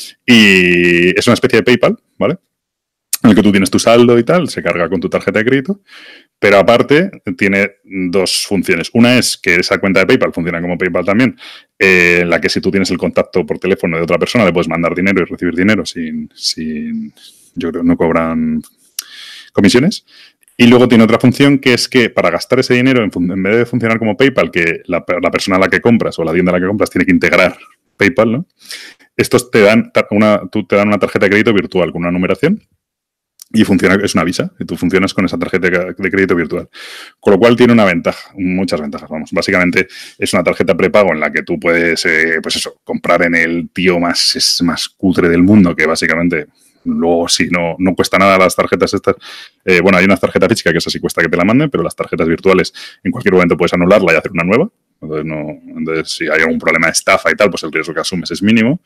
y es una especie de PayPal, ¿vale? En el que tú tienes tu saldo y tal, se carga con tu tarjeta de crédito, pero aparte tiene dos funciones. Una es que esa cuenta de PayPal funciona como PayPal también, eh, en la que si tú tienes el contacto por teléfono de otra persona le puedes mandar dinero y recibir dinero sin, sin yo creo que no cobran comisiones. Y luego tiene otra función que es que para gastar ese dinero, en, en vez de funcionar como PayPal, que la, la persona a la que compras o la tienda a la que compras tiene que integrar PayPal, ¿no? Estos te dan una, tú te dan una tarjeta de crédito virtual con una numeración. Y funciona, es una Visa, y tú funcionas con esa tarjeta de crédito virtual. Con lo cual tiene una ventaja, muchas ventajas, vamos. Básicamente es una tarjeta prepago en la que tú puedes, eh, pues eso, comprar en el tío más, es más cutre del mundo, que básicamente luego sí, no, no cuesta nada las tarjetas estas. Eh, bueno, hay una tarjeta física que esa sí cuesta que te la manden, pero las tarjetas virtuales en cualquier momento puedes anularla y hacer una nueva. Entonces, no, entonces, si hay algún problema de estafa y tal, pues el riesgo que asumes es mínimo.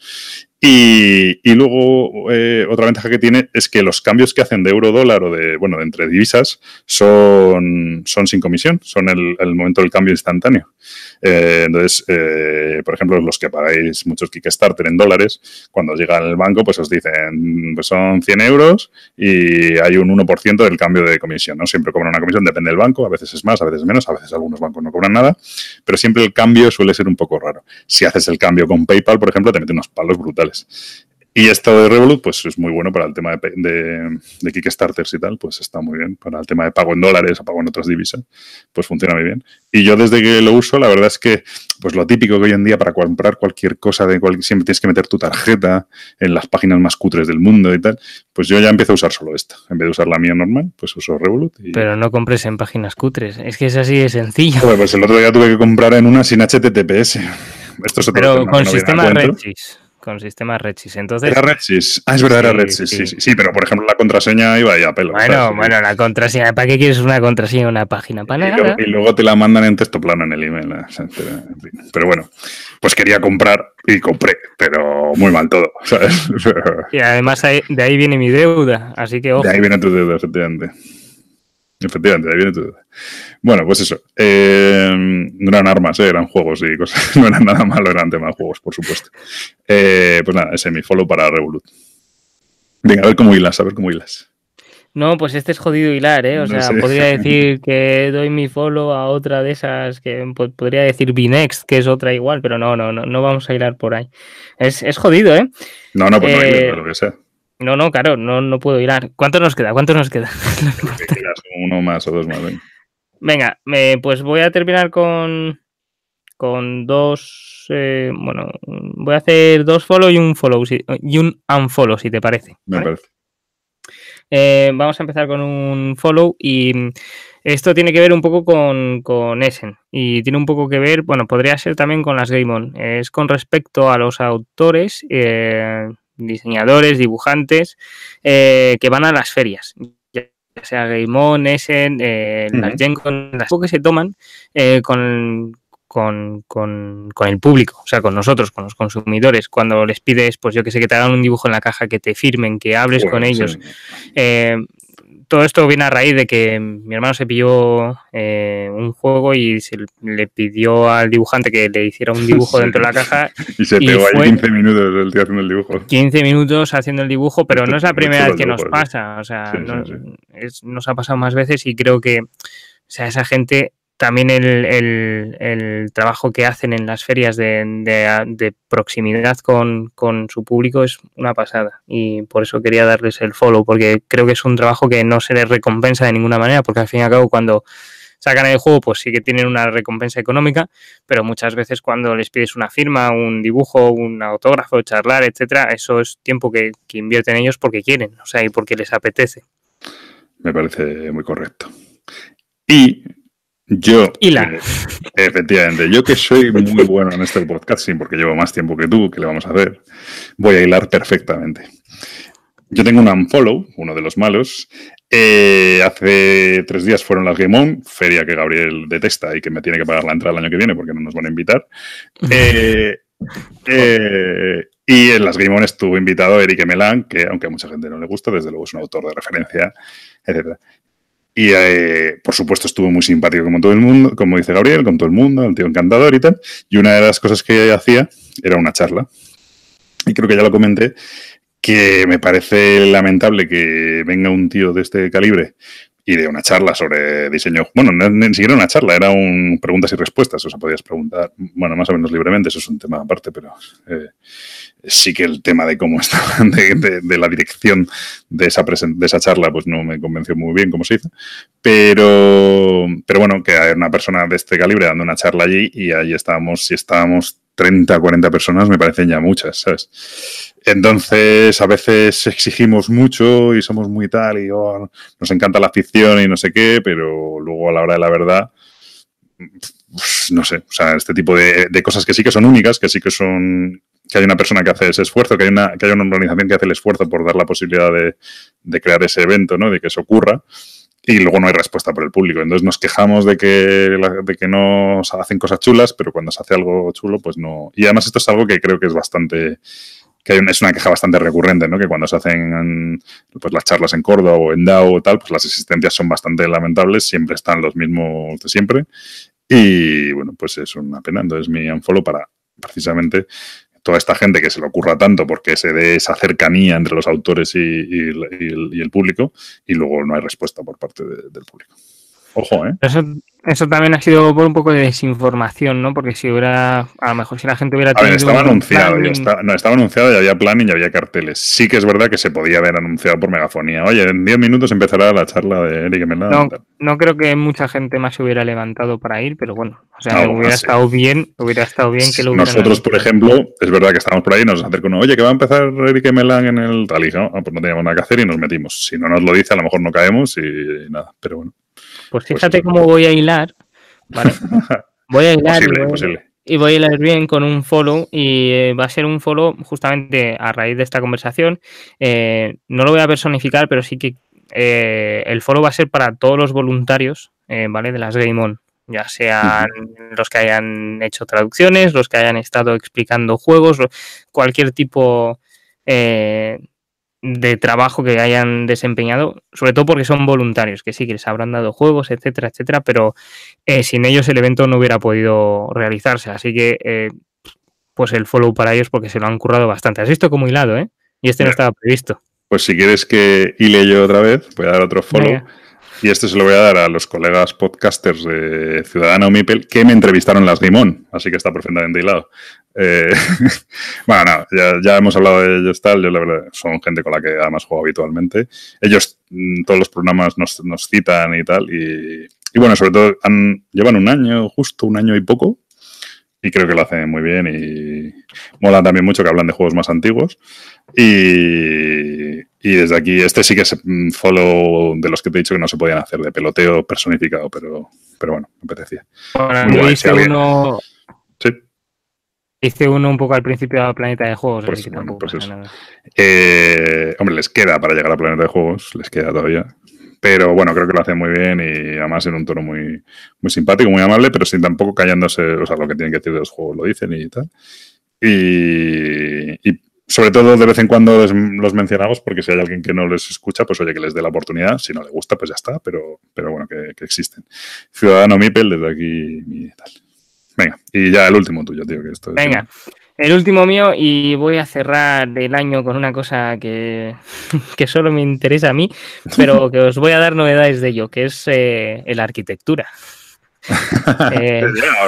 Y, y luego, eh, otra ventaja que tiene es que los cambios que hacen de euro-dólar o de, bueno, de entre divisas son, son sin comisión, son el, el momento del cambio instantáneo. Eh, entonces, eh, por ejemplo, los que pagáis muchos Kickstarter en dólares, cuando llega al banco, pues os dicen, pues son cien euros y hay un uno por ciento del cambio de comisión, ¿no? Siempre cobran una comisión, depende del banco, a veces es más, a veces es menos, a veces algunos bancos no cobran nada, pero siempre el cambio suele ser un poco raro. Si haces el cambio con PayPal, por ejemplo, te mete unos palos brutales. Y esto de Revolut, pues es muy bueno para el tema de, de, de Kickstarters y tal, pues está muy bien. Para el tema de pago en dólares o pago en otras divisas, pues funciona muy bien. Y yo desde que lo uso, la verdad es que, pues lo típico que hoy en día para comprar cualquier cosa, de cual, siempre tienes que meter tu tarjeta en las páginas más cutres del mundo y tal, pues yo ya empiezo a usar solo esta. En vez de usar la mía normal, pues uso Revolut. Y... Pero no compres en páginas cutres, es que es así de sencillo. Bueno, pues el otro día tuve que comprar en una sin H T T P S. Esto es otro Pero tema con que no sistema RedSys. Con sistema RedSys. Entonces, ¿era RedSys? Ah, es verdad, sí, era RedSys. Sí. Sí, sí, sí, pero por ejemplo la contraseña iba ahí a pelo. Bueno, ¿sabes? bueno, la contraseña. ¿Para qué quieres una contraseña en una página? Para y, nada. luego, y luego te la mandan en texto plano en el email. ¿eh? Pero, pero bueno, pues quería comprar y compré, pero muy mal todo, ¿sabes? Y además de ahí viene mi deuda, así que ojo. De ahí viene tu deuda, efectivamente. Efectivamente, de ahí viene tu deuda. Bueno, pues eso. Eh, no eran armas, eh, eran juegos y cosas. No eran nada malo, eran temas de juegos, por supuesto. Eh, pues nada, ese es mi follow para Revolut. Venga, a ver cómo hilas, a ver cómo hilas. No, pues este es jodido hilar, ¿eh? O sea, no sé. Podría decir que doy mi follow a otra de esas, que podría decir Binext, que es otra igual, pero no, no, no, no vamos a hilar por ahí. Es, es jodido, ¿eh? No, no, pues eh, no hiles, lo que sea. No, no, claro, no, no puedo hilar. ¿Cuánto nos queda? ¿Cuánto nos queda? Uno más o dos más, venga. Venga, me, pues voy a terminar con, con dos, eh, bueno, voy a hacer dos follow y un follow, y un unfollow, si te parece. Me ¿vale? parece. Eh, vamos a empezar con un follow y esto tiene que ver un poco con, con Essen y tiene un poco que ver, bueno, podría ser también con las Game On. Es con respecto a los autores, eh, diseñadores, dibujantes eh, que van a las ferias. Ya sea Game On, Essen, eh, uh-huh. las Gen Con, las que se toman eh, con... Con, con, con el público, o sea, con nosotros, con los consumidores, cuando les pides, pues yo que sé, que te hagan un dibujo en la caja, que te firmen, que hables bueno, con ellos. Sí. Eh, todo esto viene a raíz de que mi hermano se pilló eh, un juego y se le pidió al dibujante que le hiciera un dibujo sí. dentro de la caja. Y se pegó ahí quince minutos el tío haciendo el dibujo. quince minutos haciendo el dibujo, pero Esto no es la primera vez que nos dibujo, pasa. O sea, sí, no, sí, sí. Es, nos ha pasado más veces y creo que, o sea, esa gente... También el, el, el trabajo que hacen en las ferias de, de, de proximidad con, con su público es una pasada y por eso quería darles el follow, porque creo que es un trabajo que no se les recompensa de ninguna manera, porque al fin y al cabo cuando sacan el juego pues sí que tienen una recompensa económica, pero muchas veces cuando les pides una firma, un dibujo, un autógrafo, charlar, etcétera, eso es tiempo que, que invierten ellos porque quieren, o sea, y porque les apetece. Me parece muy correcto. Y... Yo, eh, efectivamente, yo que soy muy bueno en este podcasting, porque llevo más tiempo que tú, ¿qué le vamos a hacer? Voy a hilar perfectamente. Yo tengo un unfollow, uno de los malos. Eh, hace tres días fueron las Game On, feria que Gabriel detesta y que me tiene que pagar la entrada el año que viene porque no nos van a invitar. Eh, eh, y en las Game On estuvo invitado Eric Melan, que aunque a mucha gente no le gusta, desde luego es un autor de referencia, etcétera. Y, eh, por supuesto, estuvo muy simpático como todo el mundo, como dice Gabriel, con todo el mundo, el tío encantador y tal. Y una de las cosas que hacía era una charla. Y creo que ya lo comenté, que me parece lamentable que venga un tío de este calibre y de una charla sobre diseño... Bueno, no, ni siquiera una charla, era un preguntas y respuestas. O sea, podías preguntar, bueno, más o menos libremente, eso es un tema aparte, pero... Eh, sí que el tema de cómo está, de, de, de la dirección de esa, presen- de esa charla, pues no me convenció muy bien cómo se hizo. Pero, pero bueno, que hay una persona de este calibre dando una charla allí y ahí estábamos, si estábamos treinta, cuarenta personas, me parecen ya muchas, ¿sabes? Entonces, a veces exigimos mucho y somos muy tal y oh, nos encanta la ficción y no sé qué, pero luego a la hora de la verdad... Pues, no sé, o sea, este tipo de, de cosas que sí que son únicas, que sí que son, que hay una persona que hace ese esfuerzo, que hay una, que hay una organización que hace el esfuerzo por dar la posibilidad de, de crear ese evento, ¿no? De que eso ocurra, y luego no hay respuesta por el público. Entonces nos quejamos de que, de que no se hacen cosas chulas, pero cuando se hace algo chulo, pues no. Y además esto es algo que creo que es bastante, que hay una, es una queja bastante recurrente, ¿no? Que cuando se hacen pues, las charlas en Córdoba o en D A O o tal, pues las asistencias son bastante lamentables, siempre están los mismos de siempre. Y bueno, pues es una pena. Entonces mi unfollow para precisamente toda esta gente que se le ocurra tanto porque se dé esa cercanía entre los autores y, y, y, el, y el público y luego no hay respuesta por parte de, del público. Ojo, ¿eh? Eso, eso también ha sido por un poco de desinformación, ¿no? Porque si hubiera, a lo mejor si la gente hubiera tenido... A ver, estaba anunciado, plan... ya está, no, estaba anunciado y había planning y había carteles. Sí que es verdad que se podía haber anunciado por megafonía. Oye, en diez minutos empezará la charla de Eric Melan. No, no creo que mucha gente más se hubiera levantado para ir, pero bueno, o sea, no, hubiera sí. estado bien, hubiera estado bien que lo hubieran Nosotros, anunciado. Por ejemplo, es verdad que estábamos por ahí y nos acercó uno, oye, que va a empezar Eric Melan en el tal y no, pues no teníamos nada que hacer y nos metimos. Si no nos lo dice, a lo mejor no caemos y nada, pero bueno. Pues fíjate pues, cómo voy a hilar, ¿vale? Voy a hilar posible, y, voy, posible. y voy a hilar bien con un follow y eh, va a ser un follow justamente a raíz de esta conversación. Eh, no lo voy a personificar, pero sí que eh, el follow va a ser para todos los voluntarios, eh, ¿vale? De las Game On, ya sean uh-huh. los que hayan hecho traducciones, los que hayan estado explicando juegos, cualquier tipo... Eh, de trabajo que hayan desempeñado, sobre todo porque son voluntarios, que sí que les habrán dado juegos, etcétera, etcétera, pero eh, sin ellos el evento no hubiera podido realizarse, así que eh, pues el follow para ellos porque se lo han currado bastante. Has visto como hilado, ¿eh? Y este Bien. No estaba previsto. Pues si quieres que hile yo otra vez, voy a dar otro follow. Venga. Y este se lo voy a dar a los colegas podcasters de Ciudadana o Mipel que me entrevistaron en las Game On, así que está perfectamente hilado. Eh, bueno, no, ya, ya hemos hablado de ellos tal, yo la verdad son gente con la que además juego habitualmente. Ellos todos los programas nos, nos citan y tal, y, y bueno, sobre todo han, llevan un año, justo un año y poco, y creo que lo hacen muy bien y mola también mucho que hablan de juegos más antiguos y... Y desde aquí, este sí que es un follow de los que te he dicho que no se podían hacer, de peloteo personificado, pero, pero bueno, me apetecía. Bueno, yo hice uno... Sí. Hice uno un poco al principio del Planeta de Juegos, pues, así que bueno, tampoco pues pasa eso. nada. Eh, hombre, les queda para llegar al Planeta de Juegos, les queda todavía. Pero bueno, creo que lo hacen muy bien y además en un tono muy, muy simpático, muy amable, pero sin tampoco callándose, o sea, lo que tienen que decir de los juegos lo dicen y tal. Y, y sobre todo de vez en cuando les, los mencionamos porque si hay alguien que no les escucha, pues oye, que les dé la oportunidad. Si no le gusta, pues ya está, pero, pero bueno, que, que existen. Ciudadano Mipel, desde aquí y tal. Venga, y ya el último tuyo, tío, que esto es... Venga, el último mío y voy a cerrar el año con una cosa que, que solo me interesa a mí, pero que os voy a dar novedades de ello, que es eh, la arquitectura. eh,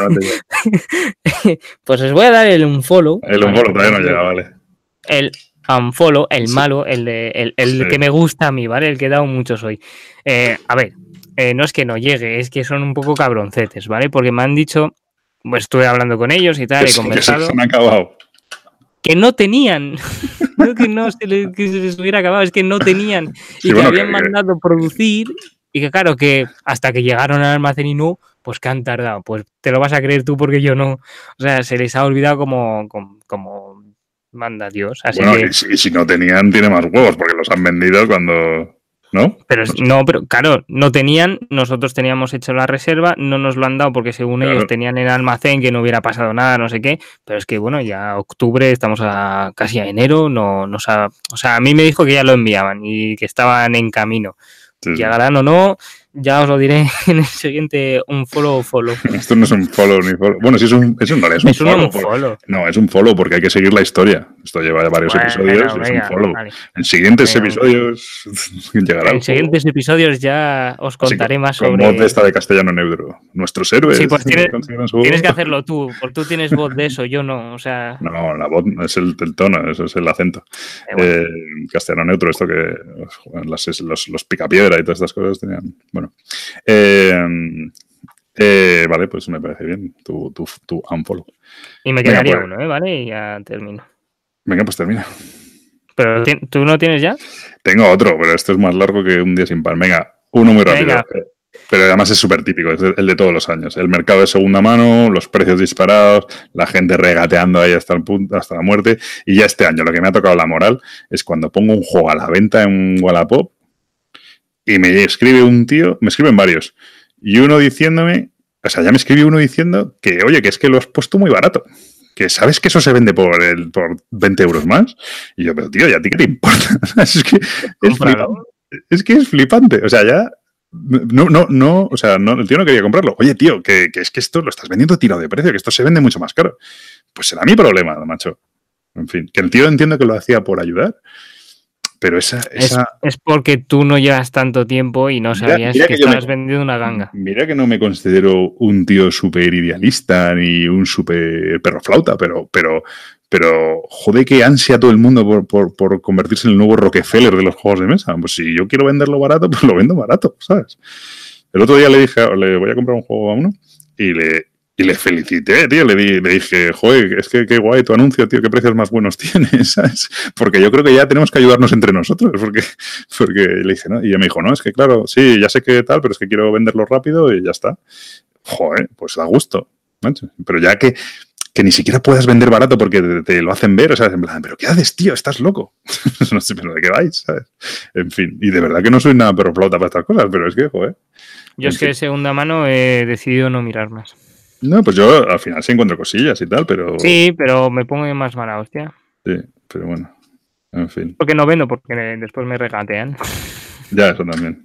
pues os voy a dar el unfollow. El unfollow todavía no llega, vale. El unfollow, el sí. malo, el, de, el, el sí. que me gusta a mí, ¿vale? El que he dado mucho hoy. Eh, a ver, eh, no es que no llegue, es que son un poco cabroncetes, ¿vale? Porque me han dicho... Pues estuve hablando con ellos y tal, que he conversado. Que se, se han acabado. Que no tenían, no que no se les, que se les hubiera acabado, es que no tenían sí, y bueno, que habían que, mandado producir y que claro, que hasta que llegaron al almacén y no, pues que han tardado. Pues te lo vas a creer tú porque yo no. O sea, se les ha olvidado como, como, como manda Dios. Así bueno, que... y, si, y si no tenían, tiene más huevos porque los han vendido cuando... ¿No? Pero no, pero claro, no tenían, nosotros teníamos hecho la reserva, no nos lo han dado porque según claro. ellos tenían en el almacén que no hubiera pasado nada, no sé qué, pero es que bueno, ya octubre, estamos a casi a enero, no nos ha, o sea, a mí me dijo que ya lo enviaban y que estaban en camino. Sí, llegarán sí. o no, ya os lo diré en el siguiente un follow o follow. Esto no es un follow ni follow. Bueno, sí es un, eso no es un es follow. Un follow. No, es un follow porque hay que seguir la historia. Esto lleva varios bueno, episodios bueno, y venga, es un follow. Vale. En siguientes venga, episodios llegará. En siguientes episodios ya os contaré Así, más con sobre. Voz de esta de castellano neutro. Nuestros héroes. Sí, pues tienes, tienes que hacerlo tú, porque tú tienes voz de eso, yo no. O sea. No, la voz es el, el tono, eso es el acento. Eh, bueno. eh, castellano neutro, esto que los, los, los picapiedra y todas estas cosas tenían. Bueno. Eh, eh, vale, pues me parece bien tu, tu, tu unfollow. Y me quedaría Venga, pues, uno, ¿eh? Vale, y ya termino. Venga, pues termina. ¿Pero tú no tienes ya? Tengo otro, pero esto es más largo que un día sin pan. Venga, uno muy rápido. Venga. Pero además es súper típico, es el de todos los años. El mercado de segunda mano, los precios disparados, la gente regateando ahí hasta el punto, hasta la muerte. Y ya este año lo que me ha tocado la moral es cuando pongo un juego a la venta en Wallapop y me escribe un tío, me escriben varios, y uno diciéndome, o sea, ya me escribe uno diciendo que, oye, que es que lo has puesto muy barato. Que sabes que eso se vende por el, por veinte euros más. Y yo, pero tío, ¿y a ti qué te importa? es, que es, flipante. es que es flipante. O sea, ya... No, no, no, o sea, no, el tío no quería comprarlo. Oye, tío, que, que es que esto lo estás vendiendo tirado de precio, que esto se vende mucho más caro. Pues será mi problema, macho. En fin, que el tío entiendo que lo hacía por ayudar, pero esa... esa... Es, es porque tú no llevas tanto tiempo y no sabías mira, mira que, que estabas me, vendiendo una ganga. Mira que no me considero un tío súper idealista ni un súper perro flauta, pero... pero Pero, joder, qué ansia todo el mundo por, por, por convertirse en el nuevo Rockefeller de los juegos de mesa. Pues si yo quiero venderlo barato, pues lo vendo barato, ¿sabes? El otro día le dije, le voy a comprar un juego a uno y le, y le felicité, tío. Le, di, le dije, joder, es que qué guay tu anuncio, tío, qué precios más buenos tienes, ¿sabes? Porque yo creo que ya tenemos que ayudarnos entre nosotros. Porque, porque le dije, ¿no? Y ella me dijo, no, es que claro, sí, ya sé que tal, pero es que quiero venderlo rápido y ya está. Joder, pues da gusto, macho. Pero ya que... que ni siquiera puedas vender barato porque te, te lo hacen ver, o sea, en plan, ¿pero qué haces, tío? ¿Estás loco? No sé, pero ¿de qué vais? ¿Sabes? En fin, y de verdad que no soy nada perro flauta para estas cosas, pero es que, joder. Yo es que de segunda mano he decidido no mirar más. No, pues yo al final sí encuentro cosillas y tal, pero... Sí, pero me pongo más mala hostia. Sí, pero bueno, en fin. Porque no vendo, porque después me regatean. Ya, eso también.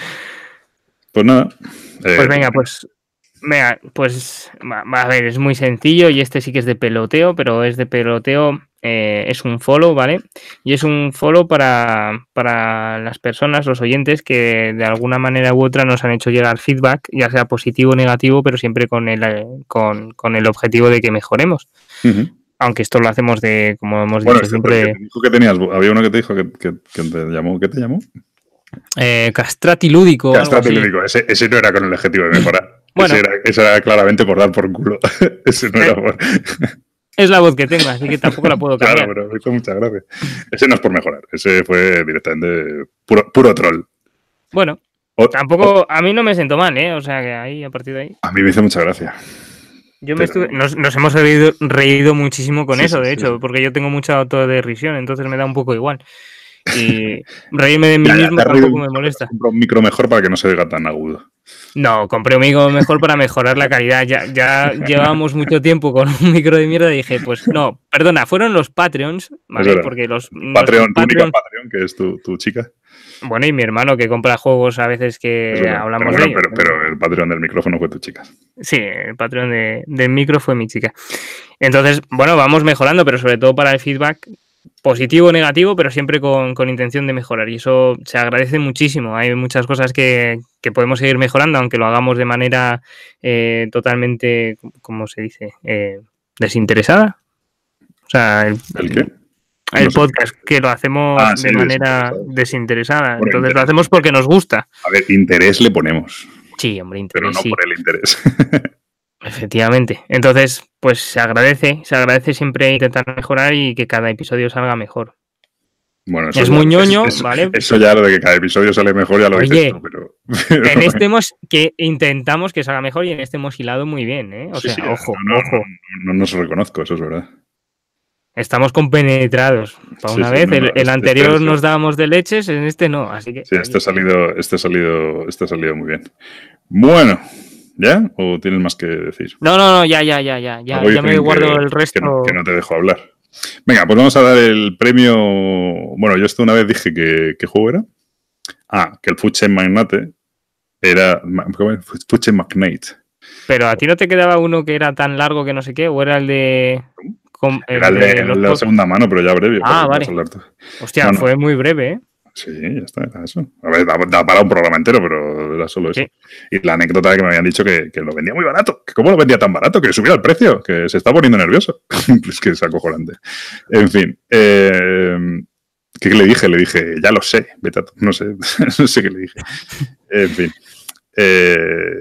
Pues nada. Eh, pues venga, pues... Venga, pues a ver, es muy sencillo y este sí que es de peloteo, pero es de peloteo, eh, es un follow, ¿vale? Y es un follow para, para las personas, los oyentes, que de alguna manera u otra nos han hecho llegar feedback, ya sea positivo o negativo, pero siempre con el, con, con el objetivo de que mejoremos. Uh-huh. Aunque esto lo hacemos de, como hemos bueno, dicho siempre... Te dijo que tenías, había uno que te dijo que, que, que te llamó, ¿qué te llamó? Eh, Castratilúdico. Castratilúdico, ese, ese no era con el objetivo de mejorar. Bueno, ese, era, ese era claramente por dar por culo. Ese no eh, era por... Es la voz que tengo, así que tampoco la puedo cambiar. Claro, pero me hizo mucha gracia. Ese no es por mejorar, ese fue directamente puro, puro troll. Bueno, o, tampoco, o, a mí no me siento mal, ¿eh? O sea, que ahí, a partir de ahí... A mí me hizo mucha gracia. Yo me pero... estuve, nos, nos hemos reído, reído muchísimo con sí, eso, sí, de hecho, sí. porque yo tengo mucha autoderrisión, entonces me da un poco igual. Y reírme de mí ya, mismo ya tampoco me molesta. Compro un micro mejor para que no se oiga tan agudo. No, compré un micro mejor para mejorar la calidad. Ya, ya llevábamos mucho tiempo con un micro de mierda y dije, pues no, perdona, fueron los Patreons, ¿vale? Porque los Patreon, tu única Patreon, que es tu, tu chica. Bueno, y mi hermano que compra juegos a veces que hablamos pero, bueno, de ellos. Pero, pero el Patreon del micrófono fue tu chica. Sí, el Patreon de, del micro fue mi chica. Entonces, bueno, vamos mejorando, pero sobre todo para el feedback positivo o negativo, pero siempre con, con intención de mejorar. Y eso se agradece muchísimo. Hay muchas cosas que, que podemos seguir mejorando, aunque lo hagamos de manera eh, totalmente, ¿cómo se dice? Eh, desinteresada. O sea, el, ¿El qué? El no podcast, sé. que lo hacemos ah, sí, de manera desinteresada. Bueno, Entonces interés. lo hacemos porque nos gusta. A ver, interés le ponemos. Sí, hombre, interés. Pero no sí. por el interés. Efectivamente. Entonces, pues se agradece, se agradece siempre intentar mejorar y que cada episodio salga mejor. Bueno, eso es ya, muy ñoño, es, es, ¿vale? Eso ya lo de que cada episodio sale mejor ya lo Oye, dices tú, pero, pero... en este hemos que intentamos que salga mejor y en este hemos hilado muy bien, ¿eh? O sí, sea, sí, ojo, no, no, ojo. No, no, no nos reconozco, eso es verdad. Estamos compenetrados. Para sí, una sí, vez, no, el, no, el este, anterior este, nos dábamos de leches, en este no, así que... Sí, este ha salido, este ha salido, este ha salido muy bien. Bueno, ¿ya? ¿O tienes más que decir? No, no, no, ya, ya, ya, ya, ya, ya me guardo que, el resto. Que no, que no te dejo hablar. Venga, pues vamos a dar el premio... Bueno, yo esto una vez dije que... ¿Qué juego era? Ah, que el Food Chain Magnate era... ¿Cómo es? Food Chain Magnate. Pero a ti no te quedaba uno que era tan largo que no sé qué, o era el de... Com, el era el de, de, el de la segunda mano, pero ya breve. Ah, vale. Hostia, no, no. fue muy breve, ¿eh? Sí, ya está, era eso. A ver, da, da para un programa entero, pero era solo eso. Sí. Y la anécdota de que me habían dicho que, que lo vendía muy barato. Que ¿Cómo lo vendía tan barato? Que subía el precio, que se está poniendo nervioso. Es que es acojonante. En fin. Eh, ¿Qué le dije? Le dije, ya lo sé, vete a... No sé, no sé qué le dije. En fin. Eh,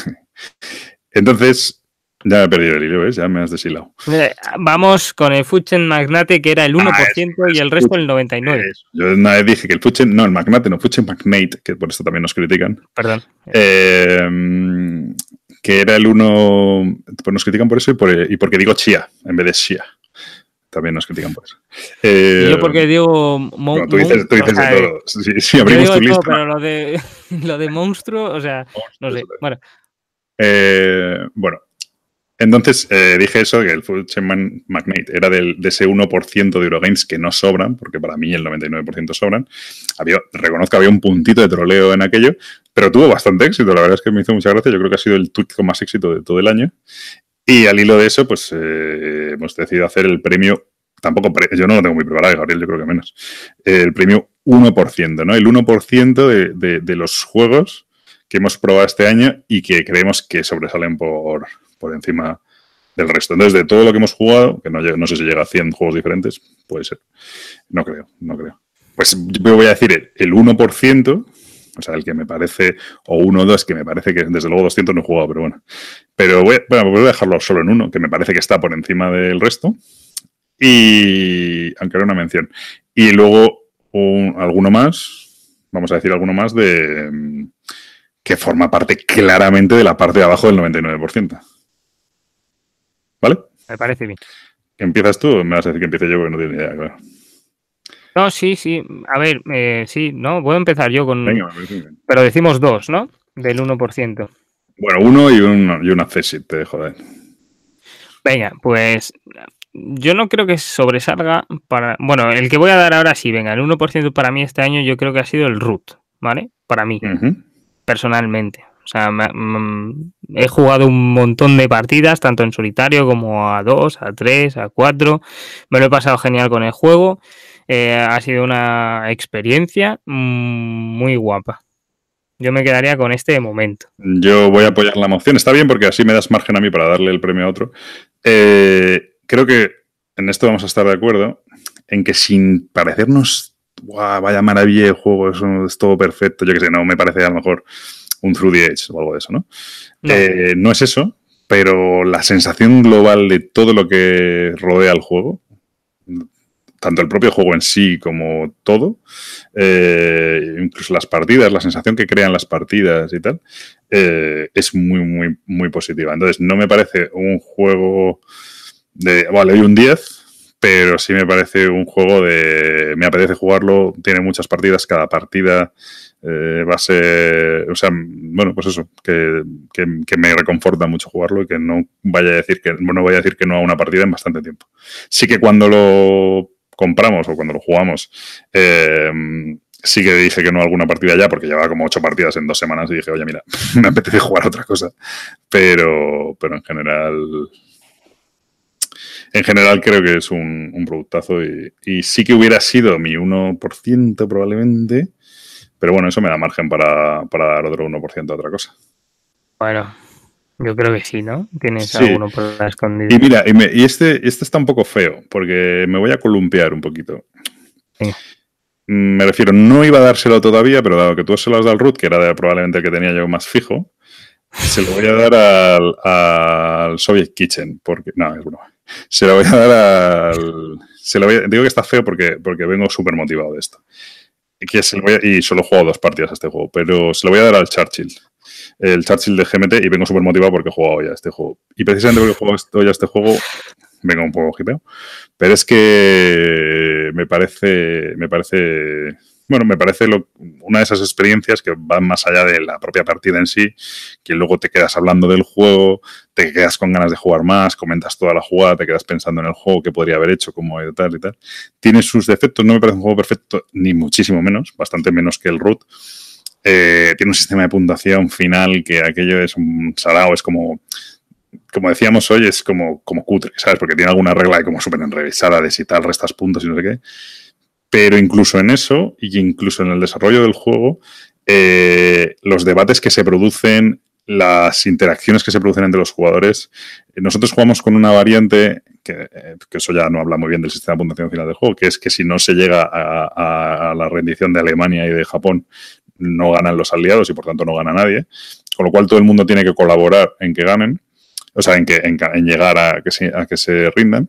entonces... Ya me he perdido el hilo, ¿ves? Ya me has deshilado. Vamos con el Food Chain Magnate, que era el uno por ciento ah, es, y el resto el noventa y nueve por ciento. Yo una vez dije que el Food Chain... No, el Magnate, no, Food Chain Magnate, que por esto también nos critican. Perdón. Eh, que era el uno... Pues nos critican por eso y, por, y porque digo Chia en vez de Shia. También nos critican por eso. Eh, y yo porque digo... Mo no, tú dices, tú dices o sea, de todo. Sí, sí, abrimos tu lista. Todo, pero lo de, lo de monstruo, o sea, no sé. Bueno, eh, bueno. Entonces eh, dije eso, que el Food Chain Magnate era del, de ese uno por ciento de Eurogames que no sobran, porque para mí el noventa y nueve por ciento sobran. Había, reconozco que había un puntito de troleo en aquello, pero tuvo bastante éxito. La verdad es que me hizo mucha gracia. Yo creo que ha sido el tweet con más éxito de todo el año. Y al hilo de eso, pues eh, hemos decidido hacer el premio, tampoco, pre, yo no lo tengo muy preparado, Gabriel, yo creo que menos, eh, el premio uno por ciento, ¿no? El uno por ciento de, de, de los juegos que hemos probado este año y que creemos que sobresalen por... por encima del resto. Entonces, de todo lo que hemos jugado, que no, no sé si llega a cien juegos diferentes, puede ser. No creo, no creo. Pues yo voy a decir el uno por ciento, o sea, el que me parece, o uno o dos, que me parece que desde luego doscientos no he jugado, pero bueno. Pero voy, bueno, voy a dejarlo solo en uno, que me parece que está por encima del resto. Y, aunque era una mención. Y luego un, alguno más, vamos a decir alguno más de... que forma parte claramente de la parte de abajo del noventa y nueve por ciento. ¿Vale? Me parece bien. ¿Empiezas tú o me vas a decir que empiece yo? Porque no tengo ni idea, claro. No, sí, sí. A ver, eh, sí, ¿no? Puedo empezar yo con... Venga, me parece bien. Pero decimos dos, ¿no? Del uno por ciento. Bueno, uno y un, y un accessit, te dejo de... Venga, pues... Yo no creo que sobresalga para... Bueno, el que voy a dar ahora sí, venga, el uno por ciento para mí este año yo creo que ha sido el Root, ¿vale? Para mí. Uh-huh. Personalmente. O sea, me, me, he jugado un montón de partidas, tanto en solitario como a dos, a tres, a cuatro. Me lo he pasado genial con el juego. Eh, ha sido una experiencia muy guapa. Yo me quedaría con este de momento. Yo voy a apoyar la moción. Está bien porque así me das margen a mí para darle el premio a otro. Eh, creo que en esto vamos a estar de acuerdo en que sin parecernos... ¡Wow! Vaya maravilla de juego, eso es todo perfecto. Yo que sé, no me parece a lo mejor un Through the Age o algo de eso, ¿no? No, eh, no es eso, pero la sensación global de todo lo que rodea al juego, tanto el propio juego en sí como todo, eh, incluso las partidas, la sensación que crean las partidas y tal, eh, es muy, muy, muy positiva. Entonces, no me parece un juego de... Vale, hay un diez, pero sí me parece un juego de... Me apetece jugarlo, tiene muchas partidas, cada partida eh, va a ser... O sea, bueno, pues eso, que, que, que me reconforta mucho jugarlo y que no vaya a decir que no vaya a decir que no a una partida en bastante tiempo. Sí que cuando lo compramos o cuando lo jugamos, eh, sí que dije que no a alguna partida ya, porque llevaba como ocho partidas en dos semanas y dije, oye, mira, me apetece jugar a otra cosa. Pero, pero en general, en general creo que es un, un productazo y, y sí que hubiera sido mi uno por ciento probablemente, pero bueno, eso me da margen para, para dar otro uno por ciento a otra cosa. Bueno, yo creo que sí, ¿no? Tienes sí. alguno por la escondida. Y mira, y, me, y este, este está un poco feo, porque me voy a columpiar un poquito. Sí. Me refiero, no iba a dárselo todavía, pero dado que tú se lo has dado al root, que era de, probablemente el que tenía yo más fijo, se lo voy a dar al, al Soviet Kitchen, porque... No, es broma. Se lo voy a dar al... Se lo voy a, digo que está feo porque, porque vengo súper motivado de esto. Que se lo voy a, y solo he jugado dos partidas a este juego, pero se lo voy a dar al Churchill. El Churchill de G M T, y vengo súper motivado porque he jugado ya a este juego. Y precisamente porque he jugado hoy a este juego, vengo un poco hipeo. Pero es que me parece, me parece, bueno, me parece lo, una de esas experiencias que van más allá de la propia partida en sí, que luego te quedas hablando del juego, te quedas con ganas de jugar más, comentas toda la jugada, te quedas pensando en el juego, qué podría haber hecho, cómo y tal y tal. Tiene sus defectos, no me parece un juego perfecto, ni muchísimo menos, bastante menos que el Root. Eh, tiene un sistema de puntuación final que aquello es un sarao, es como, como decíamos hoy, es como, como cutre, ¿sabes? Porque tiene alguna regla de como súper enrevesada de si tal restas puntos y no sé qué. Pero incluso en eso, y incluso en el desarrollo del juego, eh, los debates que se producen, las interacciones que se producen entre los jugadores, eh, nosotros jugamos con una variante, que, eh, que eso ya no habla muy bien del sistema de puntuación final del juego, que es que si no se llega a, a, a la rendición de Alemania y de Japón, no ganan los aliados y por tanto no gana nadie, con lo cual todo el mundo tiene que colaborar en que ganen, o sea, en, que, en, en llegar a que, se, a que se rindan.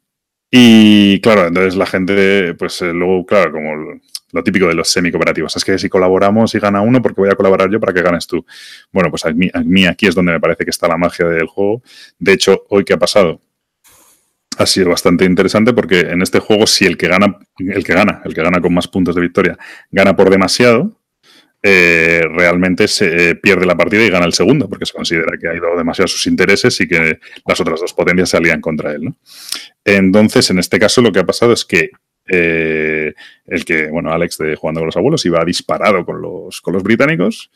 Y claro, entonces la gente, pues eh, luego, claro, como lo típico de los semi-cooperativos, es que si colaboramos y gana uno, porque voy a colaborar yo para que ganes tú. Bueno, pues a mí, a mí aquí es donde me parece que está la magia del juego. De hecho, hoy que ha pasado, ha sido bastante interesante porque en este juego, si el que gana, el que gana, el que gana con más puntos de victoria, gana por demasiado, Eh, realmente se eh, pierde la partida y gana el segundo, porque se considera que ha ido demasiado a sus intereses y que las otras dos potencias se alían contra él, ¿no? Entonces, en este caso, lo que ha pasado es que eh, el que, bueno, Alex de Jugando con los Abuelos iba disparado con los, con los británicos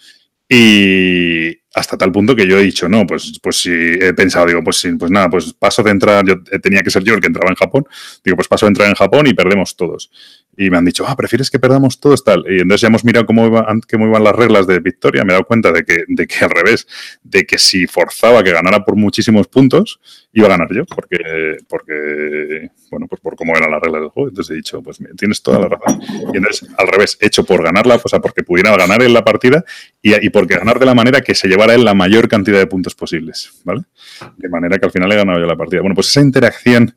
y hasta tal punto que yo he dicho, no, pues, pues si he pensado, digo, pues, pues nada, pues paso de entrar, yo tenía que ser yo el que entraba en Japón, digo, pues paso de entrar en Japón y perdemos todos. Y me han dicho, ah, ¿prefieres que perdamos todos tal? Y entonces ya hemos mirado cómo iban, cómo iban las reglas de victoria, me he dado cuenta de que, de que al revés, de que si forzaba que ganara por muchísimos puntos, iba a ganar yo, porque, porque bueno, pues por cómo eran las reglas del juego. Entonces he dicho, pues mira, tienes toda la razón. Y entonces, al revés, hecho por ganarla, o sea, porque pudiera ganar en la partida y, y porque ganar de la manera que se llevara él la mayor cantidad de puntos posibles, ¿vale? De manera que al final he ganado yo la partida. Bueno, pues esa interacción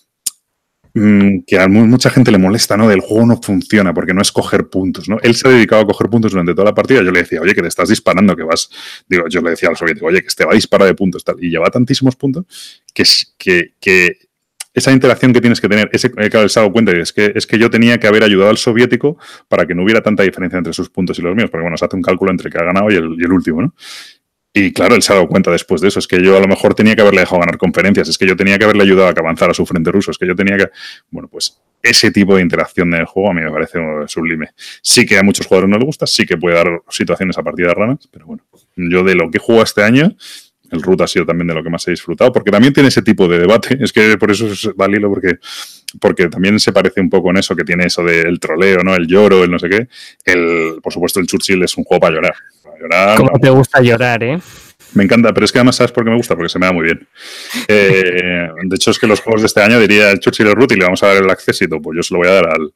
que a mucha gente le molesta, ¿no? Del juego no funciona porque no es coger puntos, ¿no? Él se ha dedicado a coger puntos durante toda la partida. Yo le decía, oye, que te estás disparando, que vas... Digo, yo le decía al soviético, oye, que te va a disparar de puntos, tal. Y lleva tantísimos puntos que, que, que esa interacción que tienes que tener, ese, claro, se ha dado cuenta, es que, es que yo tenía que haber ayudado al soviético para que no hubiera tanta diferencia entre sus puntos y los míos, porque bueno, se hace un cálculo entre el que ha ganado y el, y el último, ¿no? Y claro, él se ha dado cuenta después de eso. Es que yo a lo mejor tenía que haberle dejado ganar conferencias. Es que yo tenía que haberle ayudado a que avanzara a su frente ruso. Es que yo tenía que... Bueno, pues ese tipo de interacción en el juego a mí me parece sublime. Sí que a muchos jugadores no les gusta, sí que puede dar situaciones a partida de ranas, pero bueno, yo de lo que he jugado este año, el Root ha sido también de lo que más he disfrutado, porque también tiene ese tipo de debate. Es que por eso es válido, porque, porque también se parece un poco en eso, que tiene eso del troleo, ¿no? El lloro, el no sé qué. El, por supuesto, el Churchill es un juego para llorar. Llorar, ¿Cómo te gusta llorar, eh? Me encanta, pero es que además, ¿sabes por qué me gusta? Porque se me da muy bien. Eh, de hecho, es que los juegos de este año, diría el Churchill y el Root, y le vamos a dar el accésito, pues yo se lo voy a dar al,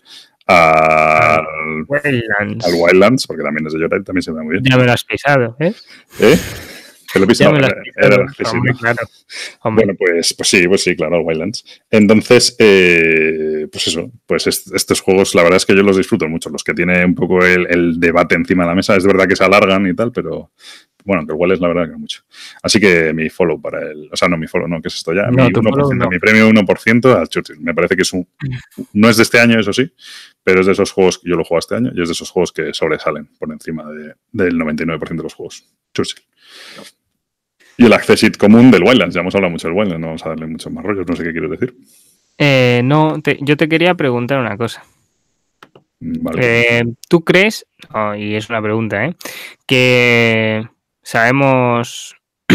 al, Wildlands. al Wildlands, porque también es de llorar y también se me da muy bien. Ya me lo has pisado, ¿eh? ¿Eh? Te lo he visto, era, era accesible. Claro. Bueno, pues, pues sí, pues sí, claro, Wildlands. Entonces, eh, pues eso, pues est estos juegos, la verdad es que yo los disfruto mucho, los que tienen un poco el, el debate encima de la mesa. Es verdad que se alargan y tal, pero bueno, que igual es la verdad que mucho. Así que mi follow para el, o sea, no mi follow, no, ¿qué es esto ya? No, mi, uno por ciento, no. mi premio uno por ciento al Churchill. Me parece que es un, no es de este año, eso sí, pero es de esos juegos que yo lo juego este año y es de esos juegos que sobresalen por encima de, del noventa y nueve por ciento de los juegos. Churchill. Y el Accessit común del Wildlands. Ya hemos hablado mucho del Wildlands, no vamos a darle muchos más rollos, no sé qué quieres decir. Eh, no, te, yo te quería preguntar una cosa. Vale. Eh, ¿Tú crees, oh, y es una pregunta, ¿eh? que sabemos...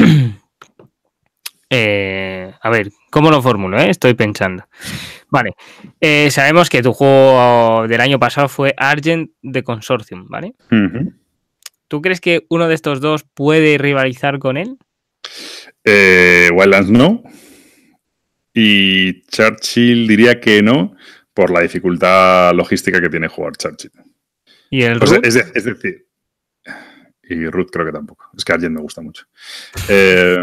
eh, a ver, ¿cómo lo formulo? Eh? Estoy pensando. Vale, eh, sabemos que tu juego del año pasado fue Argent de Consortium, ¿vale? Uh-huh. ¿Tú crees que uno de estos dos puede rivalizar con él? Eh, Wildlands no. Y Churchill diría que no, por la dificultad logística que tiene jugar Churchill. ¿Y el o sea, Root? Es, de, es decir, y Root creo que tampoco. Es que Argent me gusta mucho. Eh,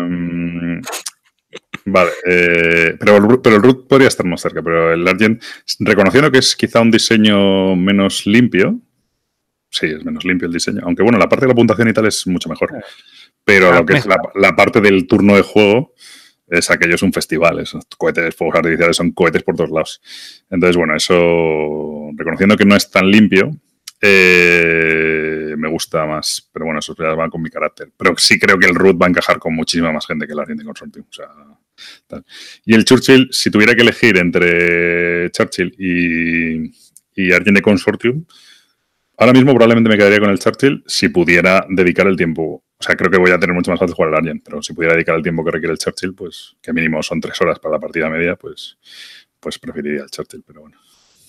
vale, eh, pero, el, pero el Root podría estar más cerca, pero el Argent, reconociendo que es quizá un diseño menos limpio, sí, es menos limpio el diseño, aunque bueno, la parte de la puntuación y tal es mucho mejor. Pero lo que es la, la parte del turno de juego es aquello, es un festival, esos cohetes, fuegos artificiales, son cohetes por todos lados. Entonces, bueno, eso, reconociendo que no es tan limpio, eh, me gusta más, pero bueno, eso ya va con mi carácter. Pero sí creo que el Root va a encajar con muchísima más gente que el Argent de Consortium. O sea, tal. Y el Churchill, si tuviera que elegir entre Churchill y, y Argent de Consortium, ahora mismo probablemente me quedaría con el Churchill si pudiera dedicar el tiempo. O sea, creo que voy a tener mucho más fácil jugar al Argent, pero si pudiera dedicar el tiempo que requiere el Churchill, pues que mínimo son tres horas para la partida media, pues, pues preferiría el Churchill, pero bueno.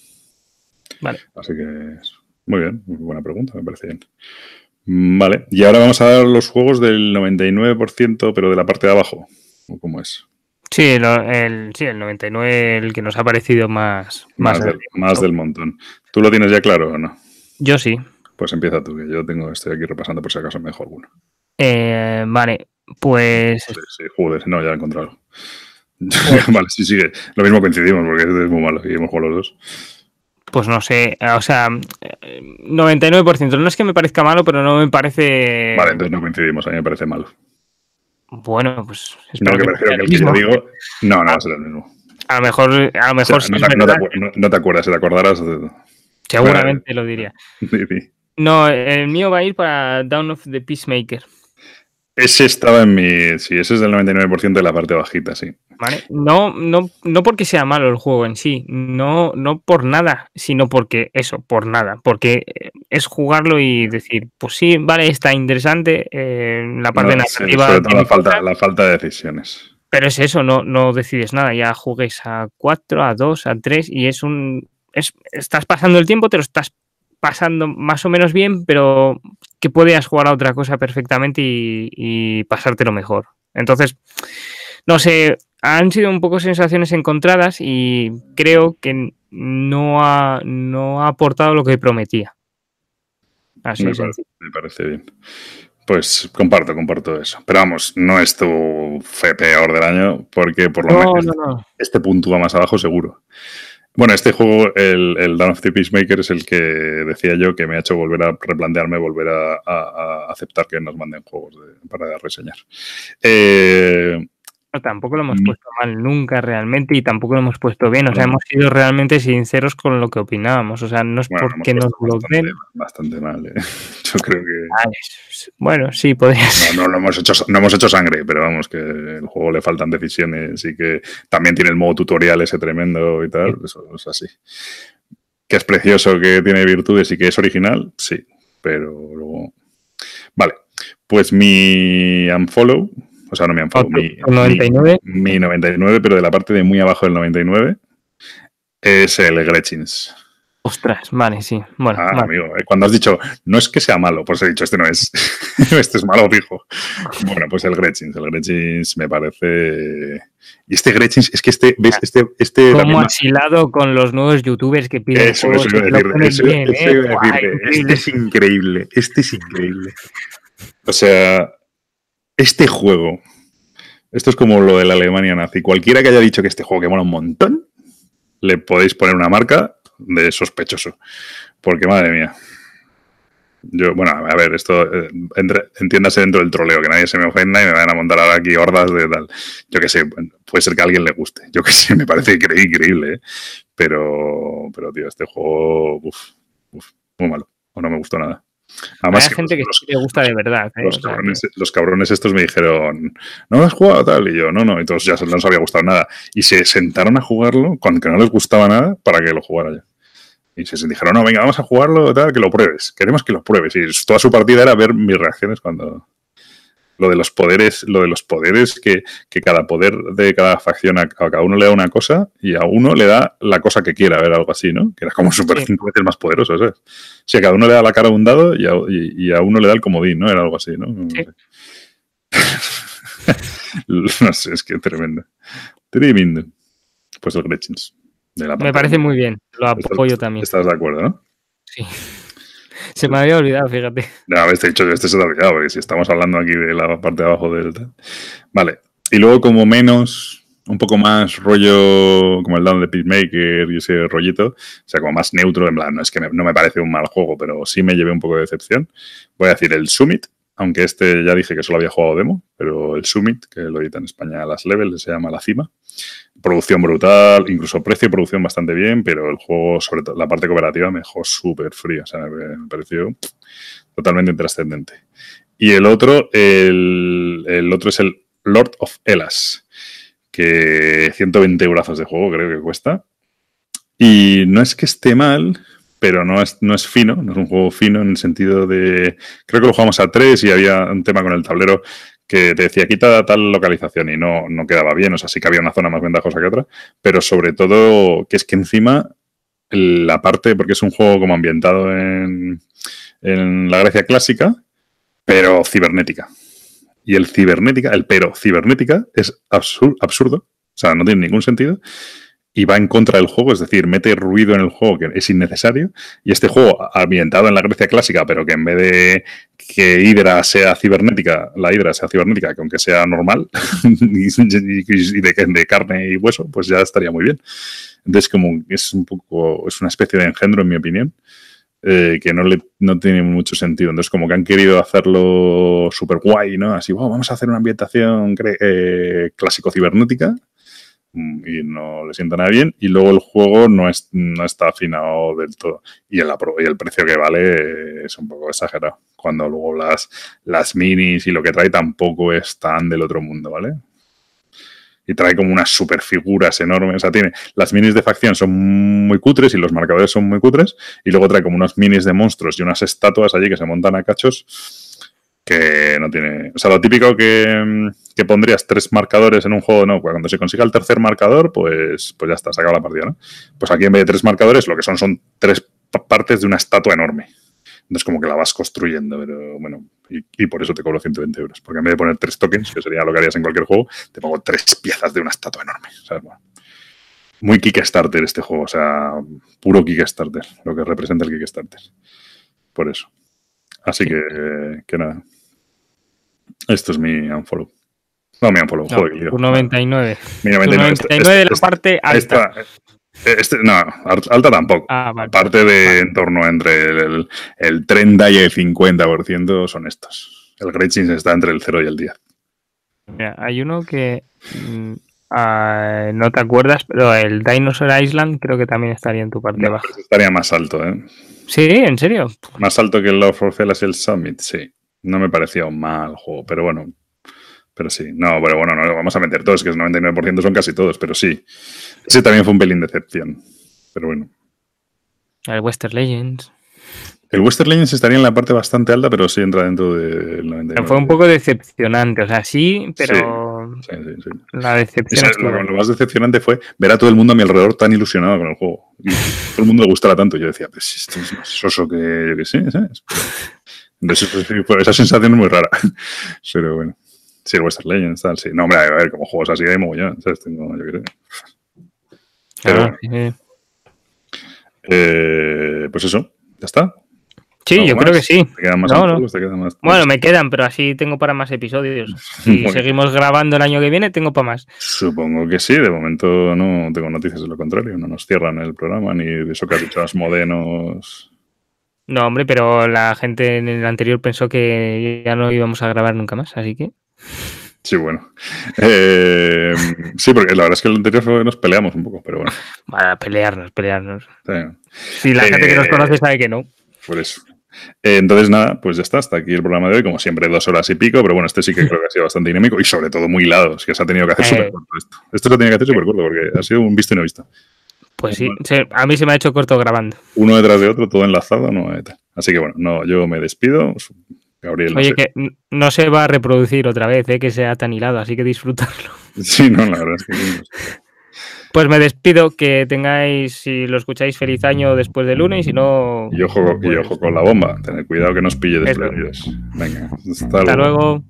Vale. Así que muy bien, muy buena pregunta, me parece bien. Vale, y ahora vamos a dar los juegos del noventa y nueve por ciento, pero de la parte de abajo. ¿O cómo es? Sí, el, el, sí, el noventa y nueve, el que nos ha parecido más... Más, más, del, más del montón. ¿Tú lo tienes ya claro o no? Yo sí. Pues empieza tú, que yo tengo, estoy aquí repasando por si acaso me dejo alguno. Eh, vale, pues... Sí, sí, joder, no, ya he encontrado. Pues, vale, sí, sigue. Lo mismo coincidimos, porque este es muy malo y hemos jugado los dos. Pues no sé, o sea, noventa y nueve por ciento. No es que me parezca malo, pero no me parece... Vale, entonces no coincidimos, a mí me parece malo. Bueno, pues... No, que, que me refiero que el que yo digo... No, no va a ser el mismo. A lo mejor... A lo mejor o sea, no, te, no, te, no, no te acuerdas, si te acordaras... Seguramente bueno, lo diría. Sí, sí. No, el mío va a ir para Dawn of the Peacemaker. Ese estaba en mi... Sí, ese es del noventa y nueve por ciento de la parte bajita, sí. ¿Vale? No, no, no porque sea malo el juego en sí, no, no por nada, sino porque eso, por nada. Porque es jugarlo y decir, pues sí, vale, está interesante, eh, la parte no, narrativa... Sí, sobre todo la falta, la falta de decisiones. Pero es eso, no, no decides nada, ya jugues a cuatro, a dos, a tres y es un... Es, estás pasando el tiempo, te lo estás pasando más o menos bien, pero que podías jugar a otra cosa perfectamente y, y pasártelo mejor. Entonces, no sé, han sido un poco sensaciones encontradas y creo que no ha, no ha aportado lo que prometía. Así me, es. parece, me parece bien. Pues comparto, comparto eso. Pero vamos, no es tu fe peor del año, porque por lo no, menos no, no. este puntúa más abajo seguro. Bueno, este juego, el, el Dawn of the Peacemaker, es el que decía yo que me ha hecho volver a replantearme, volver a, a, a aceptar que nos manden juegos de, para reseñar. Eh, no, tampoco lo hemos puesto mal nunca realmente y tampoco lo hemos puesto bien. O sea, hemos sido realmente sinceros con lo que opinábamos. O sea, no es bueno, porque nos lo den. Bastante mal, ¿eh? Yo creo que... Ah, bueno, sí, podría ser. No, no, no, hemos hecho, no hemos hecho sangre, pero vamos, que el juego le faltan decisiones y que también tiene el modo tutorial ese tremendo y tal. Sí. Eso es así. Que es precioso, que tiene virtudes y que es original, sí. Pero luego... Vale, pues mi unfollow... O sea, no me unfollow, mi, noventa y nueve. Mi, mi noventa y nueve, pero de la parte de muy abajo del noventa y nueve, es el Gretchins. Ostras, vale, sí. Bueno, ah, vale. amigo, cuando has dicho, no es que sea malo, pues he dicho, este no es. Este es malo, fijo. Bueno, pues el Gretchins. El Gretchins me parece... Y este Gretchins, es que este... ¿ves? Este, este Como asilado con los nuevos youtubers que piden eso, juegos, eso, que decir, eso, bien, eso ¿eh? Iba a decirte. Este es increíble. Este es increíble. O sea... este juego, esto es como lo de la Alemania nazi, cualquiera que haya dicho que este juego que mola un montón, le podéis poner una marca de sospechoso. Porque, madre mía. Yo, bueno, a ver, esto, eh, entre, entiéndase dentro del troleo, que nadie se me ofenda y me vayan a montar ahora aquí hordas de tal. Yo qué sé, puede ser que a alguien le guste. Yo qué sé, me parece increíble, ¿eh? Pero, pero, tío, este juego, uff, uf, muy malo. O no me gustó nada. Además, hay gente los, que sí le gusta de verdad. ¿eh? Los, o sea, cabrones, que... los cabrones estos me dijeron, ¿no lo has jugado tal? Y yo, no, no. Y todos ya no les había gustado nada. Y se sentaron a jugarlo con que no les gustaba nada para que lo jugara yo. Y se dijeron, no, venga, vamos a jugarlo, tal, que lo pruebes. Queremos que lo pruebes. Y toda su partida era ver mis reacciones cuando... Lo de los poderes, lo de los poderes, que, que cada poder de cada facción a, a cada uno le da una cosa y a uno le da la cosa que quiera, ver algo así, ¿no? Que era como súper sí. cinco veces más poderoso, ¿sabes? O sea, cada uno le da la cara a un dado y a, y, y a uno le da el comodín, ¿no? Era algo así, ¿no? Sí. No sé, es que tremendo. Tremendo. Pues el Gretchins. Me parece muy bien, lo apoyo estás, también. Estás de acuerdo, ¿no? Sí. Se me había olvidado, fíjate. No, este dicho que este se te ha olvidado, porque si estamos hablando aquí de la parte de abajo del... Vale. Y luego como menos, un poco más rollo como el Down de Peacemaker y ese rollito, o sea, como más neutro, en plan, no es que me, no me parece un mal juego, pero sí me llevé un poco de decepción. Voy a decir el Summit, aunque este ya dije que solo había jugado demo, pero el Summit, que lo edita en España Last Level, se llama La Cima. Producción brutal, incluso precio y producción bastante bien, pero el juego, sobre todo la parte cooperativa, me dejó súper frío. O sea, me, me pareció totalmente intrascendente. Y el otro, el, el otro es el Lord of Hellas, que ciento veinte euros de juego creo que cuesta. Y no es que esté mal, pero no es, no es fino, no es un juego fino en el sentido de... Creo que lo jugamos a tres y había un tema con el tablero que te decía, quita tal localización y no, no quedaba bien, o sea, sí que había una zona más ventajosa que otra, pero sobre todo que es que encima la parte, porque es un juego como ambientado en, en la Grecia clásica, pero cibernética. Y el cibernética, el pero cibernética es absur- absurdo, o sea, no tiene ningún sentido. Y va en contra del juego, es decir, mete ruido en el juego que es innecesario. Y este juego, ambientado en la Grecia clásica, pero que en vez de que Hydra sea cibernética, la Hydra sea cibernética, que aunque sea normal, y de, de carne y hueso, pues ya estaría muy bien. Entonces, como es un poco, es una especie de engendro, en mi opinión, eh, que no, le, no tiene mucho sentido. Entonces, como que han querido hacerlo súper guay, ¿no? Así, wow, vamos a hacer una ambientación eh, clásico cibernética, y no le sienta nada bien, y luego el juego no, es, no está afinado del todo y el, y el precio que vale es un poco exagerado, cuando luego las, las minis y lo que trae tampoco es tan del otro mundo, ¿vale? Y trae como unas super figuras enormes, o sea, tiene, las minis de facción son muy cutres y los marcadores son muy cutres, y luego trae como unos minis de monstruos y unas estatuas allí que se montan a cachos que no tiene... O sea, lo típico que, que pondrías tres marcadores en un juego, no, cuando se consiga el tercer marcador, pues, pues ya está, se acaba la partida, ¿no? Pues aquí en vez de tres marcadores, lo que son son tres partes de una estatua enorme. Entonces como que la vas construyendo, pero bueno, y, y por eso te cobro ciento veinte euros. Porque en vez de poner tres tokens, que sería lo que harías en cualquier juego, te pongo tres piezas de una estatua enorme, ¿sabes? Bueno, muy Kickstarter este juego, o sea, puro Kickstarter, lo que representa el Kickstarter. Por eso. Así sí. que, que nada. Esto es mi unfollow. No, mi unfollow. No, joder, tu noventa y nueve. Mi noventa y nueve. Tu noventa y nueve de la este, parte alta. Esta, este, no, alta tampoco. Ah, vale. Aparte de vale. en torno entre el, el treinta y el cincuenta por ciento son estos. El Gretchins está entre el cero y el diez. Mira, hay uno que mmm, uh, no te acuerdas, pero el Dinosaur Island creo que también estaría en tu parte no, baja. Estaría más alto, ¿eh? Sí, ¿en serio? Más alto que el Lord of Hellas y el Summit, sí. No me parecía un mal juego, pero bueno. Pero sí. No, pero bueno, no lo vamos a meter todos, que el noventa y nueve por ciento son casi todos, pero sí. Ese también fue un pelín de decepción. Pero bueno. El Western Legends. El Western Legends estaría en la parte bastante alta, pero sí entra dentro del noventa y nueve. Fue un poco decepcionante, o sea, sí, pero sí, sí, sí, sí. La decepción. Esa, lo, lo más decepcionante fue ver a todo el mundo a mi alrededor tan ilusionado con el juego. Y todo el mundo le gustara tanto. Yo decía, pues esto es más soso que yo que sé, ¿sabes? Entonces, esa sensación es muy rara. Pero bueno. Sí, el Western Legends, tal, sí. No, hombre, a ver, como juegos así hay mogollón, ¿sabes? Tengo, yo creo. Pero ah, bueno. sí. Eh, pues eso, ya está. Sí, yo más? creo que sí. ¿Te quedan más no, amigos? no. ¿Te quedan más? Bueno, me quedan, pero así tengo para más episodios. Si seguimos grabando el año que viene, tengo para más. Supongo que sí. De momento no tengo noticias de lo contrario. No nos cierran el programa ni de eso que has dicho, Asmodenos. No, hombre, pero la gente en el anterior pensó que ya no íbamos a grabar nunca más, así que... Sí, bueno. Eh, sí, porque la verdad es que el anterior fue, nos peleamos un poco, pero bueno. Para pelearnos, pelearnos. Sí. Si la Eh, gente que nos conoce sabe que no. Por eso. Eh, entonces, nada, pues ya está. Hasta aquí el programa de hoy. Como siempre, dos horas y pico, pero bueno, este sí que creo que ha sido bastante dinámico y sobre todo muy hilado. Es que se ha tenido que hacer Eh. súper corto esto. Esto se ha tenido que hacer súper corto porque ha sido un visto y no visto. Pues sí, se, a mí se me ha hecho corto grabando. Uno detrás de otro, todo enlazado. No, eh, así que bueno, no, yo me despido. Gabriel, no Oye, sé. que no se va a reproducir otra vez, ¿eh? Que sea tan hilado, así que disfrutarlo. Sí, no, la verdad es que sí. Pues me despido, que tengáis, si lo escucháis, feliz año después del lunes y si no... Y ojo, y ojo con la bomba. Tened cuidado que no os pille desprevenidos. Venga, hasta, hasta luego. luego.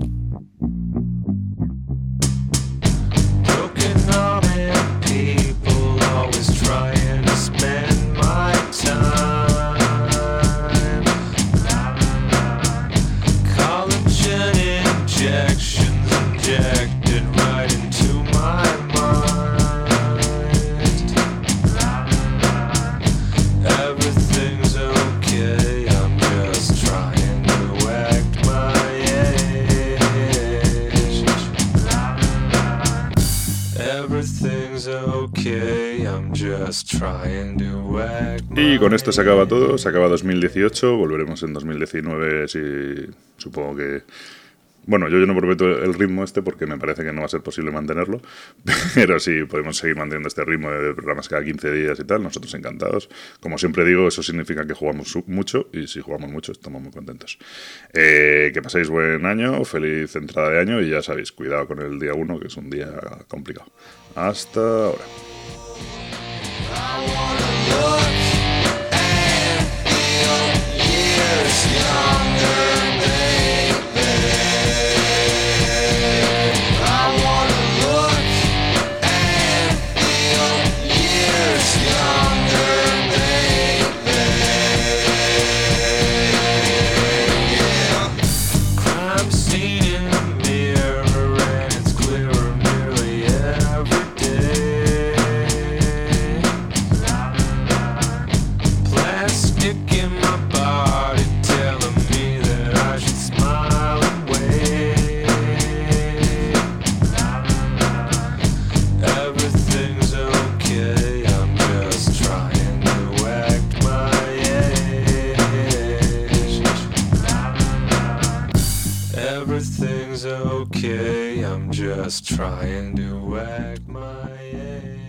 Y con esto se acaba todo, se acaba dos mil dieciocho, volveremos en dos mil diecinueve, si, supongo que... Bueno, yo, yo no prometo el ritmo este porque me parece que no va a ser posible mantenerlo, pero si podemos seguir manteniendo este ritmo de programas cada quince días y tal, nosotros encantados. Como siempre digo, eso significa que jugamos mucho y si jugamos mucho estamos muy contentos. Eh, que paséis buen año, feliz entrada de año y ya sabéis, cuidado con el día uno que es un día complicado. Hasta ahora. Everything's okay, I'm just trying to act my age.